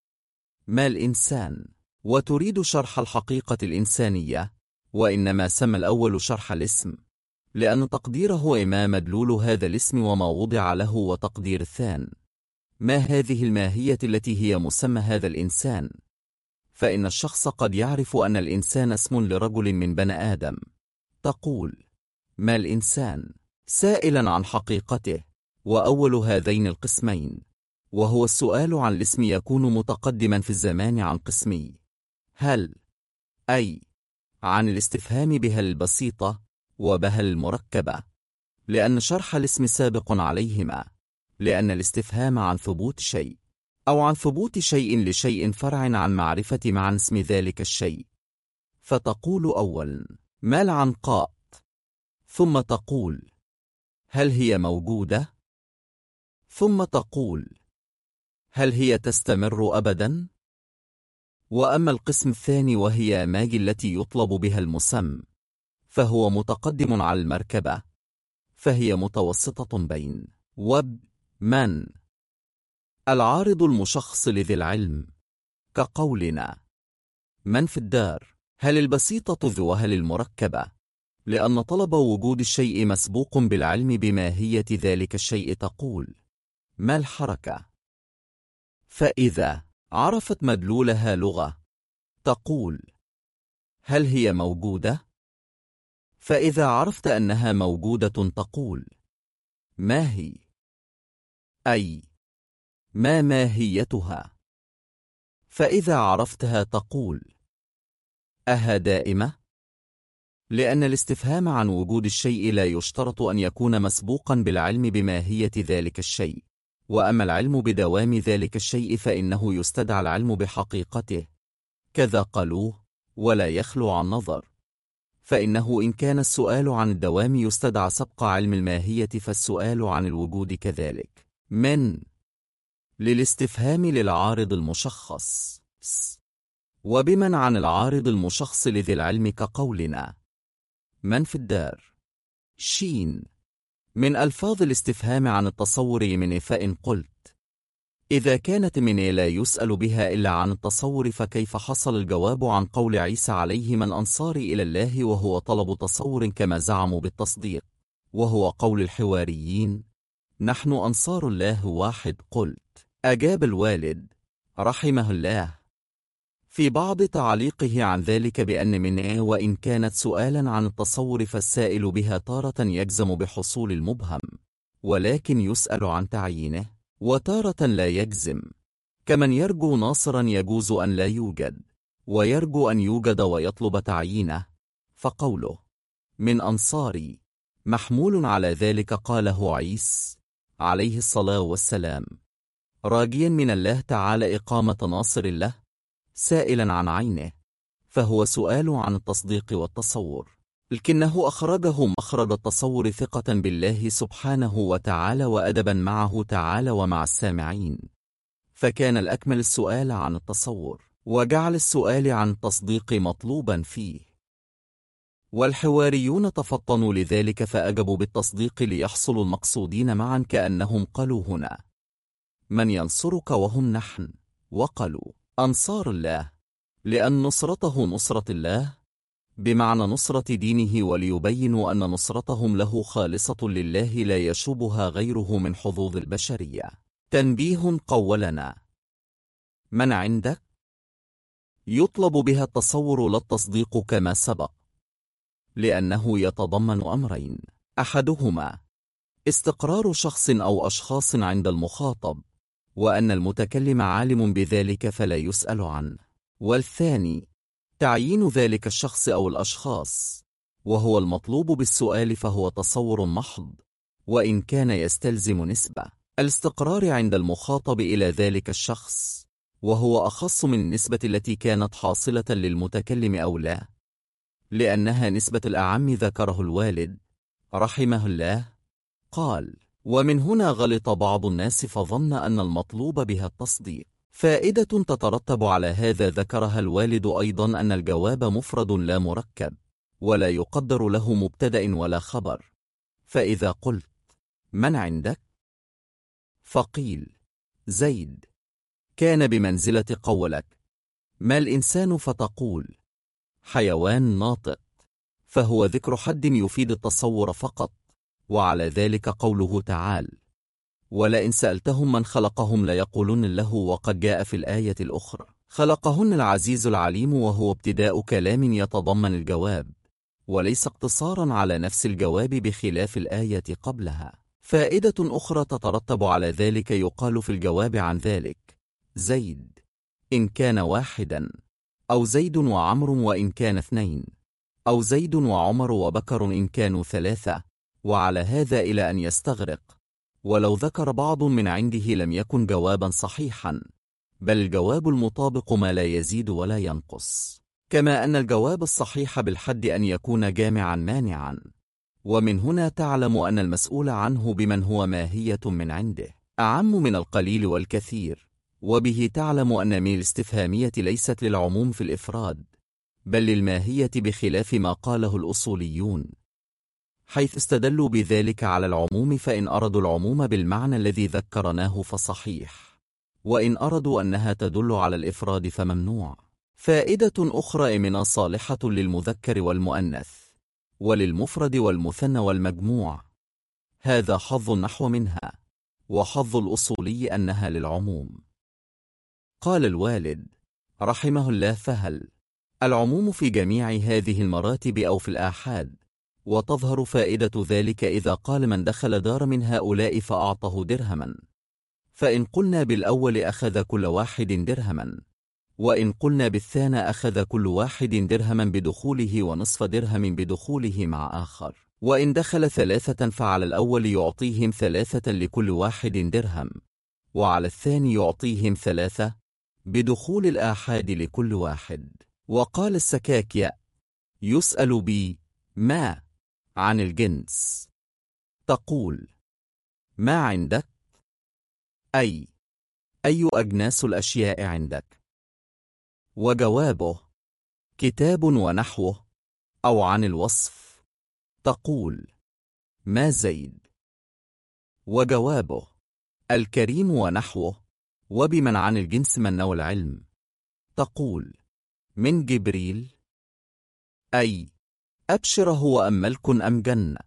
ما الإنسان، وتريد شرح الحقيقة الإنسانية، وإنما سمى الأول شرح الاسم، لأن تقديره ما مدلول هذا الاسم وما وضع له. وتقدير الثاني ما هذه الماهية التي هي مسمى هذا الإنسان، فإن الشخص قد يعرف أن الإنسان اسم لرجل من بني آدم، تقول ما الإنسان؟ سائلا عن حقيقته، وأول هذين القسمين وهو السؤال عن الاسم يكون متقدما في الزمان عن قسمي هل، أي عن الاستفهام بهل البسيطة وبهل المركبة، لأن شرح الاسم سابق عليهما، لأن الاستفهام عن ثبوت شيء أو عن ثبوت شيء لشيء فرع عن معرفة معنى اسم ذلك الشيء. فتقول أولا ما العنقاء، ثم تقول هل هي موجودة، ثم تقول هل هي تستمر أبدا؟ وأما القسم الثاني وهي ماجي التي يطلب بها المسمى فهو متقدم على المركبة، فهي متوسطة بين وب من. العارض المشخص لذي العلم كقولنا من في الدار، هل البسيطة ذو وهل المركبة، لأن طلب وجود الشيء مسبوق بالعلم بماهية ذلك الشيء. تقول ما الحركة، فإذا عرفت مدلولها لغة تقول هل هي موجودة، فإذا عرفت أنها موجودة تقول ما هي، أي ما ماهيتها، فإذا عرفتها تقول أها دائمة، لأن الاستفهام عن وجود الشيء لا يشترط أن يكون مسبوقا بالعلم بماهية ذلك الشيء، وأما العلم بدوام ذلك الشيء فإنه يستدعى العلم بحقيقته، كذا قالوه ولا يخلو عن نظر، فإنه إن كان السؤال عن الدوام يستدعى سبق علم الماهية فالسؤال عن الوجود كذلك. من للاستفهام للعارض المشخص، وبمن عن العارض المشخص لذي العلم كقولنا من في الدار. شين من ألفاظ الاستفهام عن التصور من، فإن قلت إذا كانت من لا يسأل بها إلا عن التصور فكيف حصل الجواب عن قول عيسى عليه من أنصاري إلى الله، وهو طلب تصور كما زعموا بالتصديق، وهو قول الحواريين نحن أنصار الله واحد. قلت أجاب الوالد رحمه الله في بعض تعليقه عن ذلك بأن من وإن كانت سؤالا عن التصور فالسائل بها تارة يجزم بحصول المبهم ولكن يسأل عن تعيينه، وتارة لا يجزم، كمن يرجو ناصرا يجوز أن لا يوجد ويرجو أن يوجد ويطلب تعيينه، فقوله من أنصاري محمول على ذلك قاله عيسى عليه الصلاة والسلام راجيا من الله تعالى إقامة ناصر له سائلا عن عينه، فهو سؤال عن التصديق والتصور، لكنه أخرجه مخرج التصور ثقة بالله سبحانه وتعالى وأدبا معه تعالى ومع السامعين، فكان الأكمل السؤال عن التصور وجعل السؤال عن التصديق مطلوبا فيه. والحواريون تفطنوا لذلك فأجبوا بالتصديق ليحصلوا المقصودين معا، كأنهم قالوا هنا من ينصرك وهم نحن، وقالوا أنصار الله لأن نصرته نصرة الله بمعنى نصرة دينه، وليبينوا أن نصرتهم له خالصة لله لا يشوبها غيره من حظوظ البشرية. تنبيه قولنا من عندك يطلب بها التصور لا التصديق كما سبق، لأنه يتضمن أمرين، أحدهما استقرار شخص أو أشخاص عند المخاطب وأن المتكلم عالم بذلك فلا يسأل عنه، والثاني تعيين ذلك الشخص أو الأشخاص وهو المطلوب بالسؤال، فهو تصور محض وإن كان يستلزم نسبة الاستقرار عند المخاطب إلى ذلك الشخص، وهو أخص من النسبة التي كانت حاصلة للمتكلم أو لا، لأنها نسبة الأعم. ذكره الوالد رحمه الله قال ومن هنا غلط بعض الناس فظن أن المطلوب بها التصديق. فائدة تترتب على هذا ذكرها الوالد أيضا أن الجواب مفرد لا مركب ولا يقدر له مبتدأ ولا خبر، فإذا قلت من عندك فقيل زيد كان بمنزلة قولك ما الإنسان فتقول حيوان ناطق، فهو ذكر حد يفيد التصور فقط، وعلى ذلك قوله تعالى ولئن سألتهم من خلقهم ليقولن له، وقد جاء في الآية الأخرى خلقهن العزيز العليم، وهو ابتداء كلام يتضمن الجواب، وليس اقتصارا على نفس الجواب بخلاف الآية قبلها. فائدة أخرى تترتب على ذلك يقال في الجواب عن ذلك: زيد إن كان واحدا، أو زيد وعمر وإن كان اثنين، أو زيد وعمر وبكر إن كانوا ثلاثة، وعلى هذا إلى أن يستغرق. ولو ذكر بعض من عنده لم يكن جوابا صحيحا، بل الجواب المطابق ما لا يزيد ولا ينقص. كما أن الجواب الصحيح بالحد أن يكون جامعا مانعا. ومن هنا تعلم أن المسؤول عنه بمن هو ماهية من عنده أعم من القليل والكثير. وبه تعلم أن من الاستفهامية ليست للعموم في الإفراد، بل للماهية بخلاف ما قاله الأصوليون، حيث استدلوا بذلك على العموم، فإن أرادوا العموم بالمعنى الذي ذكرناه فصحيح، وإن أرادوا أنها تدل على الإفراد فممنوع. فائدة أخرى من صالحة للمذكر والمؤنث، وللمفرد والمثنى والمجموع، هذا حظ النحو منها، وحظ الأصولي أنها للعموم. قال الوالد رحمه الله: فهل العموم في جميع هذه المراتب أو في الآحاد؟ وتظهر فائدة ذلك إذا قال: من دخل دار من هؤلاء فأعطه درهما، فإن قلنا بالأول أخذ كل واحد درهما، وإن قلنا بالثاني أخذ كل واحد درهما بدخوله ونصف درهم بدخوله مع آخر. وإن دخل ثلاثة فعلى الأول يعطيهم ثلاثة لكل واحد درهم، وعلى الثاني يعطيهم ثلاثة بدخول الآحاد لكل واحد. وقال السكاكية: يسأل بي ما عن الجنس، تقول: ما عندك؟ أي أجناس الأشياء عندك؟ وجوابه: كتاب ونحوه، أو عن الوصف، تقول: ما زيد؟ وجوابه: الكريم ونحوه، وبمن عن الجنس من أو العلم، تقول: من جبريل، أي أبشر هو أم ملك أم جنة.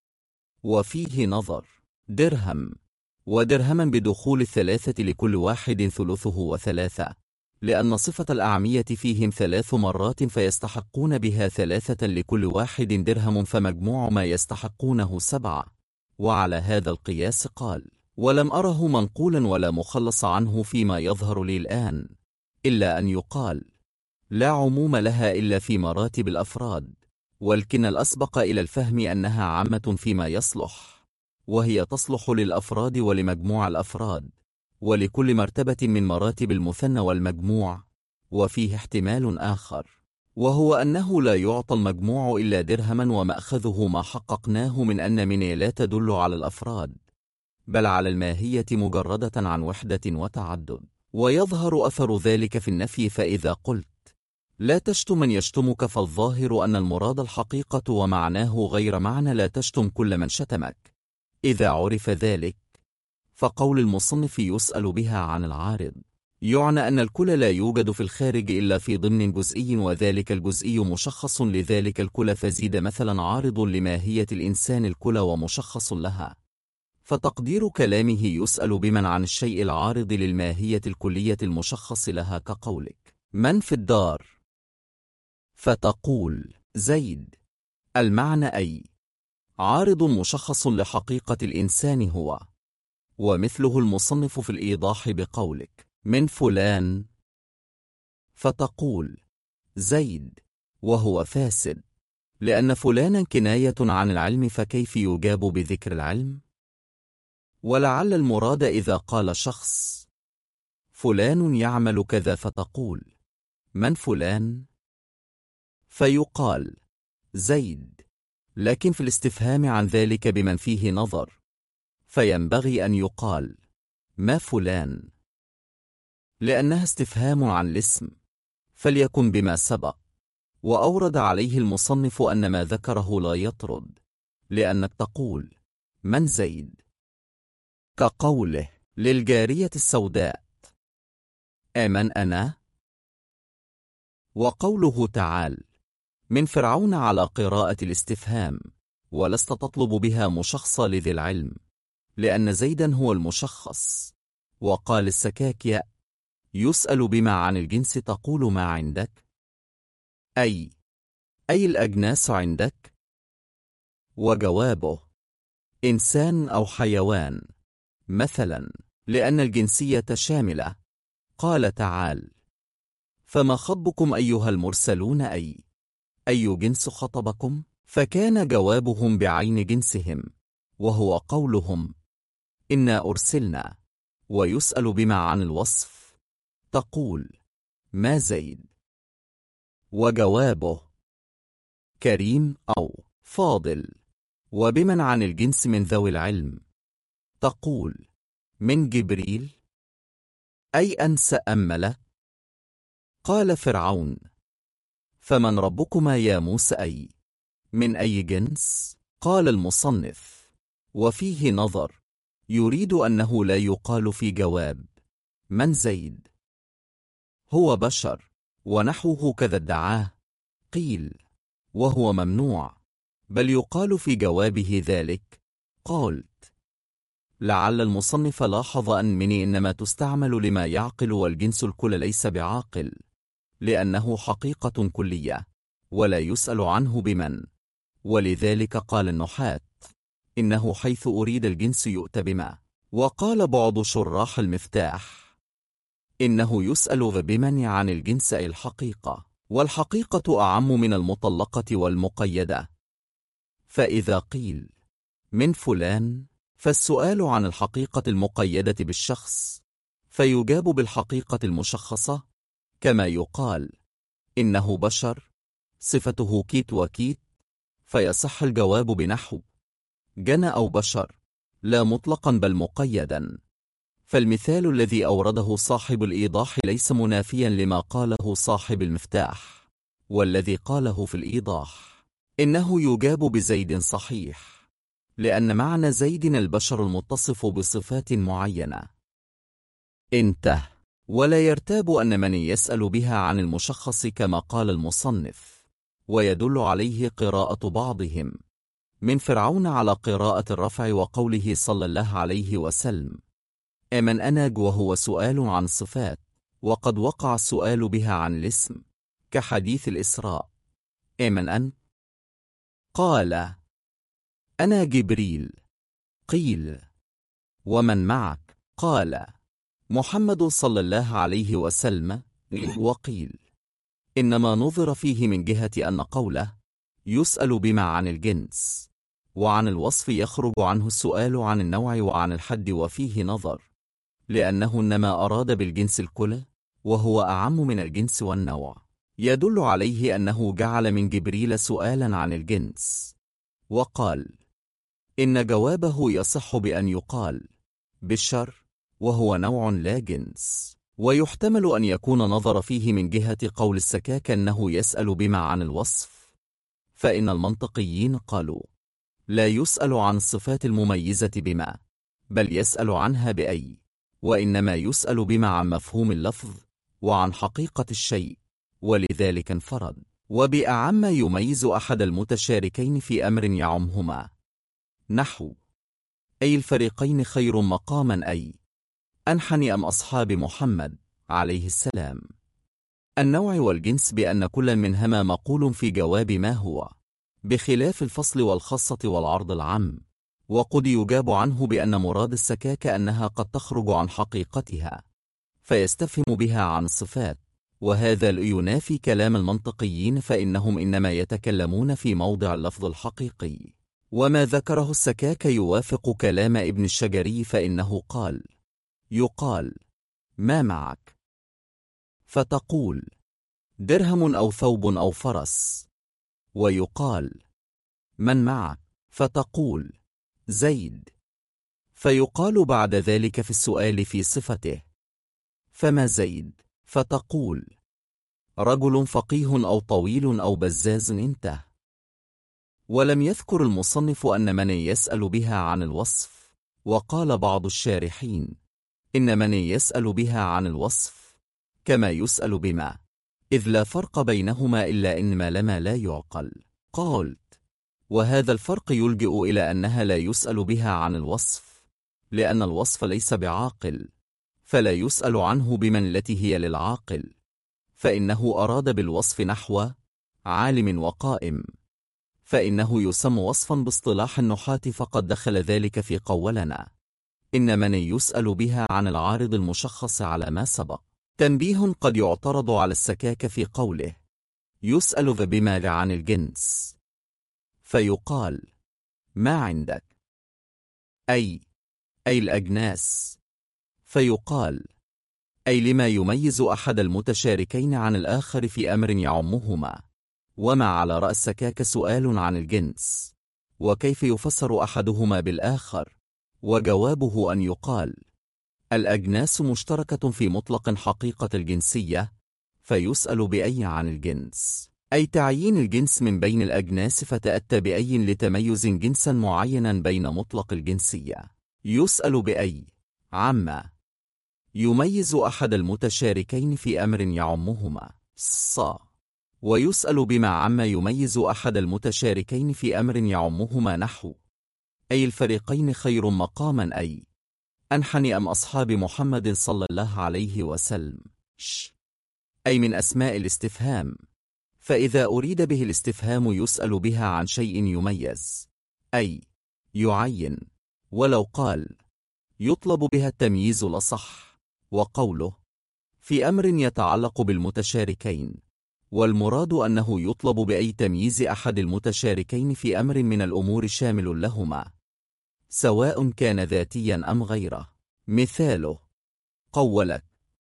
وفيه نظر: درهم ودرهما بدخول الثلاثة لكل واحد ثلثه وثلاثة، لأن صفة الأعمية فيهم 3 مرات فيستحقون بها 3 لكل واحد درهم، فمجموع ما يستحقونه 7. وعلى هذا القياس قال: ولم أره منقولا ولا مخلص عنه فيما يظهر لي الآن، إلا أن يقال: لا عموم لها إلا في مراتب الأفراد، ولكن الأسبق إلى الفهم أنها عامة فيما يصلح، وهي تصلح للأفراد ولمجموع الأفراد، ولكل مرتبة من مراتب المثنى والمجموع. وفيه احتمال آخر، وهو أنه لا يعطى المجموع إلا درهما، ومأخذه ما حققناه من أن من لا تدل على الأفراد، بل على الماهية مجردة عن وحدة وتعدد. ويظهر أثر ذلك في النفي، فإذا قلت: لا تشتم من يشتمك، فالظاهر أن المراد الحقيقة ومعناه غير معنى لا تشتم كل من شتمك. إذا عرف ذلك، فقول المصنف يسأل بها عن العارض يعنى أن الكل لا يوجد في الخارج إلا في ضمن جزئي، وذلك الجزئي مشخص لذلك الكل، فزيد مثلا عارض لماهية الإنسان الكل ومشخص لها. فتقدير كلامه يسأل بمن عن الشيء العارض للماهية الكلية المشخص لها، كقولك: من في الدار؟ فتقول: زيد. المعنى أي عارض مشخص لحقيقة الإنسان هو. ومثله المصنف في الإيضاح بقولك: من فلان، فتقول: زيد، وهو فاسد، لأن فلانا كناية عن العلم، فكيف يجاب بذكر العلم؟ ولعل المراد إذا قال شخص: فلان يعمل كذا، فتقول: من فلان؟ فيقال: زيد، لكن في الاستفهام عن ذلك بمن فيه نظر، فينبغي أن يقال: ما فلان، لأنها استفهام عن الاسم، فليكن بما سبق. وأورد عليه المصنف أن ما ذكره لا يطرد، لأنك تقول: من زيد، كقوله للجارية السوداء: آمن أنا؟ وقوله تعالى من فرعون على قراءة الاستفهام، ولست تطلب بها مشخصة لذي العلم، لأن زيدا هو المشخص. وقال السكاكية: يسأل بما عن الجنس، تقول: ما عندك؟ أي أي الأجناس عندك؟ وجوابه: إنسان أو حيوان. مثلا: لأن الجنسية شاملة. قال تعالى: فما خطبكم أيها المرسلون؟ أي جنس خطبكم؟ فكان جوابهم بعين جنسهم، وهو قولهم: إنا أرسلنا. ويسأل بما عن الوصف، تقول: ما زيد. وجوابه: كريم أو فاضل. وبمن عن الجنس من ذوي العلم، تقول: من جبريل. أي أنس أمل. قال فرعون: فمن ربكما يا موسى؟ من أي جنس؟ قال المصنف: وفيه نظر، يريد أنه لا يقال في جواب من زيد هو بشر ونحوه كذا ادعاه، قيل وهو ممنوع، بل يقال في جوابه ذلك. قلت: لعل المصنف لاحظ أن مني إنما تستعمل لما يعقل، والجنس الكل ليس بعاقل، لأنه حقيقة كلية ولا يسأل عنه بمن. ولذلك قال النحاة: إنه حيث أريد الجنس يؤتى بما. وقال بعض شراح المفتاح: إنه يسأل بمن عن الجنس أي الحقيقة، والحقيقة أعم من المطلقة والمقيدة. فإذا قيل من فلان، فالسؤال عن الحقيقة المقيدة بالشخص، فيجاب بالحقيقة المشخصة، كما يقال: إنه بشر، صفته كيت وكيت، فيصح الجواب بنحو جنى أو بشر، لا مطلقا بل مقيدا. فالمثال الذي أورده صاحب الإيضاح ليس منافيا لما قاله صاحب المفتاح، والذي قاله في الإيضاح إنه يجاب بزيد صحيح، لأن معنى زيد البشر المتصف بصفات معينة. انتهى. ولا يرتاب أن من يسأل بها عن المشخص كما قال المصنف، ويدل عليه قراءة بعضهم من فرعون على قراءة الرفع وقوله صلى الله عليه وسلم: أمن أناج، وهو سؤال عن صفات، وقد وقع السؤال بها عن الاسم، كحديث الإسراء: أمن أنت؟ قال: أنا جبريل. قيل: ومن معك؟ قال: محمد صلى الله عليه وسلم. وقيل: إنما نظر فيه من جهة أن قوله يسأل بما عن الجنس وعن الوصف يخرج عنه السؤال عن النوع وعن الحد، وفيه نظر، لأنه إنما أراد بالجنس الكل، وهو أعم من الجنس والنوع، يدل عليه أنه جعل من جبريل سؤالا عن الجنس. وقال: إن جوابه يصح بأن يقال بالشر، وهو نوع لا جنس. ويحتمل أن يكون نظر فيه من جهة قول السكاك أنه يسأل بما عن الوصف، فإن المنطقيين قالوا: لا يسأل عن الصفات المميزة بما، بل يسأل عنها بأي، وإنما يسأل بما عن مفهوم اللفظ وعن حقيقة الشيء، ولذلك انفرد. وبأعم يميز أحد المتشاركين في أمر يعمهما، نحو: أي الفريقين خير مقاما، أي أنحني أم أصحاب محمد عليه السلام. النوع والجنس بأن كل منهما مقول في جواب ما هو، بخلاف الفصل والخاصة والعرض العام. وقد يجاب عنه بأن مراد السكاك أنها قد تخرج عن حقيقتها، فيستفهم بها عن الصفات، وهذا لا ينافي كلام المنطقيين، فإنهم إنما يتكلمون في موضع اللفظ الحقيقي. وما ذكره السكاك يوافق كلام ابن الشجري، فإنه قال: يقال ما معك، فتقول درهم أو ثوب أو فرس، ويقال من معك، فتقول زيد، فيقال بعد ذلك في السؤال في صفته: فما زيد؟ فتقول رجل فقيه أو طويل أو بزاز. انتهى. ولم يذكر المصنف أن من يسأل بها عن الوصف، وقال بعض الشارحين إن من يسأل بها عن الوصف كما يسأل بما، إذ لا فرق بينهما إلا إن ما لما لا يعقل. قلت: وهذا الفرق يلجئ إلى أنها لا يسأل بها عن الوصف، لأن الوصف ليس بعاقل، فلا يسأل عنه بمن التي هي للعاقل، فإنه أراد بالوصف نحو عالم وقائم، فإنه يسمى وصفا باصطلاح النحاة، فقد دخل ذلك في قولنا إن من يسأل بها عن العارض المشخص على ما سبق. تنبيه: قد يعترض على السكاك في قوله يسأل بما عن الجنس، فيقال ما عندك، أي الأجناس، فيقال أي لما يميز أحد المتشاركين عن الآخر في أمر يعمهما. وما على رأس السكاك سؤال عن الجنس، وكيف يفسر أحدهما بالآخر؟ وجوابه أن يقال الأجناس مشتركة في مطلق حقيقة الجنسية، فيسأل بأي عن الجنس، أي تعيين الجنس من بين الأجناس، فتأتى بأي لتميز جنسا معينا بين مطلق الجنسية. يسأل بأي عما يميز أحد المتشاركين في أمر يعمهما، ويسأل بما عما يميز أحد المتشاركين في أمر يعمهما، نحو أي الفريقين خير مقاما، أي أنحني أم أصحاب محمد صلى الله عليه وسلم، أي من أسماء الاستفهام، فإذا أريد به الاستفهام يسأل بها عن شيء يميز، أي يعين، ولو قال يطلب بها التمييز لصح. وقوله في أمر يتعلق بالمتشاركين، والمراد أنه يطلب بأي تمييز أحد المتشاركين في أمر من الأمور شامل لهما، سواء كان ذاتيا أم غيره. مثاله قولك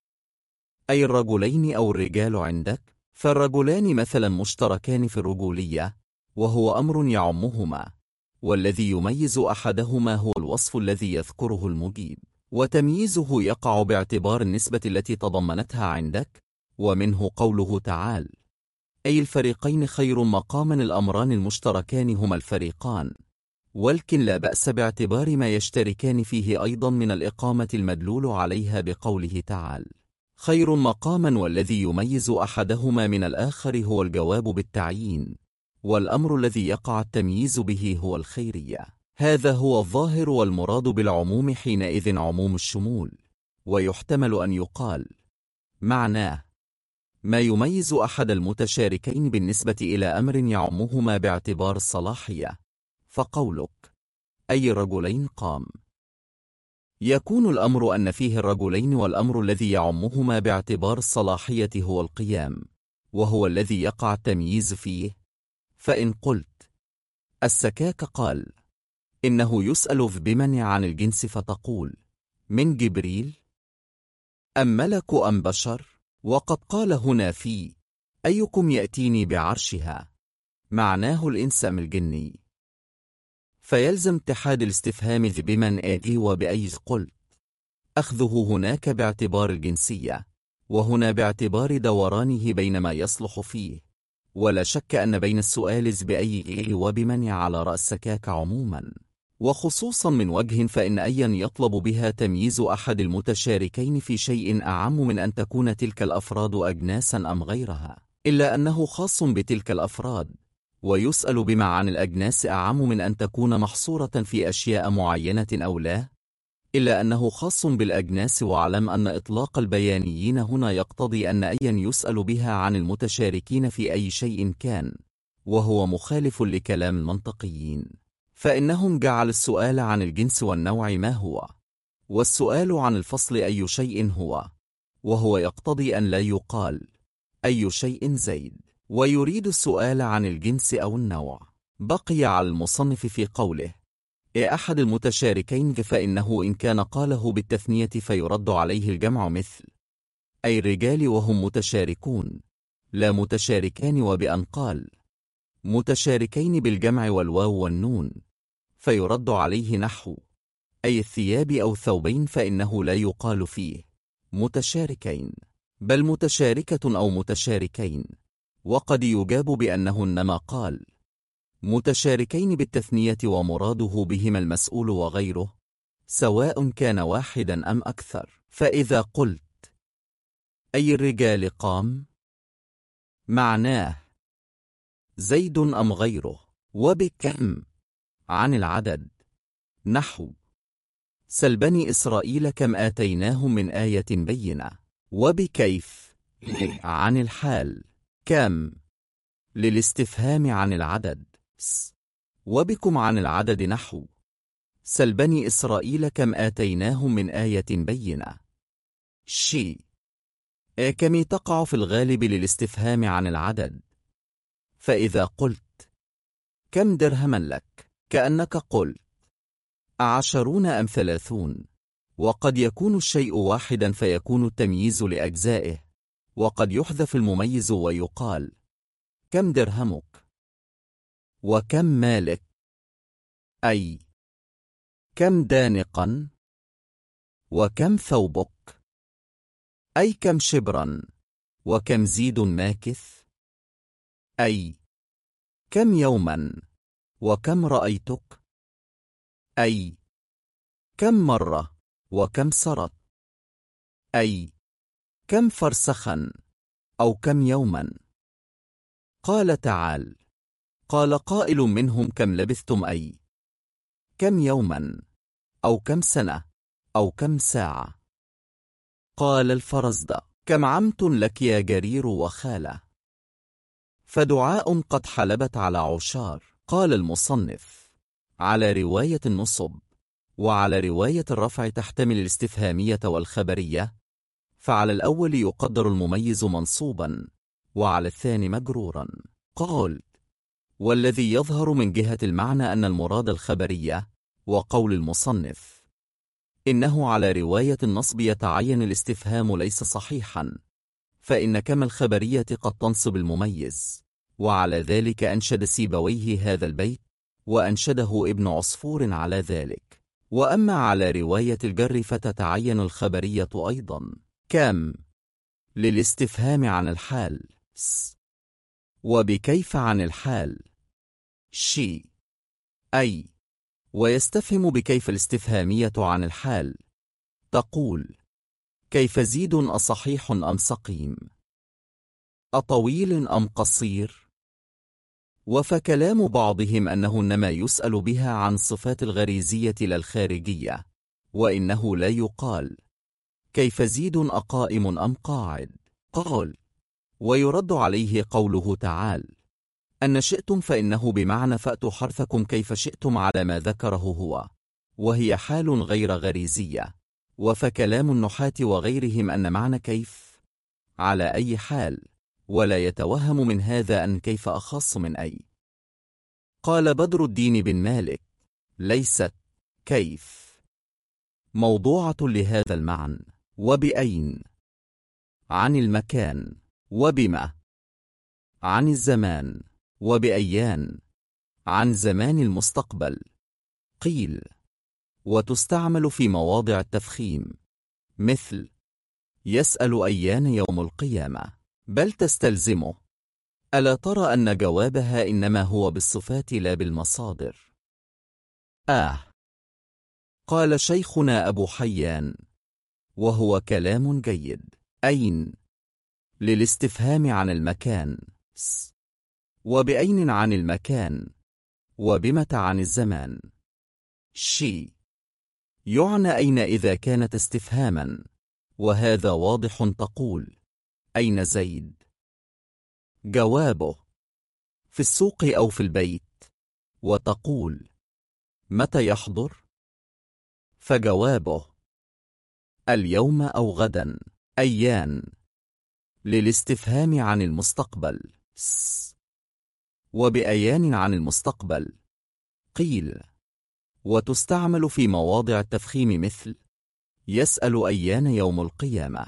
أي الرجلين أو الرجال عندك، فالرجلان مثلا مشتركان في الرجولية، وهو أمر يعمهما، والذي يميز أحدهما هو الوصف الذي يذكره المجيب، وتمييزه يقع باعتبار النسبة التي تضمنتها عندك. ومنه قوله تعالى أي الفريقين خير مقاما، الأمران المشتركان هما الفريقان، ولكن لا بأس باعتبار ما يشتركان فيه أيضا من الإقامة المدلول عليها بقوله تعالى خير مقاما، والذي يميز أحدهما من الآخر هو الجواب بالتعيين، والأمر الذي يقع التمييز به هو الخيرية. هذا هو الظاهر، والمراد بالعموم حينئذ عموم الشمول، ويحتمل أن يقال معناه ما يميز أحد المتشاركين بالنسبة إلى أمر يعمهما باعتبار الصلاحية، فقولك أي الرجلين قام، يكون الأمر أن فيه الرجلين، والأمر الذي يعمهما باعتبار الصلاحية هو القيام، وهو الذي يقع التمييز فيه. فإن قلت السكاك قال إنه يسأل بمن عن الجنس، فتقول من جبريل أم ملك أم بشر؟ وقد قال هنا في أيكم يأتيني بعرشها، معناه الإنس أم الجني، فيلزم اتحاد الاستفهام بمن آتي وبأي قلت، أخذه هناك باعتبار الجنسية، وهنا باعتبار دورانه بين ما يصلح فيه. ولا شك أن بين السؤال بأي وبمن على رأس السكاك عموما، وخصوصا من وجه، فإن أيا يطلب بها تمييز أحد المتشاركين في شيء أعم من أن تكون تلك الأفراد أجناسا أم غيرها، إلا أنه خاص بتلك الأفراد. ويسأل بما عن الأجناس أعم من أن تكون محصورة في أشياء معينة أو لا، إلا أنه خاص بالأجناس. واعلم أن إطلاق البيانيين هنا يقتضي أن أيا يسأل بها عن المتشاركين في أي شيء كان، وهو مخالف لكلام المنطقيين، فإنهم جعل السؤال عن الجنس والنوع ما هو، والسؤال عن الفصل أي شيء هو، وهو يقتضي أن لا يقال أي شيء زيد، ويريد السؤال عن الجنس أو النوع. بقي على المصنف في قوله أحد المتشاركين، فإنه إن كان قاله بالتثنية فيرد عليه الجمع، مثل أي الرجال وهم متشاركون، لا متشاركان، وبأن قال متشاركين بالجمع والواو والنون، فيرد عليه نحو أي الثياب أو ثوبين، فإنه لا يقال فيه متشاركين، بل متشاركة أو متشاركين. وقد يجاب بأنه إنما قال متشاركين بالتثنية، ومراده بهما المسؤول وغيره، سواء كان واحدا أم أكثر. فإذا قلت أي الرجال قام، معناه زيد أم غيره، وبكم عن العدد، نحو سل بني إسرائيل كم آتيناهم من آية بينة، وبكيف عن الحال، كم للاستفهام عن العدد وبكم عن العدد نحو سل بني إسرائيل كم آتيناهم من آية بينة. كم تقع في الغالب للاستفهام عن العدد، فإذا قلت كم درهما لك كأنك قلت 10 أم 30، وقد يكون الشيء واحدا فيكون التمييز لأجزائه، وقد يحذف المميز ويقال كم درهمك وكم مالك، أي كم دانقا وكم ثوبك، أي كم شبرا وكم زيد ماكث، أي كم يوما وكم رأيتك، أي كم مرة وكم سرت، أي كم فرسخا أو كم يوما. قال تعال قال قائل منهم كم لبثتم، أي كم يوما أو كم سنة أو كم ساعة. قال الفرزدق كم عمت لك يا جرير وخالة، فدعاء قد حلبت على عشار. قال المصنف على رواية النصب وعلى رواية الرفع تحتمل الاستفهامية والخبرية، فعلى الأول يقدر المميز منصوبا وعلى الثاني مجرورا. قال والذي يظهر من جهة المعنى أن المراد الخبرية، وقول المصنف إنه على رواية النصب يتعين الاستفهام ليس صحيحا، فإن كما الخبرية قد تنصب المميز، وعلى ذلك أنشد سيبويه هذا البيت، وأنشده ابن عصفور على ذلك. وأما على رواية الجر فتتعين الخبرية أيضا، كم للاستفهام عن الحال، وبكيف عن الحال، أي ويستفهم بكيف الاستفهامية عن الحال، تقول كيف زيد أصحيح أم سقيم، أطويل أم قصير. وفكلام بعضهم أنه إنما يسأل بها عن صفات الغريزية لا الخارجية، وإنه لا يقال كيف زيد أقائم أم قاعد. قال ويرد عليه قوله تعالى أن شئتم فإنه بمعنى فأتوا حرثكم كيف شئتم على ما ذكره هو، وهي حال غير غريزية. وفكلام النحاة وغيرهم أن معنى كيف على أي حال، ولا يتوهم من هذا أن كيف أخص من أي. قال بدر الدين بن مالك ليست كيف موضوعة لهذا المعنى، وبأين عن المكان، وبما عن الزمان، وبأيان عن زمان المستقبل. قيل وتستعمل في مواضع التفخيم، مثل يسأل أيان يوم القيامة، بل تستلزمه. ألا ترى أن جوابها إنما هو بالصفات لا بالمصادر. قال شيخنا أبو حيان وهو كلام جيد، أين للاستفهام عن المكان، وبأين عن المكان، وبمتى عن الزمان. يعنى أين إذا كانت استفهاما، وهذا واضح. تقول أين زيد، جوابه في السوق أو في البيت، وتقول متى يحضر، فجوابه اليوم أو غدا. أيان للاستفهام عن المستقبل، وبأيان عن المستقبل. قيل وتستعمل في مواضع التفخيم، مثل يسأل أيان يوم القيامة.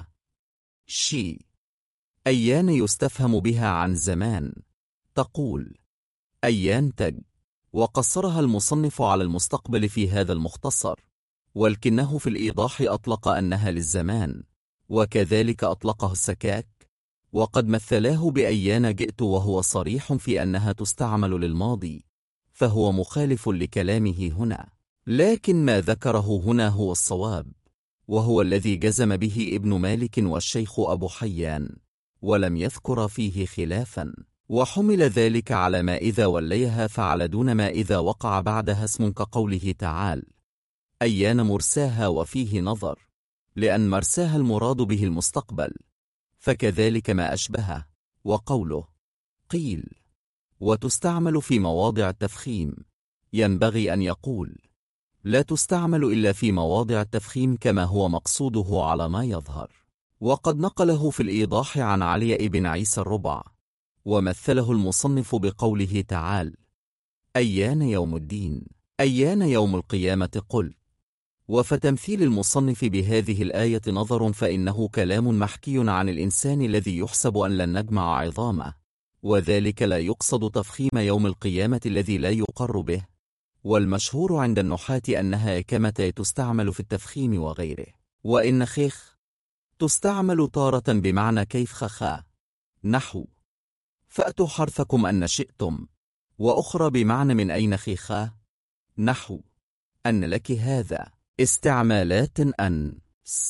أيان يستفهم بها عن زمان، تقول أيان تج، وقصرها المصنف على المستقبل في هذا المختصر، ولكنه في الإيضاح أطلق أنها للزمان، وكذلك أطلقه السكاك، وقد مثلاه بأيان جئت، وهو صريح في أنها تستعمل للماضي، فهو مخالف لكلامه هنا، لكن ما ذكره هنا هو الصواب، وهو الذي جزم به ابن مالك والشيخ أبو حيان، ولم يذكر فيه خلافا، وحمل ذلك على ما إذا وليها فعل دون ما إذا وقع بعدها اسم، كقوله تعالى أيان مرساها، وفيه نظر، لأن مرساها المراد به المستقبل، فكذلك ما أشبهه. وقوله قيل وتستعمل في مواضع التفخيم. ينبغي أن يقول: لا تستعمل إلا في مواضع التفخيم كما هو مقصوده على ما يظهر. وقد نقله في الإيضاح عن علي بن عيسى الربع، ومثله المصنف بقوله تعالى: أيان يوم الدين، أيان يوم القيامة قل. وفتمثيل المصنف بهذه الآية نظر، فإنه كلام محكي عن الإنسان الذي يحسب أن لن نجمع عظامه، وذلك لا يقصد تفخيم يوم القيامة الذي لا يقر به. والمشهور عند النحاة أنها كمتى تستعمل في التفخيم وغيره. وإن خيخ تستعمل تارة بمعنى كيف خخا، نحو فأتوا حرثكم أن شئتم، وأخرى بمعنى من أين خيخا، نحو أن لك هذا. استعمالات أن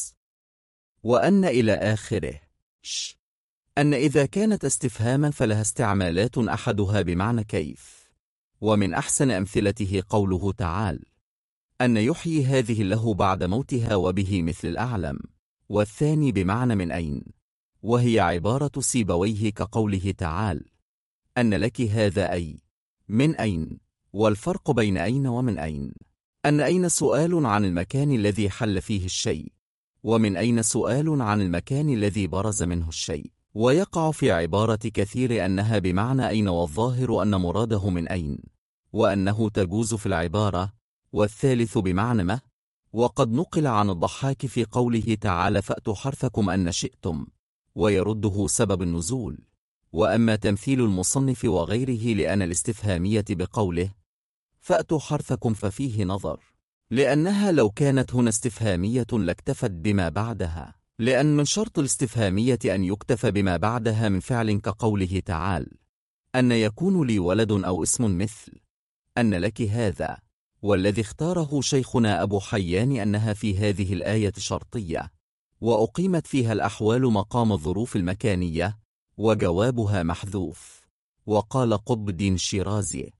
وأن إلى آخره. أن إذا كانت استفهاما فلها استعمالات، أحدها بمعنى كيف، ومن أحسن أمثلته قوله تعالى: أن يحيي هذه له بعد موتها وبه مثل الأعلم. والثاني بمعنى من أين، وهي عبارة سيبويه كقوله تعالى: أن لك هذا أي من أين. والفرق بين أين ومن أين: أن أين سؤال عن المكان الذي حل فيه الشيء، ومن أين سؤال عن المكان الذي برز منه الشيء. ويقع في عبارة كثير أنها بمعنى أين، والظاهر أن مراده من أين، وأنه تجوز في العبارة. والثالث بمعنى ما. وقد نقل عن الضحاك في قوله تعالى: فأتوا حرثكم أن شئتم، ويرده سبب النزول. وأما تمثيل المصنف وغيره لأن الاستفهامية بقوله فأتوا حرثكم ففيه نظر، لأنها لو كانت هنا استفهامية لاكتفت بما بعدها، لأن من شرط الاستفهامية أن يكتفى بما بعدها من فعل، كقوله تعالى: أن يكون لي ولد، أو اسم مثل أن لك هذا. والذي اختاره شيخنا أبو حيان أنها في هذه الآية شرطية، وأقيمت فيها الأحوال مقام الظروف المكانية، وجوابها محذوف. وقال قطب الدين الشيرازي: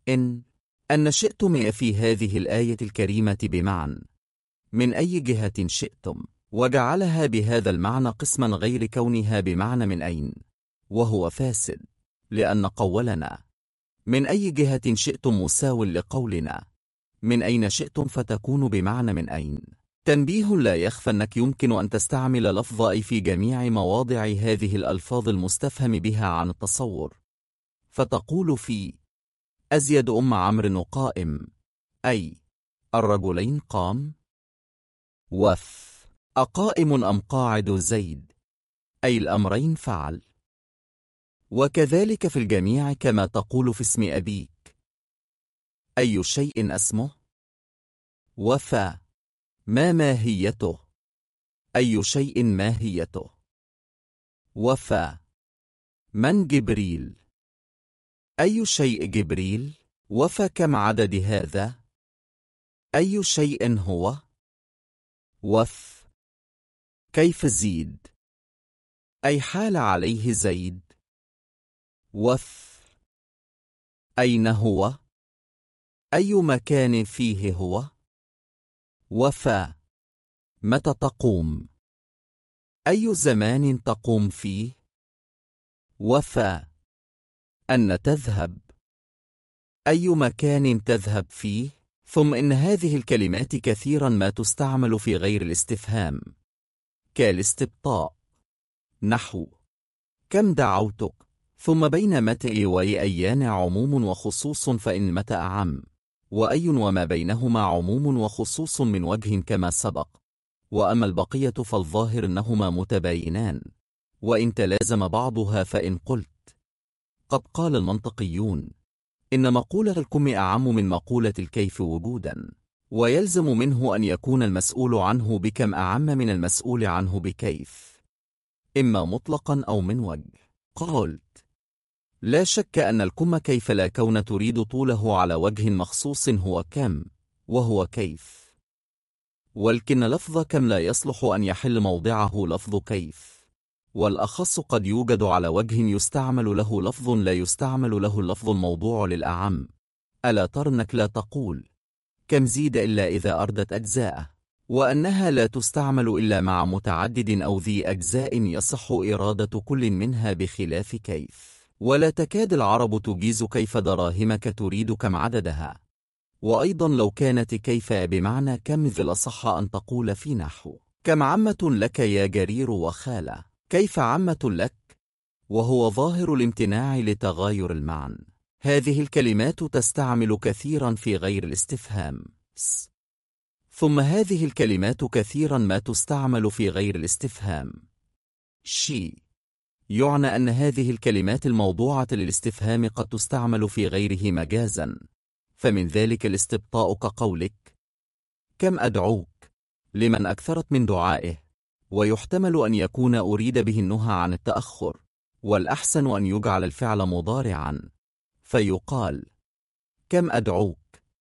أن شئتم في هذه الآية الكريمة بمعنى من أي جهة شئتم، وجعلها بهذا المعنى قسما غير كونها بمعنى من أين، وهو فاسد، لأن قولنا من أي جهة شئتم مساو لقولنا من أين شئتم، فتكون بمعنى من أين. تنبيه: لا يخفى أنك يمكن أن تستعمل لفظ أي في جميع مواضع هذه الألفاظ المستفهم بها عن التصور، فتقول في أزيد عمرو قائم، أي الرجلين قام. وف أقائم أم قاعد زيد، أي الأمرين فعل. وكذلك في الجميع، كما تقول في اسم أبيك أي شيء اسمه. وفا ما ماهيته، أي شيء ماهيته. وفا من جبريل، أي شيء جبريل. وفا كم عدد هذا، أي شيء هو. وف كيف زيد، أي حال عليه زيد. وف أين هو، أي مكان فيه هو. وفا متى تقوم، أي زمان تقوم فيه. وفا أن تذهب، أي مكان تذهب فيه. ثم إن هذه الكلمات كثيرا ما تستعمل في غير الاستفهام، كالاستبطاء، نحو كم دعوتك. ثم بين متى وأيان عموم وخصوص، فإن متى أعم، وأي وما بينهما عموم وخصوص من وجه كما سبق. وأما البقية فالظاهر أنهما متباينان، وإن تلازم بعضها فإن قلت قد قال المنطقيون إن مقولة الكم أعم من مقولة الكيف وجودا، ويلزم منه أن يكون المسؤول عنه بكم أعم من المسؤول عنه بكيف، إما مطلقا أو من وجه. قلت لا شك أن الكم كيف لا كون تريد طوله على وجه مخصوص هو كم، وهو كيف. ولكن لفظ كم لا يصلح أن يحل موضعه لفظ كيف، والأخص قد يوجد على وجه يستعمل له لفظ لا يستعمل له اللفظ الموضوع للأعم. ألا ترنك لا تقول كم زيد إلا إذا أردت أجزاءه، وأنها لا تستعمل إلا مع متعدد أو ذي أجزاء يصح إرادة كل منها بخلاف كيف. ولا تكاد العرب تجيز كيف دراهمك تريد كم عددها. وأيضا لو كانت كيف بمعنى كم ذ صح أن تقول في نحو كم عمة لك يا جرير وخالة، كيف عمة لك، وهو ظاهر الامتناع لتغاير المعنى. هذه الكلمات تستعمل كثيرا في غير الاستفهام. ثم هذه الكلمات كثيرا ما تستعمل في غير الاستفهام. شي يعنى أن هذه الكلمات الموضوعة للاستفهام قد تستعمل في غيره مجازا، فمن ذلك الاستبطاء كقولك كم أدعوك لمن أكثرت من دعائه، ويحتمل أن يكون أريد به النهى عن التأخر، والأحسن أن يجعل الفعل مضارعا فيقال كم أدعوك،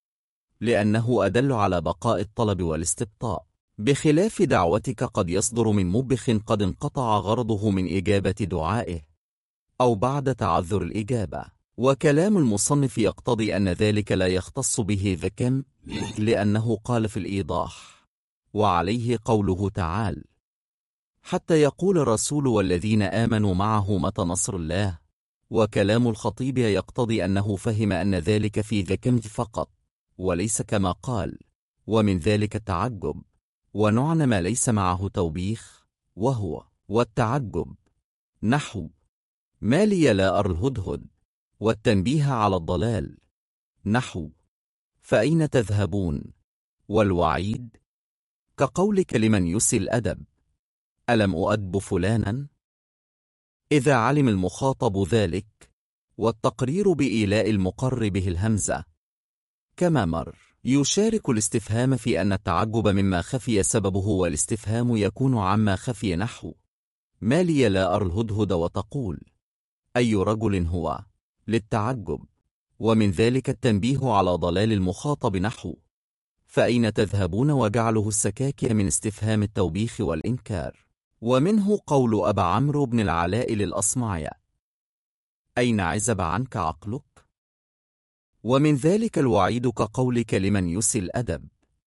لأنه أدل على بقاء الطلب والاستبطاء، بخلاف دعوتك قد يصدر من مبخ قد انقطع غرضه من إجابة دعائه أو بعد تعذر الإجابة. وكلام المصنف يقتضي أن ذلك لا يختص به ذكم، لأنه قال في الإيضاح وعليه قوله تعالى حتى يقول الرسول والذين آمنوا معه متى نصر الله. وكلام الخطيب يقتضي أنه فهم أن ذلك في ذكم فقط، وليس كما قال ومن ذلك التعجب، ونعنى ما ليس معه توبيخ، وهو والتعجب نحو ما لي لا أرى الهدهد، والتنبيه على الضلال نحو فأين تذهبون، والوعيد كقولك لمن يسي الأدب ألم أؤدب فلانا، إذا علم المخاطب ذلك، والتقرير بإيلاء المقر به الهمزة كما مر. يشارك الاستفهام في أن التعجب مما خفي سببه، والاستفهام يكون عما خفي نحو ما لي لا أرى الهدهد، وتقول أي رجل هو للتعجب، ومن ذلك التنبيه على ضلال المخاطب نحو فأين تذهبون، وجعله السكاكي من استفهام التوبيخ والإنكار. ومنه قول أبا عمرو بن العلاء للأصمعي أين عزب عنك عقلك، ومن ذلك الوعيد كقولك لمن يسي الأدب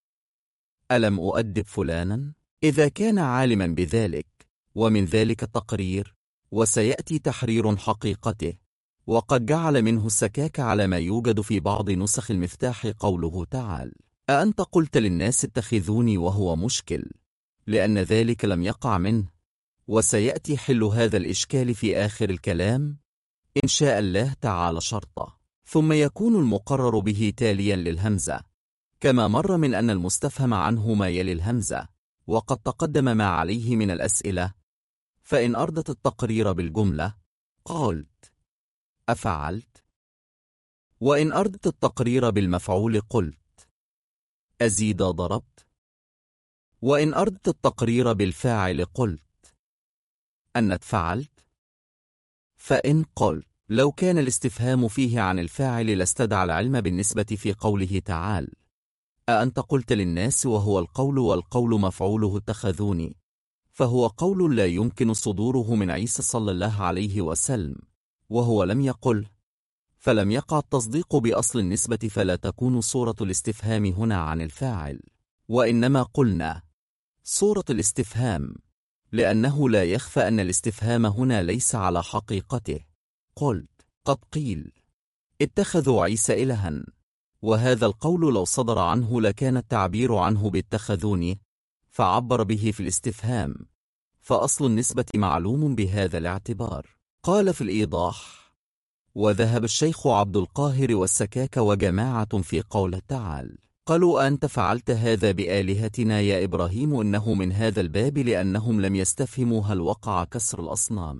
ألم أؤدب فلانا، إذا كان عالما بذلك. ومن ذلك التقرير، وسيأتي تحرير حقيقته، وقد جعل منه السكاك على ما يوجد في بعض نسخ المفتاح قوله تعالى أأنت قلت للناس اتخذوني، وهو مشكل لأن ذلك لم يقع منه، وسيأتي حل هذا الإشكال في آخر الكلام إن شاء الله تعالى شرطة، ثم يكون المقرر به تاليا للهمزة، كما مر من أن المستفهم عنه ما يلي الهمزة، وقد تقدم ما عليه من الأسئلة. فإن أردت التقرير بالجملة قلت أفعلت، وإن أردت التقرير بالمفعول قلت أزيد ضربت، وإن أردت التقرير بالفاعل قلت أنت فعلت. فإن قلت لو كان الاستفهام فيه عن الفاعل لاستدعى العلم بالنسبة في قوله تعالى أأنت قلت للناس، وهو القول، والقول مفعوله اتخذوني، فهو قول لا يمكن صدوره من عيسى صلى الله عليه وسلم، وهو لم يقل، فلم يقع التصديق بأصل النسبة، فلا تكون صورة الاستفهام هنا عن الفاعل، وإنما قلنا صورة الاستفهام، لأنه لا يخفى أن الاستفهام هنا ليس على حقيقته. قلت قد قيل اتخذوا عيسى إلها، وهذا القول لو صدر عنه لكان التعبير عنه باتخذوني، فعبر به في الاستفهام، فأصل النسبة معلوم بهذا الاعتبار. قال في الإيضاح وذهب الشيخ عبد القاهر والسكاك وجماعة في قول تعالى قالوا أنت فعلت هذا بآلهتنا يا إبراهيم، إنه من هذا الباب، لأنهم لم يستفهموا هل وقع كسر الأصنام،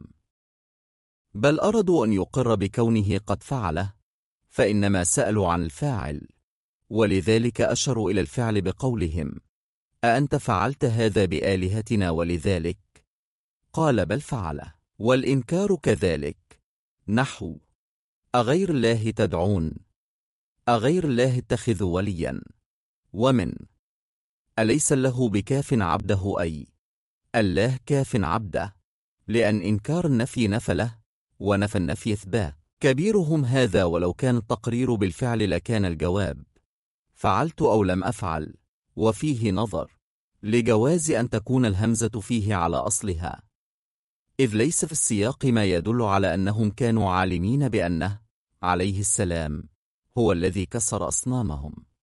بل أرادوا أن يقر بكونه قد فعله، فإنما سألوا عن الفاعل، ولذلك أشروا إلى الفعل بقولهم أأنت فعلت هذا بآلهتنا، ولذلك قال بل فعله. والإنكار كذلك نحو أغير الله تدعون، أغير الله اتخذ وليا، ومن أليس له بكاف عبده، أي الله كاف عبده، لأن إنكار النفي نفله، ونفى النفي إثبات. كبيرهم هذا، ولو كان التقرير بالفعل لكان الجواب فعلت أو لم أفعل، وفيه نظر لجواز أن تكون الهمزة فيه على أصلها، إذ ليس في السياق ما يدل على أنهم كانوا عالمين بأنه عليه السلام هو الذي كسر أصنامهم.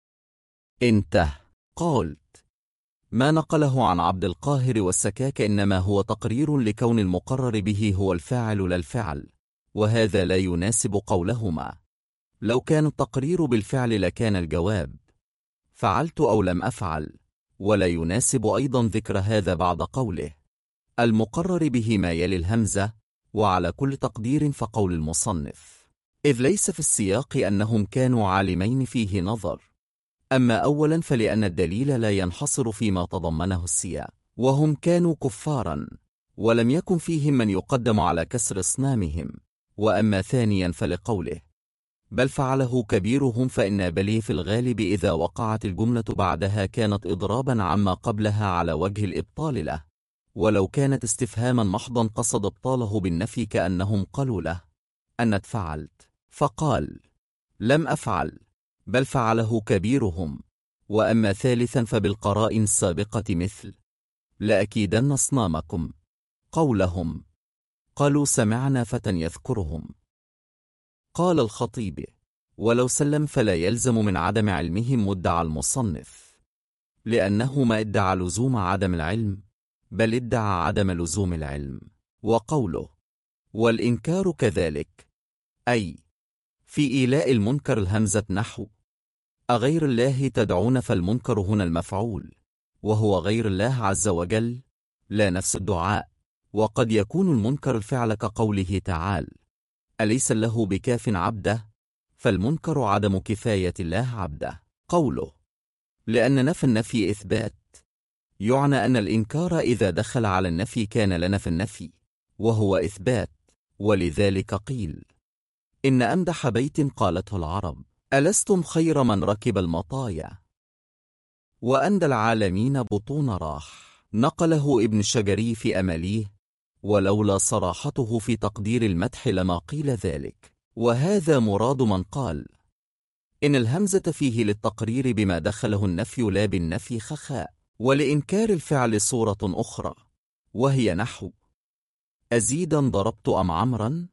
انتهى. قلت: ما نقله عن عبد القاهر والسكاك إنما هو تقرير لكون المقرر به هو الفاعل لا الفعل، وهذا لا يناسب قولهما. لو كان التقرير بالفعل لكان الجواب فعلت أو لم أفعل، ولا يناسب أيضا ذكر هذا بعد قوله المقرر به ما يلي الهمزة، وعلى كل تقدير فقول المصنف إذ ليس في السياق أنهم كانوا عالمين فيه نظر. أما أولا فلأن الدليل لا ينحصر فيما تضمنه السياق، وهم كانوا كفارا ولم يكن فيهم من يقدم على كسر أصنامهم. وأما ثانيا فلقوله بل فعله كبيرهم، فإن بلي في الغالب إذا وقعت الجملة بعدها كانت إضرابا عما قبلها على وجه الإبطال له، ولو كانت استفهاما محضا قصد إبطاله بالنفي كأنهم قالوا له أنت فعلت فقال لم أفعل بل فعله كبيرهم. وأما ثالثا فبالقرائن السابقة مثل لأكيدن أصنامكم، قولهم قالوا سمعنا فتى يذكرهم. قال الخطيب ولو سلم فلا يلزم من عدم علمهم مدعى المصنف، لأنه ما ادعى لزوم عدم العلم بل ادعى عدم لزوم العلم. وقوله والإنكار كذلك أي في إيلاء المنكر الهمزة نحو أغير الله تدعون، فالمنكر هنا المفعول وهو غير الله عز وجل لا نفس الدعاء. وقد يكون المنكر الفعل كقوله تعالى أليس له بكاف عبده، فالمنكر عدم كفاية الله عبده. قوله لأن نفى النفي إثبات، يعنى أن الإنكار إذا دخل على النفي كان لنفي النفي وهو إثبات. ولذلك قيل إن أمدح بيت قالته العرب ألستم خير من ركب المطايا، وأندى العالمين بطون راح. نقله ابن الشجري في أماليه، ولولا صراحته في تقدير المدح لما قيل ذلك. وهذا مراد من قال إن الهمزة فيه للتقرير بما دخله النفي لا بالنفي خخاء، ولإنكار الفعل صورة أخرى وهي نحو أزيدا ضربت أم عمرا،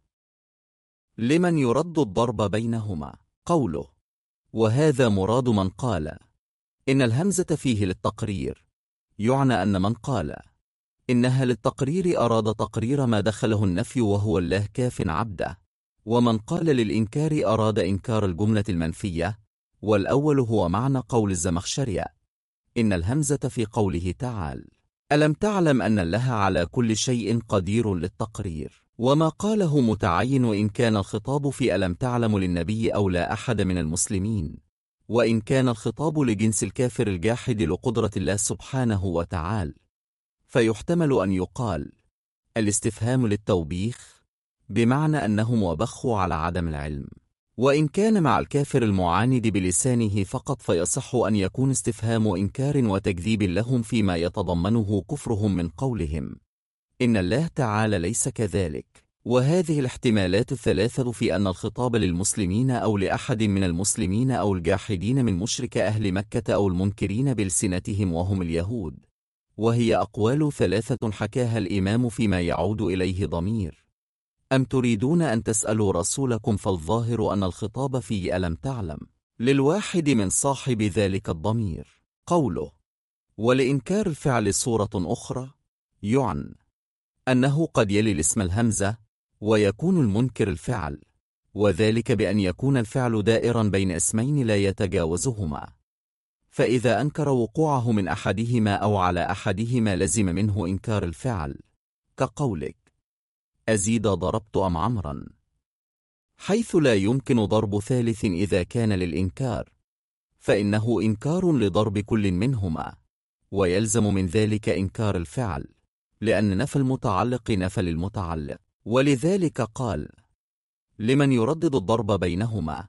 لمن يرد الضرب بينهما. قوله وهذا مراد من قال إن الهمزة فيه للتقرير، يعنى أن من قال إنها للتقرير أراد تقرير ما دخله النفي وهو الله كاف عبده، ومن قال للإنكار أراد إنكار الجملة المنفية. والأول هو معنى قول الزمخشري إن الهمزة في قوله تعالى ألم تعلم أن الله على كل شيء قدير للتقرير، وما قاله متعين وإن كان الخطاب في ألم تعلم للنبي أو لا أحد من المسلمين، وإن كان الخطاب لجنس الكافر الجاحد لقدرة الله سبحانه وتعالى، فيحتمل أن يقال الاستفهام للتوبيخ بمعنى أنهم وبخوا على عدم العلم. وإن كان مع الكافر المعاند بلسانه فقط فيصح أن يكون استفهام إنكار وتكذيب لهم فيما يتضمنه كفرهم من قولهم إن الله تعالى ليس كذلك. وهذه الاحتمالات الثلاثة في أن الخطاب للمسلمين أو لأحد من المسلمين أو الجاحدين من مشرك أهل مكة أو المنكرين بلسنتهم وهم اليهود، وهي أقوال ثلاثة حكاها الإمام فيما يعود إليه ضمير أم تريدون أن تسألوا رسولكم، فالظاهر أن الخطاب في ألم تعلم للواحد من صاحب ذلك الضمير. قوله ولإنكار الفعل صورة أخرى، يعنى أنه قد يلي الاسم الهمزة ويكون المنكر الفعل، وذلك بأن يكون الفعل دائرا بين اسمين لا يتجاوزهما، فإذا أنكر وقوعه من أحدهما أو على أحدهما لزم منه إنكار الفعل، كقولك أزيد ضربت أم عمرا، حيث لا يمكن ضرب ثالث إذا كان للإنكار، فإنه إنكار لضرب كل منهما، ويلزم من ذلك إنكار الفعل، لأن نفى المتعلق نفى للمتعلق. ولذلك قال لمن يردد الضرب بينهما،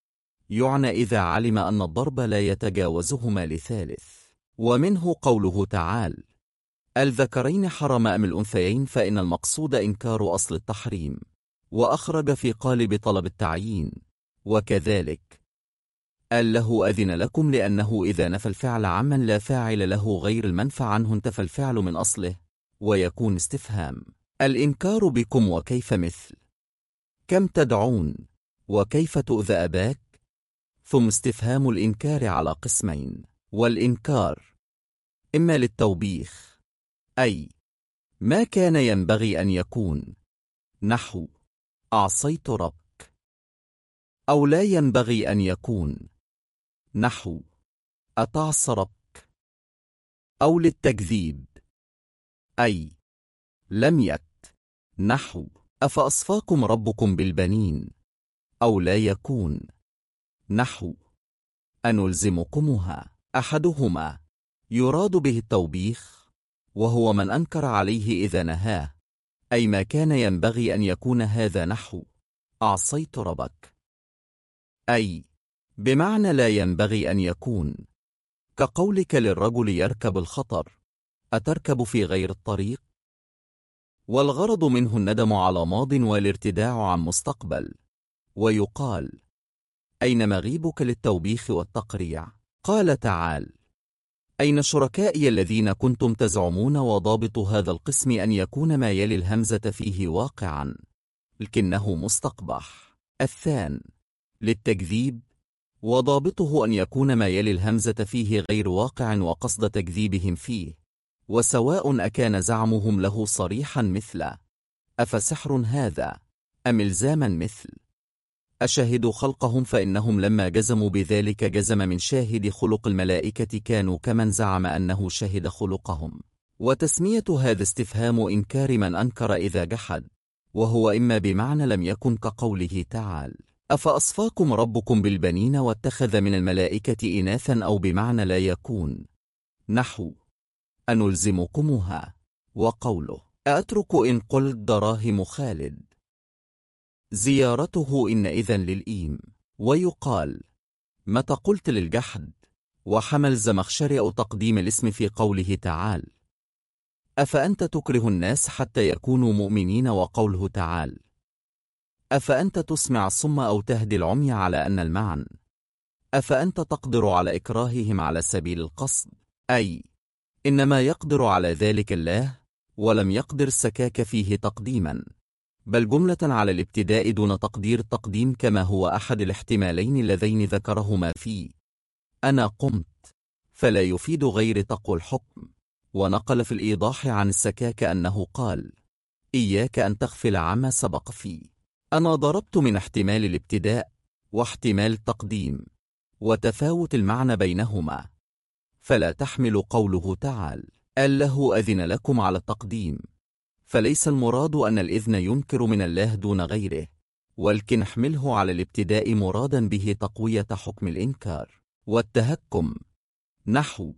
يعنى إذا علم أن الضرب لا يتجاوزهما لثالث. ومنه قوله تعالى الذكرين حرم أم الأنثيين، فإن المقصود إنكار أصل التحريم، وأخرج في قالب طلب التعيين. وكذلك قال له أذن لكم، لأنه إذا نفى الفعل عمن لا فاعل له غير المنفى عنه انتفى الفعل من أصله ويكون استفهام. الإنكار بكم وكيف مثل كم تدعون وكيف تؤذى أباك. ثم استفهام الإنكار على قسمين. والإنكار إما للتوبيخ أي ما كان ينبغي أن يكون، نحو أعصيت ربك، أو لا ينبغي أن يكون، نحو أتعص ربك، أو للتكذيب أي لم نحو أفأصفاكم ربكم بالبنين، أو لا يكون، نحو أنلزمكمها. أحدهما يراد به التوبيخ، وهو من أنكر عليه إذا نهاه، أي ما كان ينبغي أن يكون هذا، نحو أعصيت ربك، أي بمعنى لا ينبغي أن يكون، كقولك للرجل يركب الخطر: أتركب في غير الطريق؟ والغرض منه الندم على ماض والارتداع عن مستقبل. ويقال: أين مغيبك للتوبيخ والتقريع؟ قال تعالى: أين شركائي الذين كنتم تزعمون؟ وضابط هذا القسم أن يكون ما يلي الهمزة فيه واقعا، لكنه مستقبح. الثان للتكذيب، وضابطه أن يكون ما يلي الهمزة فيه غير واقع وقصد تكذيبهم فيه، وسواء أكان زعمهم له صريحا مثل أفسحر هذا، أم إلزاما مثل أشهدوا خلقهم، فإنهم لما جزموا بذلك جزم من شاهد خلق الملائكة كانوا كمن زعم أنه شهد خلقهم. وتسمية هذا استفهام إنكار من أنكر إذا جحد، وهو إما بمعنى لم يكن كقوله تعالى: أفأصفاكم ربكم بالبنين واتخذ من الملائكة إناثا، أو بمعنى لا يكون، نحو أنلزمكمها. وقوله: أترك إن قلت دراهم خالد، زيارته إن إذن للإيم. ويقال: متى قلت للجحد، وحمل زمخشري أو تقديم الاسم في قوله تعالى: أفأنت تكره الناس حتى يكونوا مؤمنين. وقوله تعالى: أفأنت تسمع الصم أو تهدي العمي، على أن المعنى أفأنت تقدر على إكراههم على سبيل القصد، أي إنما يقدر على ذلك الله، ولم يقدر السكاك فيه تقديما، بل جملة على الابتداء دون تقدير التقديم، كما هو أحد الاحتمالين اللذين ذكرهما فيه أنا قمت، فلا يفيد غير تقوى الحكم. ونقل في الإيضاح عن السكاك أنه قال: إياك أن تغفل عما سبق فيه. أنا ضربت من احتمال الابتداء واحتمال التقديم وتفاوت المعنى بينهما، فلا تحمل قوله تعالى: أله أذن لكم على التقديم، فليس المراد أن الإذن ينكر من الله دون غيره، ولكن احمله على الابتداء مرادا به تقوية حكم الإنكار. والتهكم، نحو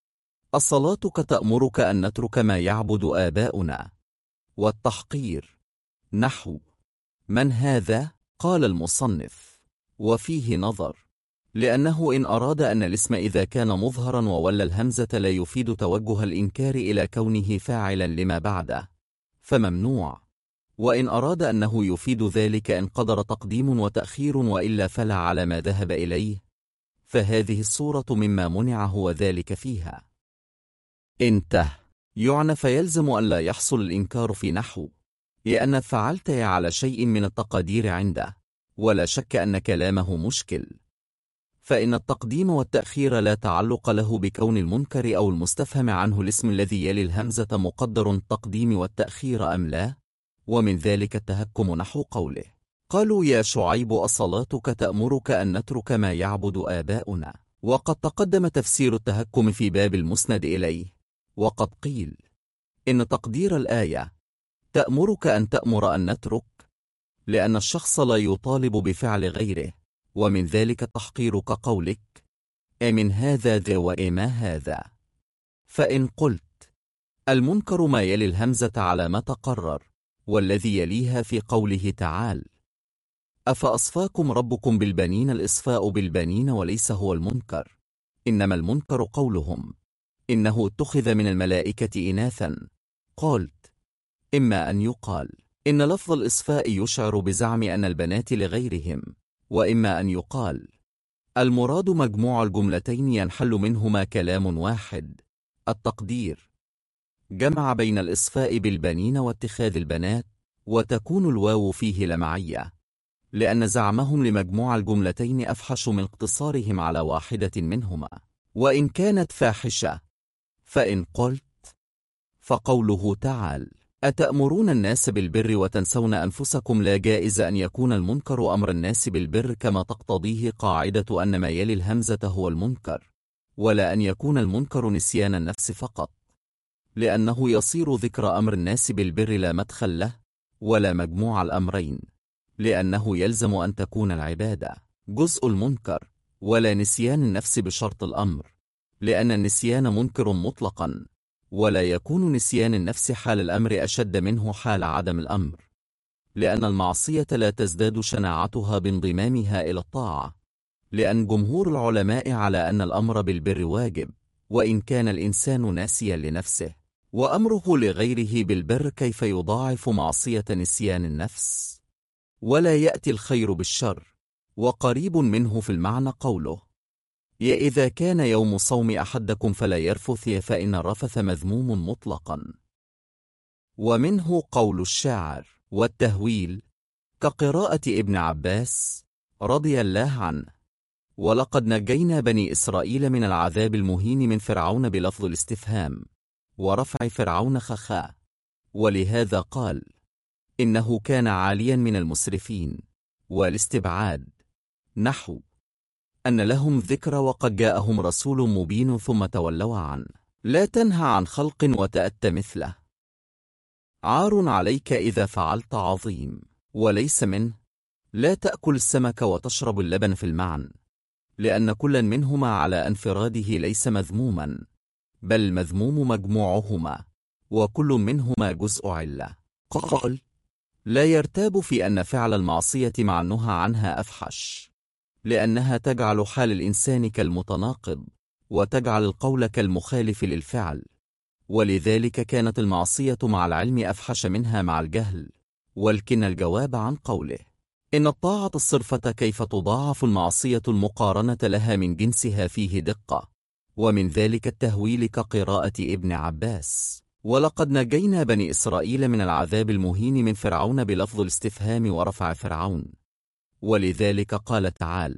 أصلاتك تأمرك أن نترك ما يعبد آباؤنا. والتحقير، نحو من هذا؟ قال المصنف: وفيه نظر، لأنه إن أراد أن الاسم إذا كان مظهرا وولى الهمزة لا يفيد توجه الإنكار إلى كونه فاعلا لما بعده فممنوع، وإن أراد أنه يفيد ذلك إن قدر تقديم وتأخير، وإلا فلا على ما ذهب إليه، فهذه الصورة مما منع هو ذلك فيها. انته يعنى فيلزم أن لا يحصل الإنكار في نحو لأن فعلت على شيء من التقادير عنده، ولا شك أن كلامه مشكل، فإن التقديم والتأخير لا تعلق له بكون المنكر أو المستفهم عنه الاسم الذي يلي الهمزة مقدر التقديم والتأخير أم لا. ومن ذلك التهكم نحو قوله: قالوا يا شعيب أصلاتك تأمرك أن نترك ما يعبد آباؤنا. وقد تقدم تفسير التهكم في باب المسند إليه، وقد قيل إن تقدير الآية تأمرك أن تأمر أن نترك، لأن الشخص لا يطالب بفعل غيره، ومن ذلك التحقير كقولك: أمن هذا ذا وإما هذا. فإن قلت المنكر ما يلي الهمزة على ما تقرر، والذي يليها في قوله تعالى: أفأصفاكم ربكم بالبنين، الإصفاء بالبنين وليس هو المنكر، إنما المنكر قولهم إنه اتخذ من الملائكة إناثا. قلت: إما أن يقال إن لفظ الإصفاء يشعر بزعم أن البنات لغيرهم، وإما أن يقال المراد مجموع الجملتين ينحل منهما كلام واحد. التقدير: جمع بين الإصفاء بالبنين واتخاذ البنات، وتكون الواو فيه لمعية، لأن زعمهم لمجموع الجملتين أفحش من اقتصارهم على واحدة منهما، وإن كانت فاحشة. فإن قلت، فقوله تعالى: أتأمرون الناس بالبر وتنسون أنفسكم، لا جائز أن يكون المنكر أمر الناس بالبر، كما تقتضيه قاعدة أن ما يلي الهمزة هو المنكر، ولا أن يكون المنكر نسيان النفس فقط، لأنه يصير ذكر أمر الناس بالبر لا مدخل له ولا مجموع الأمرين، لأنه يلزم أن تكون العبادة جزء المنكر، ولا نسيان النفس بشرط الأمر، لأن النسيان منكر مطلقا، ولا يكون نسيان النفس حال الأمر أشد منه حال عدم الأمر، لأن المعصية لا تزداد شناعتها بانضمامها إلى الطاعة، لأن جمهور العلماء على أن الأمر بالبر واجب، وإن كان الإنسان ناسيا لنفسه، وأمره لغيره بالبر كيف يضاعف معصية نسيان النفس؟ ولا يأتي الخير بالشر. وقريب منه في المعنى قوله: يا إذا كان يوم صوم أحدكم فلا يرفث، فإن الرفث مذموم مطلقا. ومنه قول الشاعر والتهويل كقراءة ابن عباس رضي الله عنه: ولقد نجينا بني إسرائيل من العذاب المهين من فرعون، بلفظ الاستفهام ورفع فرعون خخاء، ولهذا قال: إنه كان عاليا من المسرفين. والاستبعاد نحو أن لهم ذكر وقد جاءهم رسول مبين ثم تولوا عنه، لا تنهى عن خلق وتأت مثله. عار عليك إذا فعلت عظيم، وليس منه. لا تأكل السمك وتشرب اللبن في المعن، لأن كلا منهما على انفراده ليس مذموما، بل مذموم مجموعهما، وكل منهما جزء علة. قال: لا يرتاب في أن فعل المعصية مع النهى عنها أفحش، لأنها تجعل حال الإنسان كالمتناقض، وتجعل القول كالمخالف للفعل، ولذلك كانت المعصية مع العلم أفحش منها مع الجهل. ولكن الجواب عن قوله إن الطاعة الصرفة كيف تضاعف المعصية المقارنة لها من جنسها فيه دقة، ومن ذلك التهويل كقراءة ابن عباس: ولقد نجينا بني إسرائيل من العذاب المهين من فرعون، بلفظ الاستفهام ورفع فرعون. ولذلك قال تعالى: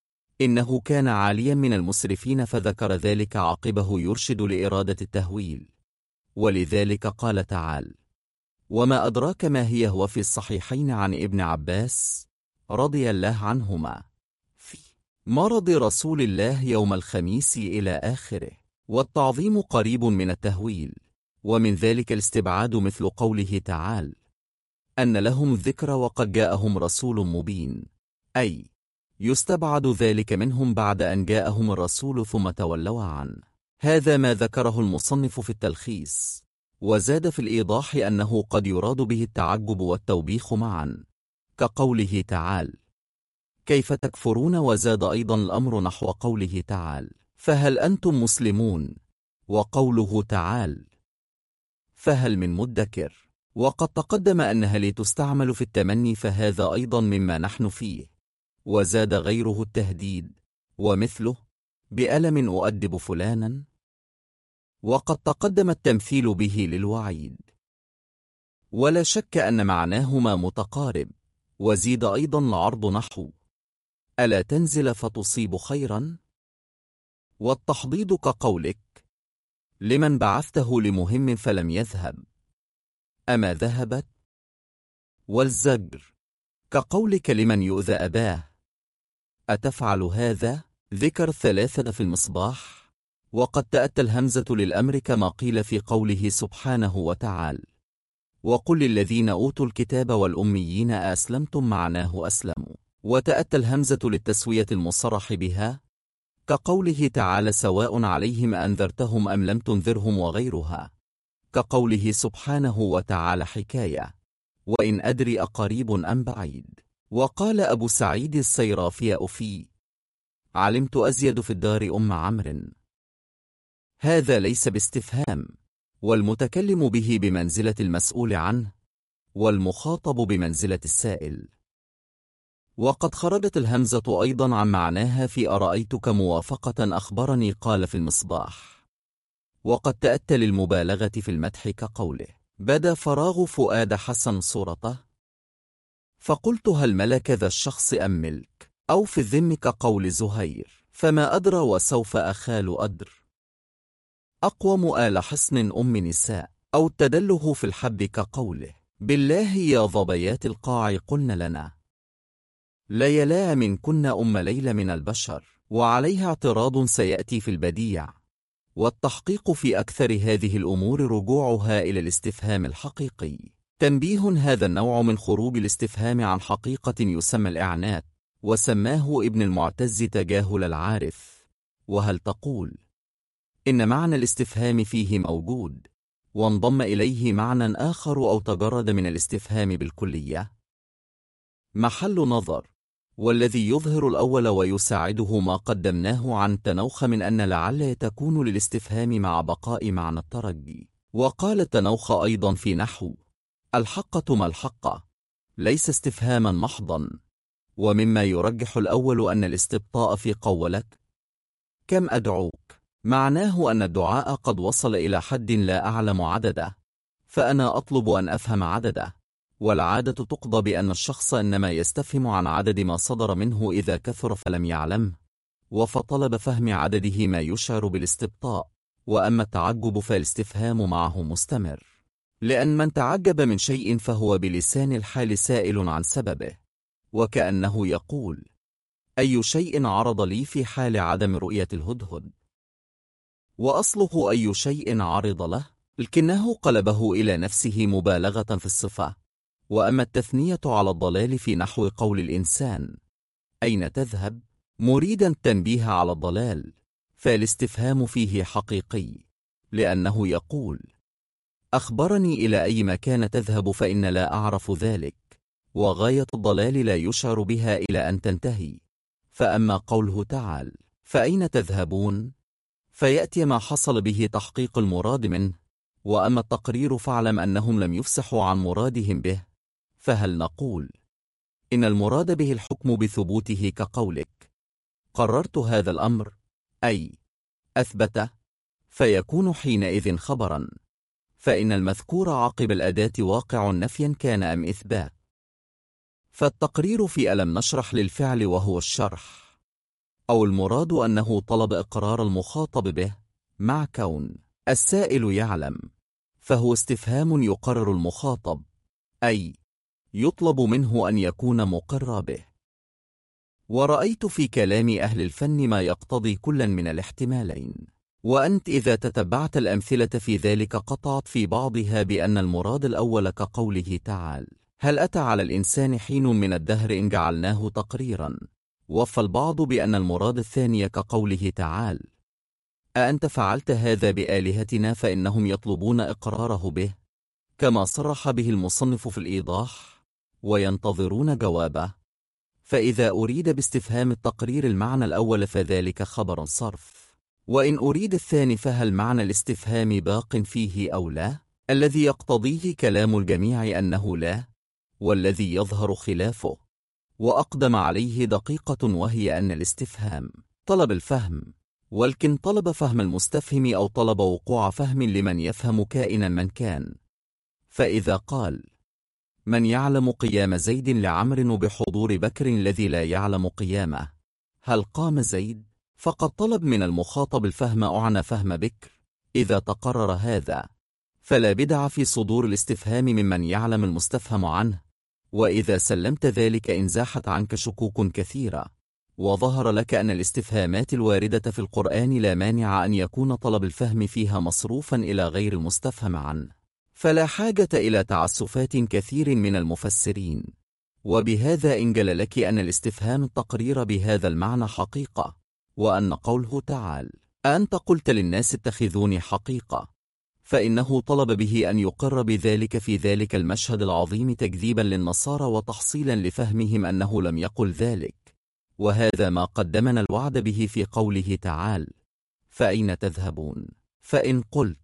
إنه كان عاليا من المسرفين، فذكر ذلك عقبه يرشد لإرادة التهويل. ولذلك قال تعالى: وما أدراك ما هي، هو في الصحيحين عن ابن عباس رضي الله عنهما في مرض رسول الله يوم الخميس إلى آخره. والتعظيم قريب من التهويل، ومن ذلك الاستبعاد مثل قوله تعالى: أن لهم ذكر وقد جاءهم رسول مبين، أي يستبعد ذلك منهم بعد أن جاءهم الرسول ثم تولوا عنه. هذا ما ذكره المصنف في التلخيص، وزاد في الإيضاح أنه قد يراد به التعجب والتوبيخ معا، كقوله تعالى: كيف تكفرون، وزاد أيضا الأمر نحو قوله تعالى: فهل أنتم مسلمون، وقوله تعالى: فهل من مدكر. وقد تقدم أنها لتستعمل في التمني، فهذا أيضا مما نحن فيه. وزاد غيره التهديد، ومثله: بألم أؤدب فلانا. وقد تقدم التمثيل به للوعيد، ولا شك أن معناهما متقارب. وزيد أيضا العرض نحو: ألا تنزل فتصيب خيرا. والتحضيض كقولك: لمن بعثته لمهم فلم يذهب، أما ذهبت. والزجر كقولك: لمن يؤذى أباه، أتفعل هذا. ذكر ثلاثة في المصباح. وقد تأتى الهمزة للأمر كما قيل في قوله سبحانه وتعالى: وقل للذين أوتوا الكتاب والأميين أسلمتم، معناه أسلموا. وتأتى الهمزة للتسوية المصرح بها كقوله تعالى: سواء عليهم أنذرتهم أم لم تنذرهم، وغيرها كقوله سبحانه وتعالى حكاية: وإن أدري أقريب أم بعيد. وقال أبو سعيد السيرافي أفي: علمت أزيد في الدار أم عمرو. هذا ليس باستفهام، والمتكلم به بمنزلة المسؤول عنه، والمخاطب بمنزلة السائل. وقد خرجت الهمزة أيضا عن معناها في أرأيتك موافقة أخبرني قال في المصباح. وقد تأتى للمبالغة في المدح كقوله: بدا فراغ فؤاد حسن صورته. فقلت: هل ملك ذا الشخص أم ملك؟ أو في الذم كقول زهير: فما أدرى وسوف أخال أدر. أقوم آل حصن أم نساء. أو التدله في الحب كقوله: بالله يا ظبيات القاع قلن لنا ليلا من كنا أم ليلى من البشر. وعليها اعتراض سيأتي في البديع. والتحقيق في أكثر هذه الأمور رجوعها إلى الاستفهام الحقيقي. تنبيه: هذا النوع من خروج الاستفهام عن حقيقة يسمى الإعنات، وسماه ابن المعتز تجاهل العارف. وهل تقول إن معنى الاستفهام فيه موجود وانضم إليه معنى آخر أو تجرد من الاستفهام بالكلية؟ محل نظر. والذي يظهر الأول ويساعده ما قدمناه عن تنوخ من أن لعل تكون للاستفهام مع بقاء معنى الترجي. وقال تنوخ أيضا في نحو: الحقة ما الحقة ليس استفهاما محضا. ومما يرجح الأول أن الاستبطاء في قولك كم أدعوك معناه أن الدعاء قد وصل إلى حد لا أعلم عدده، فأنا أطلب أن أفهم عدده. والعادة تقضى بأن الشخص إنما يستفهم عن عدد ما صدر منه إذا كثر فلم يعلمه، وفطلب فهم عدده ما يشعر بالاستبطاء. وأما التعجب فالاستفهام معه مستمر، لأن من تعجب من شيء فهو بلسان الحال سائل عن سببه، وكأنه يقول: أي شيء عرض لي في حال عدم رؤية الهدهد؟ وأصله أي شيء عرض له، لكنه قلبه إلى نفسه مبالغة في الصفة. وأما التثنية على الضلال في نحو قول الإنسان: أين تذهب؟ مريدا التنبيه على الضلال، فالاستفهام فيه حقيقي، لأنه يقول: أخبرني إلى أي مكان تذهب فإن لا أعرف ذلك، وغاية الضلال لا يشعر بها إلى أن تنتهي. فأما قوله تعالى: فأين تذهبون؟ فيأتي ما حصل به تحقيق المراد منه. وأما التقرير فاعلم أنهم لم يفسحوا عن مرادهم به. فهل نقول إن المراد به الحكم بثبوته كقولك: قررت هذا الأمر، أي أثبت، فيكون حينئذ خبرا، فإن المذكور عقب الأداة واقع نفيا كان أم إثبات. فالتقرير في ألم نشرح للفعل وهو الشرح، أو المراد أنه طلب إقرار المخاطب به مع كون السائل يعلم، فهو استفهام يقرر المخاطب، أي يطلب منه أن يكون مقر به. ورأيت في كلام أهل الفن ما يقتضي كلا من الاحتمالين، وأنت إذا تتبعت الأمثلة في ذلك قطعت في بعضها بأن المراد الأول كقوله تعالى: هل أتى على الإنسان حين من الدهر إن جعلناه تقريرا. وفى البعض بأن المراد الثاني كقوله تعالى: أأنت فعلت هذا بآلهتنا، فإنهم يطلبون إقراره به، كما صرح به المصنف في الإيضاح، وينتظرون جوابه. فإذا أريد باستفهام التقرير المعنى الأول فذلك خبر صرف، وإن أريد الثاني فهل معنى الاستفهام باق فيه أو لا؟ الذي يقتضيه كلام الجميع أنه لا، والذي يظهر خلافه وأقدم عليه دقيقة، وهي أن الاستفهام طلب الفهم، ولكن طلب فهم المستفهم أو طلب وقوع فهم لمن يفهم كائنا من كان. فإذا قال: من يعلم قيام زيد لعمر بحضور بكر الذي لا يعلم قيامه، هل قام زيد؟ فقد طلب من المخاطب الفهم أعنى فهم بكر. إذا تقرر هذا فلا بدع في صدور الاستفهام ممن يعلم المستفهم عنه. وإذا سلمت ذلك انزاحت عنك شكوك كثيرة، وظهر لك أن الاستفهامات الواردة في القرآن لا مانع أن يكون طلب الفهم فيها مصروفا إلى غير المستفهم عنه، فلا حاجة إلى تعسفات كثير من المفسرين. وبهذا انجل لك أن الاستفهام التقرير بهذا المعنى حقيقة، وأن قوله تعالى: أنت قلت للناس اتخذوني حقيقة، فإنه طلب به أن يقر بذلك في ذلك المشهد العظيم تكذيبا للنصارى وتحصيلا لفهمهم أنه لم يقل ذلك. وهذا ما قدمنا الوعد به في قوله تعالى: فأين تذهبون؟ فإن قلت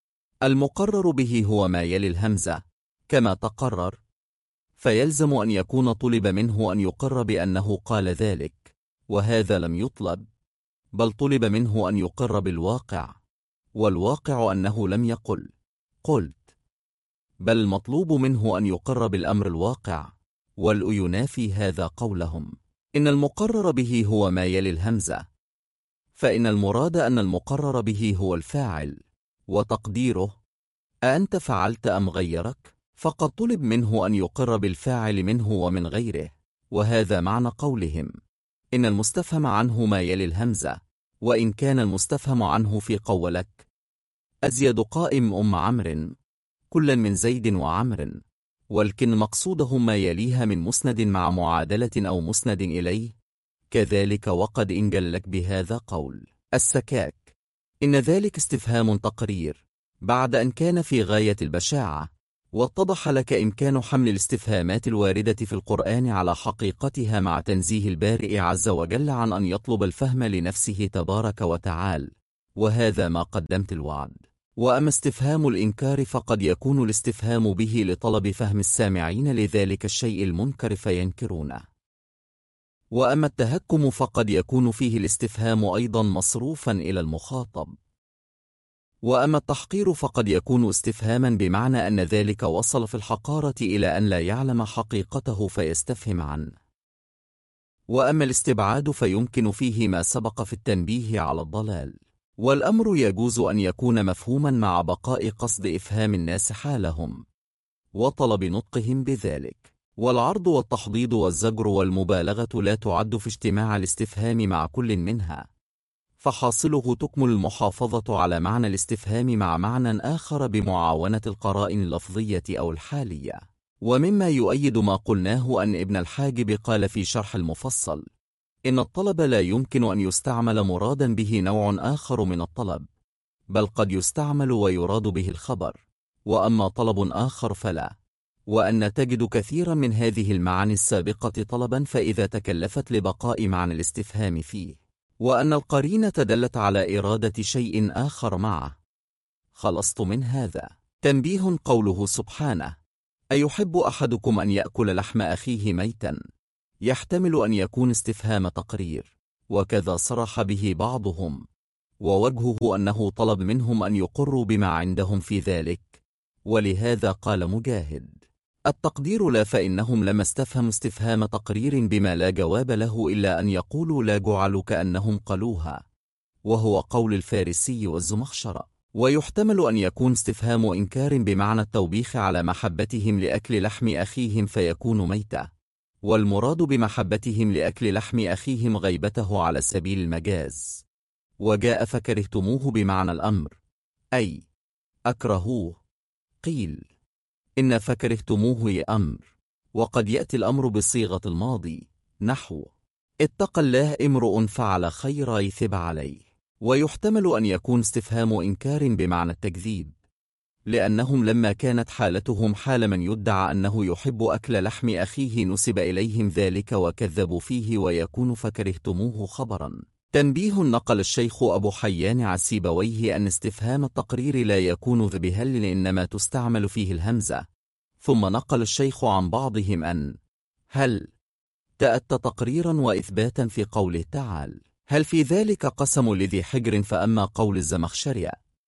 المقرر به هو ما يلي الهمزة كما تقرر، فيلزم أن يكون طلب منه أن يقر بأنه قال ذلك، وهذا لم يطلب، بل طلب منه أن يقر بالواقع، والواقع أنه لم يقل قلت، بل المطلوب منه أن يقر بالأمر الواقع، ينافي هذا قولهم إن المقرر به هو ما يلي الهمزة، فإن المراد أن المقرر به هو الفاعل، وتقديره أأنت فعلت أم غيرك؟ فقد طلب منه أن يقر بالفاعل منه ومن غيره، وهذا معنى قولهم إن المستفهم عنه ما يلي الهمزة، وإن كان المستفهم عنه في قولك أزيد قائم أم عمرو كلا من زيد وعمر، ولكن مقصودهم ما يليها من مسند مع معادلة أو مسند إليه، كذلك وقد إن لك بهذا قول السكاك إن ذلك استفهام تقرير بعد أن كان في غاية البشاعة، واتضح لك إمكان حمل الاستفهامات الواردة في القرآن على حقيقتها مع تنزيه البارئ عز وجل عن أن يطلب الفهم لنفسه تبارك وتعالى، وهذا ما قدمت الوعد. وأما استفهام الإنكار فقد يكون الاستفهام به لطلب فهم السامعين لذلك الشيء المنكر فينكرونه، وأما التهكم فقد يكون فيه الاستفهام أيضا مصروفا إلى المخاطب، وأما التحقير فقد يكون استفهاما بمعنى أن ذلك وصل في الحقارة إلى أن لا يعلم حقيقته فيستفهم عنه، وأما الاستبعاد فيمكن فيه ما سبق في التنبيه على الضلال، والأمر يجوز أن يكون مفهوما مع بقاء قصد إفهام الناس حالهم وطلب نطقهم بذلك، والعرض والتحضيض والزجر والمبالغة لا تعد في اجتماع الاستفهام مع كل منها، فحاصله تكمل المحافظة على معنى الاستفهام مع معنى آخر بمعاونة القرائن اللفظية أو الحالية. ومما يؤيد ما قلناه أن ابن الحاجب قال في شرح المفصل إن الطلب لا يمكن أن يستعمل مرادا به نوع آخر من الطلب، بل قد يستعمل ويراد به الخبر، وأما طلب آخر فلا، وأن تجد كثيرا من هذه المعاني السابقة طلبا فإذا تكلفت لبقاء معنى الاستفهام فيه، وأن القرينة دلت على إرادة شيء آخر معه. خلصت من هذا. تنبيه قوله سبحانه أيحب أحدكم أن يأكل لحم أخيه ميتا يحتمل أن يكون استفهام تقرير، وكذا صرح به بعضهم، ووجهه أنه طلب منهم أن يقروا بما عندهم في ذلك، ولهذا قال مجاهد التقدير لا، فإنهم لما استفهموا استفهام تقرير بما لا جواب له إلا أن يقولوا لا جعل كأنهم قالوها، وهو قول الفارسي والزمخشري. ويحتمل أن يكون استفهام إنكار بمعنى التوبيخ على محبتهم لأكل لحم أخيهم فيكون ميتة، والمراد بمحبتهم لأكل لحم أخيهم غيبته على سبيل المجاز. وجاء فكرهتموه بمعنى الأمر أي أكرهوه، قيل إن فكرهتموه أمر، وقد يأتي الأمر بصيغة الماضي نحو اتقى الله امرؤ فعل خيرا يثب عليه. ويحتمل أن يكون استفهام إنكار بمعنى التكذيب، لأنهم لما كانت حالتهم حال من يدعى أنه يحب أكل لحم أخيه نسب إليهم ذلك وكذبوا فيه، ويكون فكرهتموه خبرا. تنبيه نقل الشيخ أبو حيان عسيبويه أن استفهام التقرير لا يكون بهل إنما تستعمل فيه الهمزة، ثم نقل الشيخ عن بعضهم أن هل تأتى تقريرا وإثباتا في قوله تعالى هل في ذلك قسم لذي حجر، فأما قول الزمخشري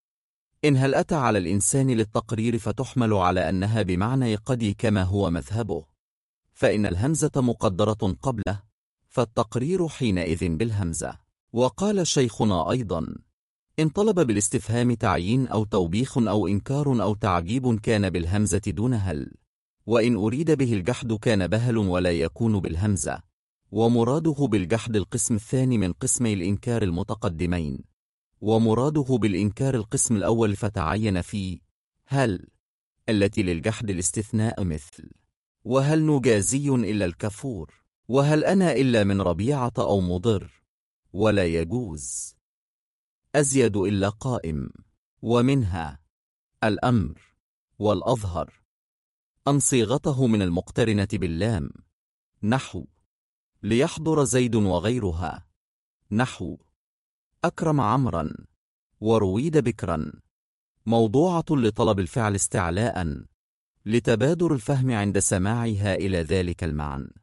إن هل أتى على الإنسان للتقرير فتحمل على أنها بمعنى قد كما هو مذهبه، فإن الهمزة مقدرة قبله، فالتقرير حينئذ بالهمزة. وقال شيخنا أيضا إن طلب بالاستفهام تعيين أو توبيخ أو إنكار أو تعجيب كان بالهمزة دون هل، وإن أريد به الجحد كان بهل ولا يكون بالهمزة، ومراده بالجحد القسم الثاني من قسمي الإنكار المتقدمين، ومراده بالإنكار القسم الأول فتعين فيه هل التي للجحد الاستثناء مثل وهل نجازي إلا الكفور، وهل أنا إلا من ربيعة أو مضر، ولا يجوز أزيد إلا قائم. ومنها الأمر والأظهر أن صيغته من المقترنة باللام نحو ليحضر زيد، وغيرها نحو أكرم عمرا ورويد بكرا، موضوعة لطلب الفعل استعلاء لتبادر الفهم عند سماعها إلى ذلك المعنى.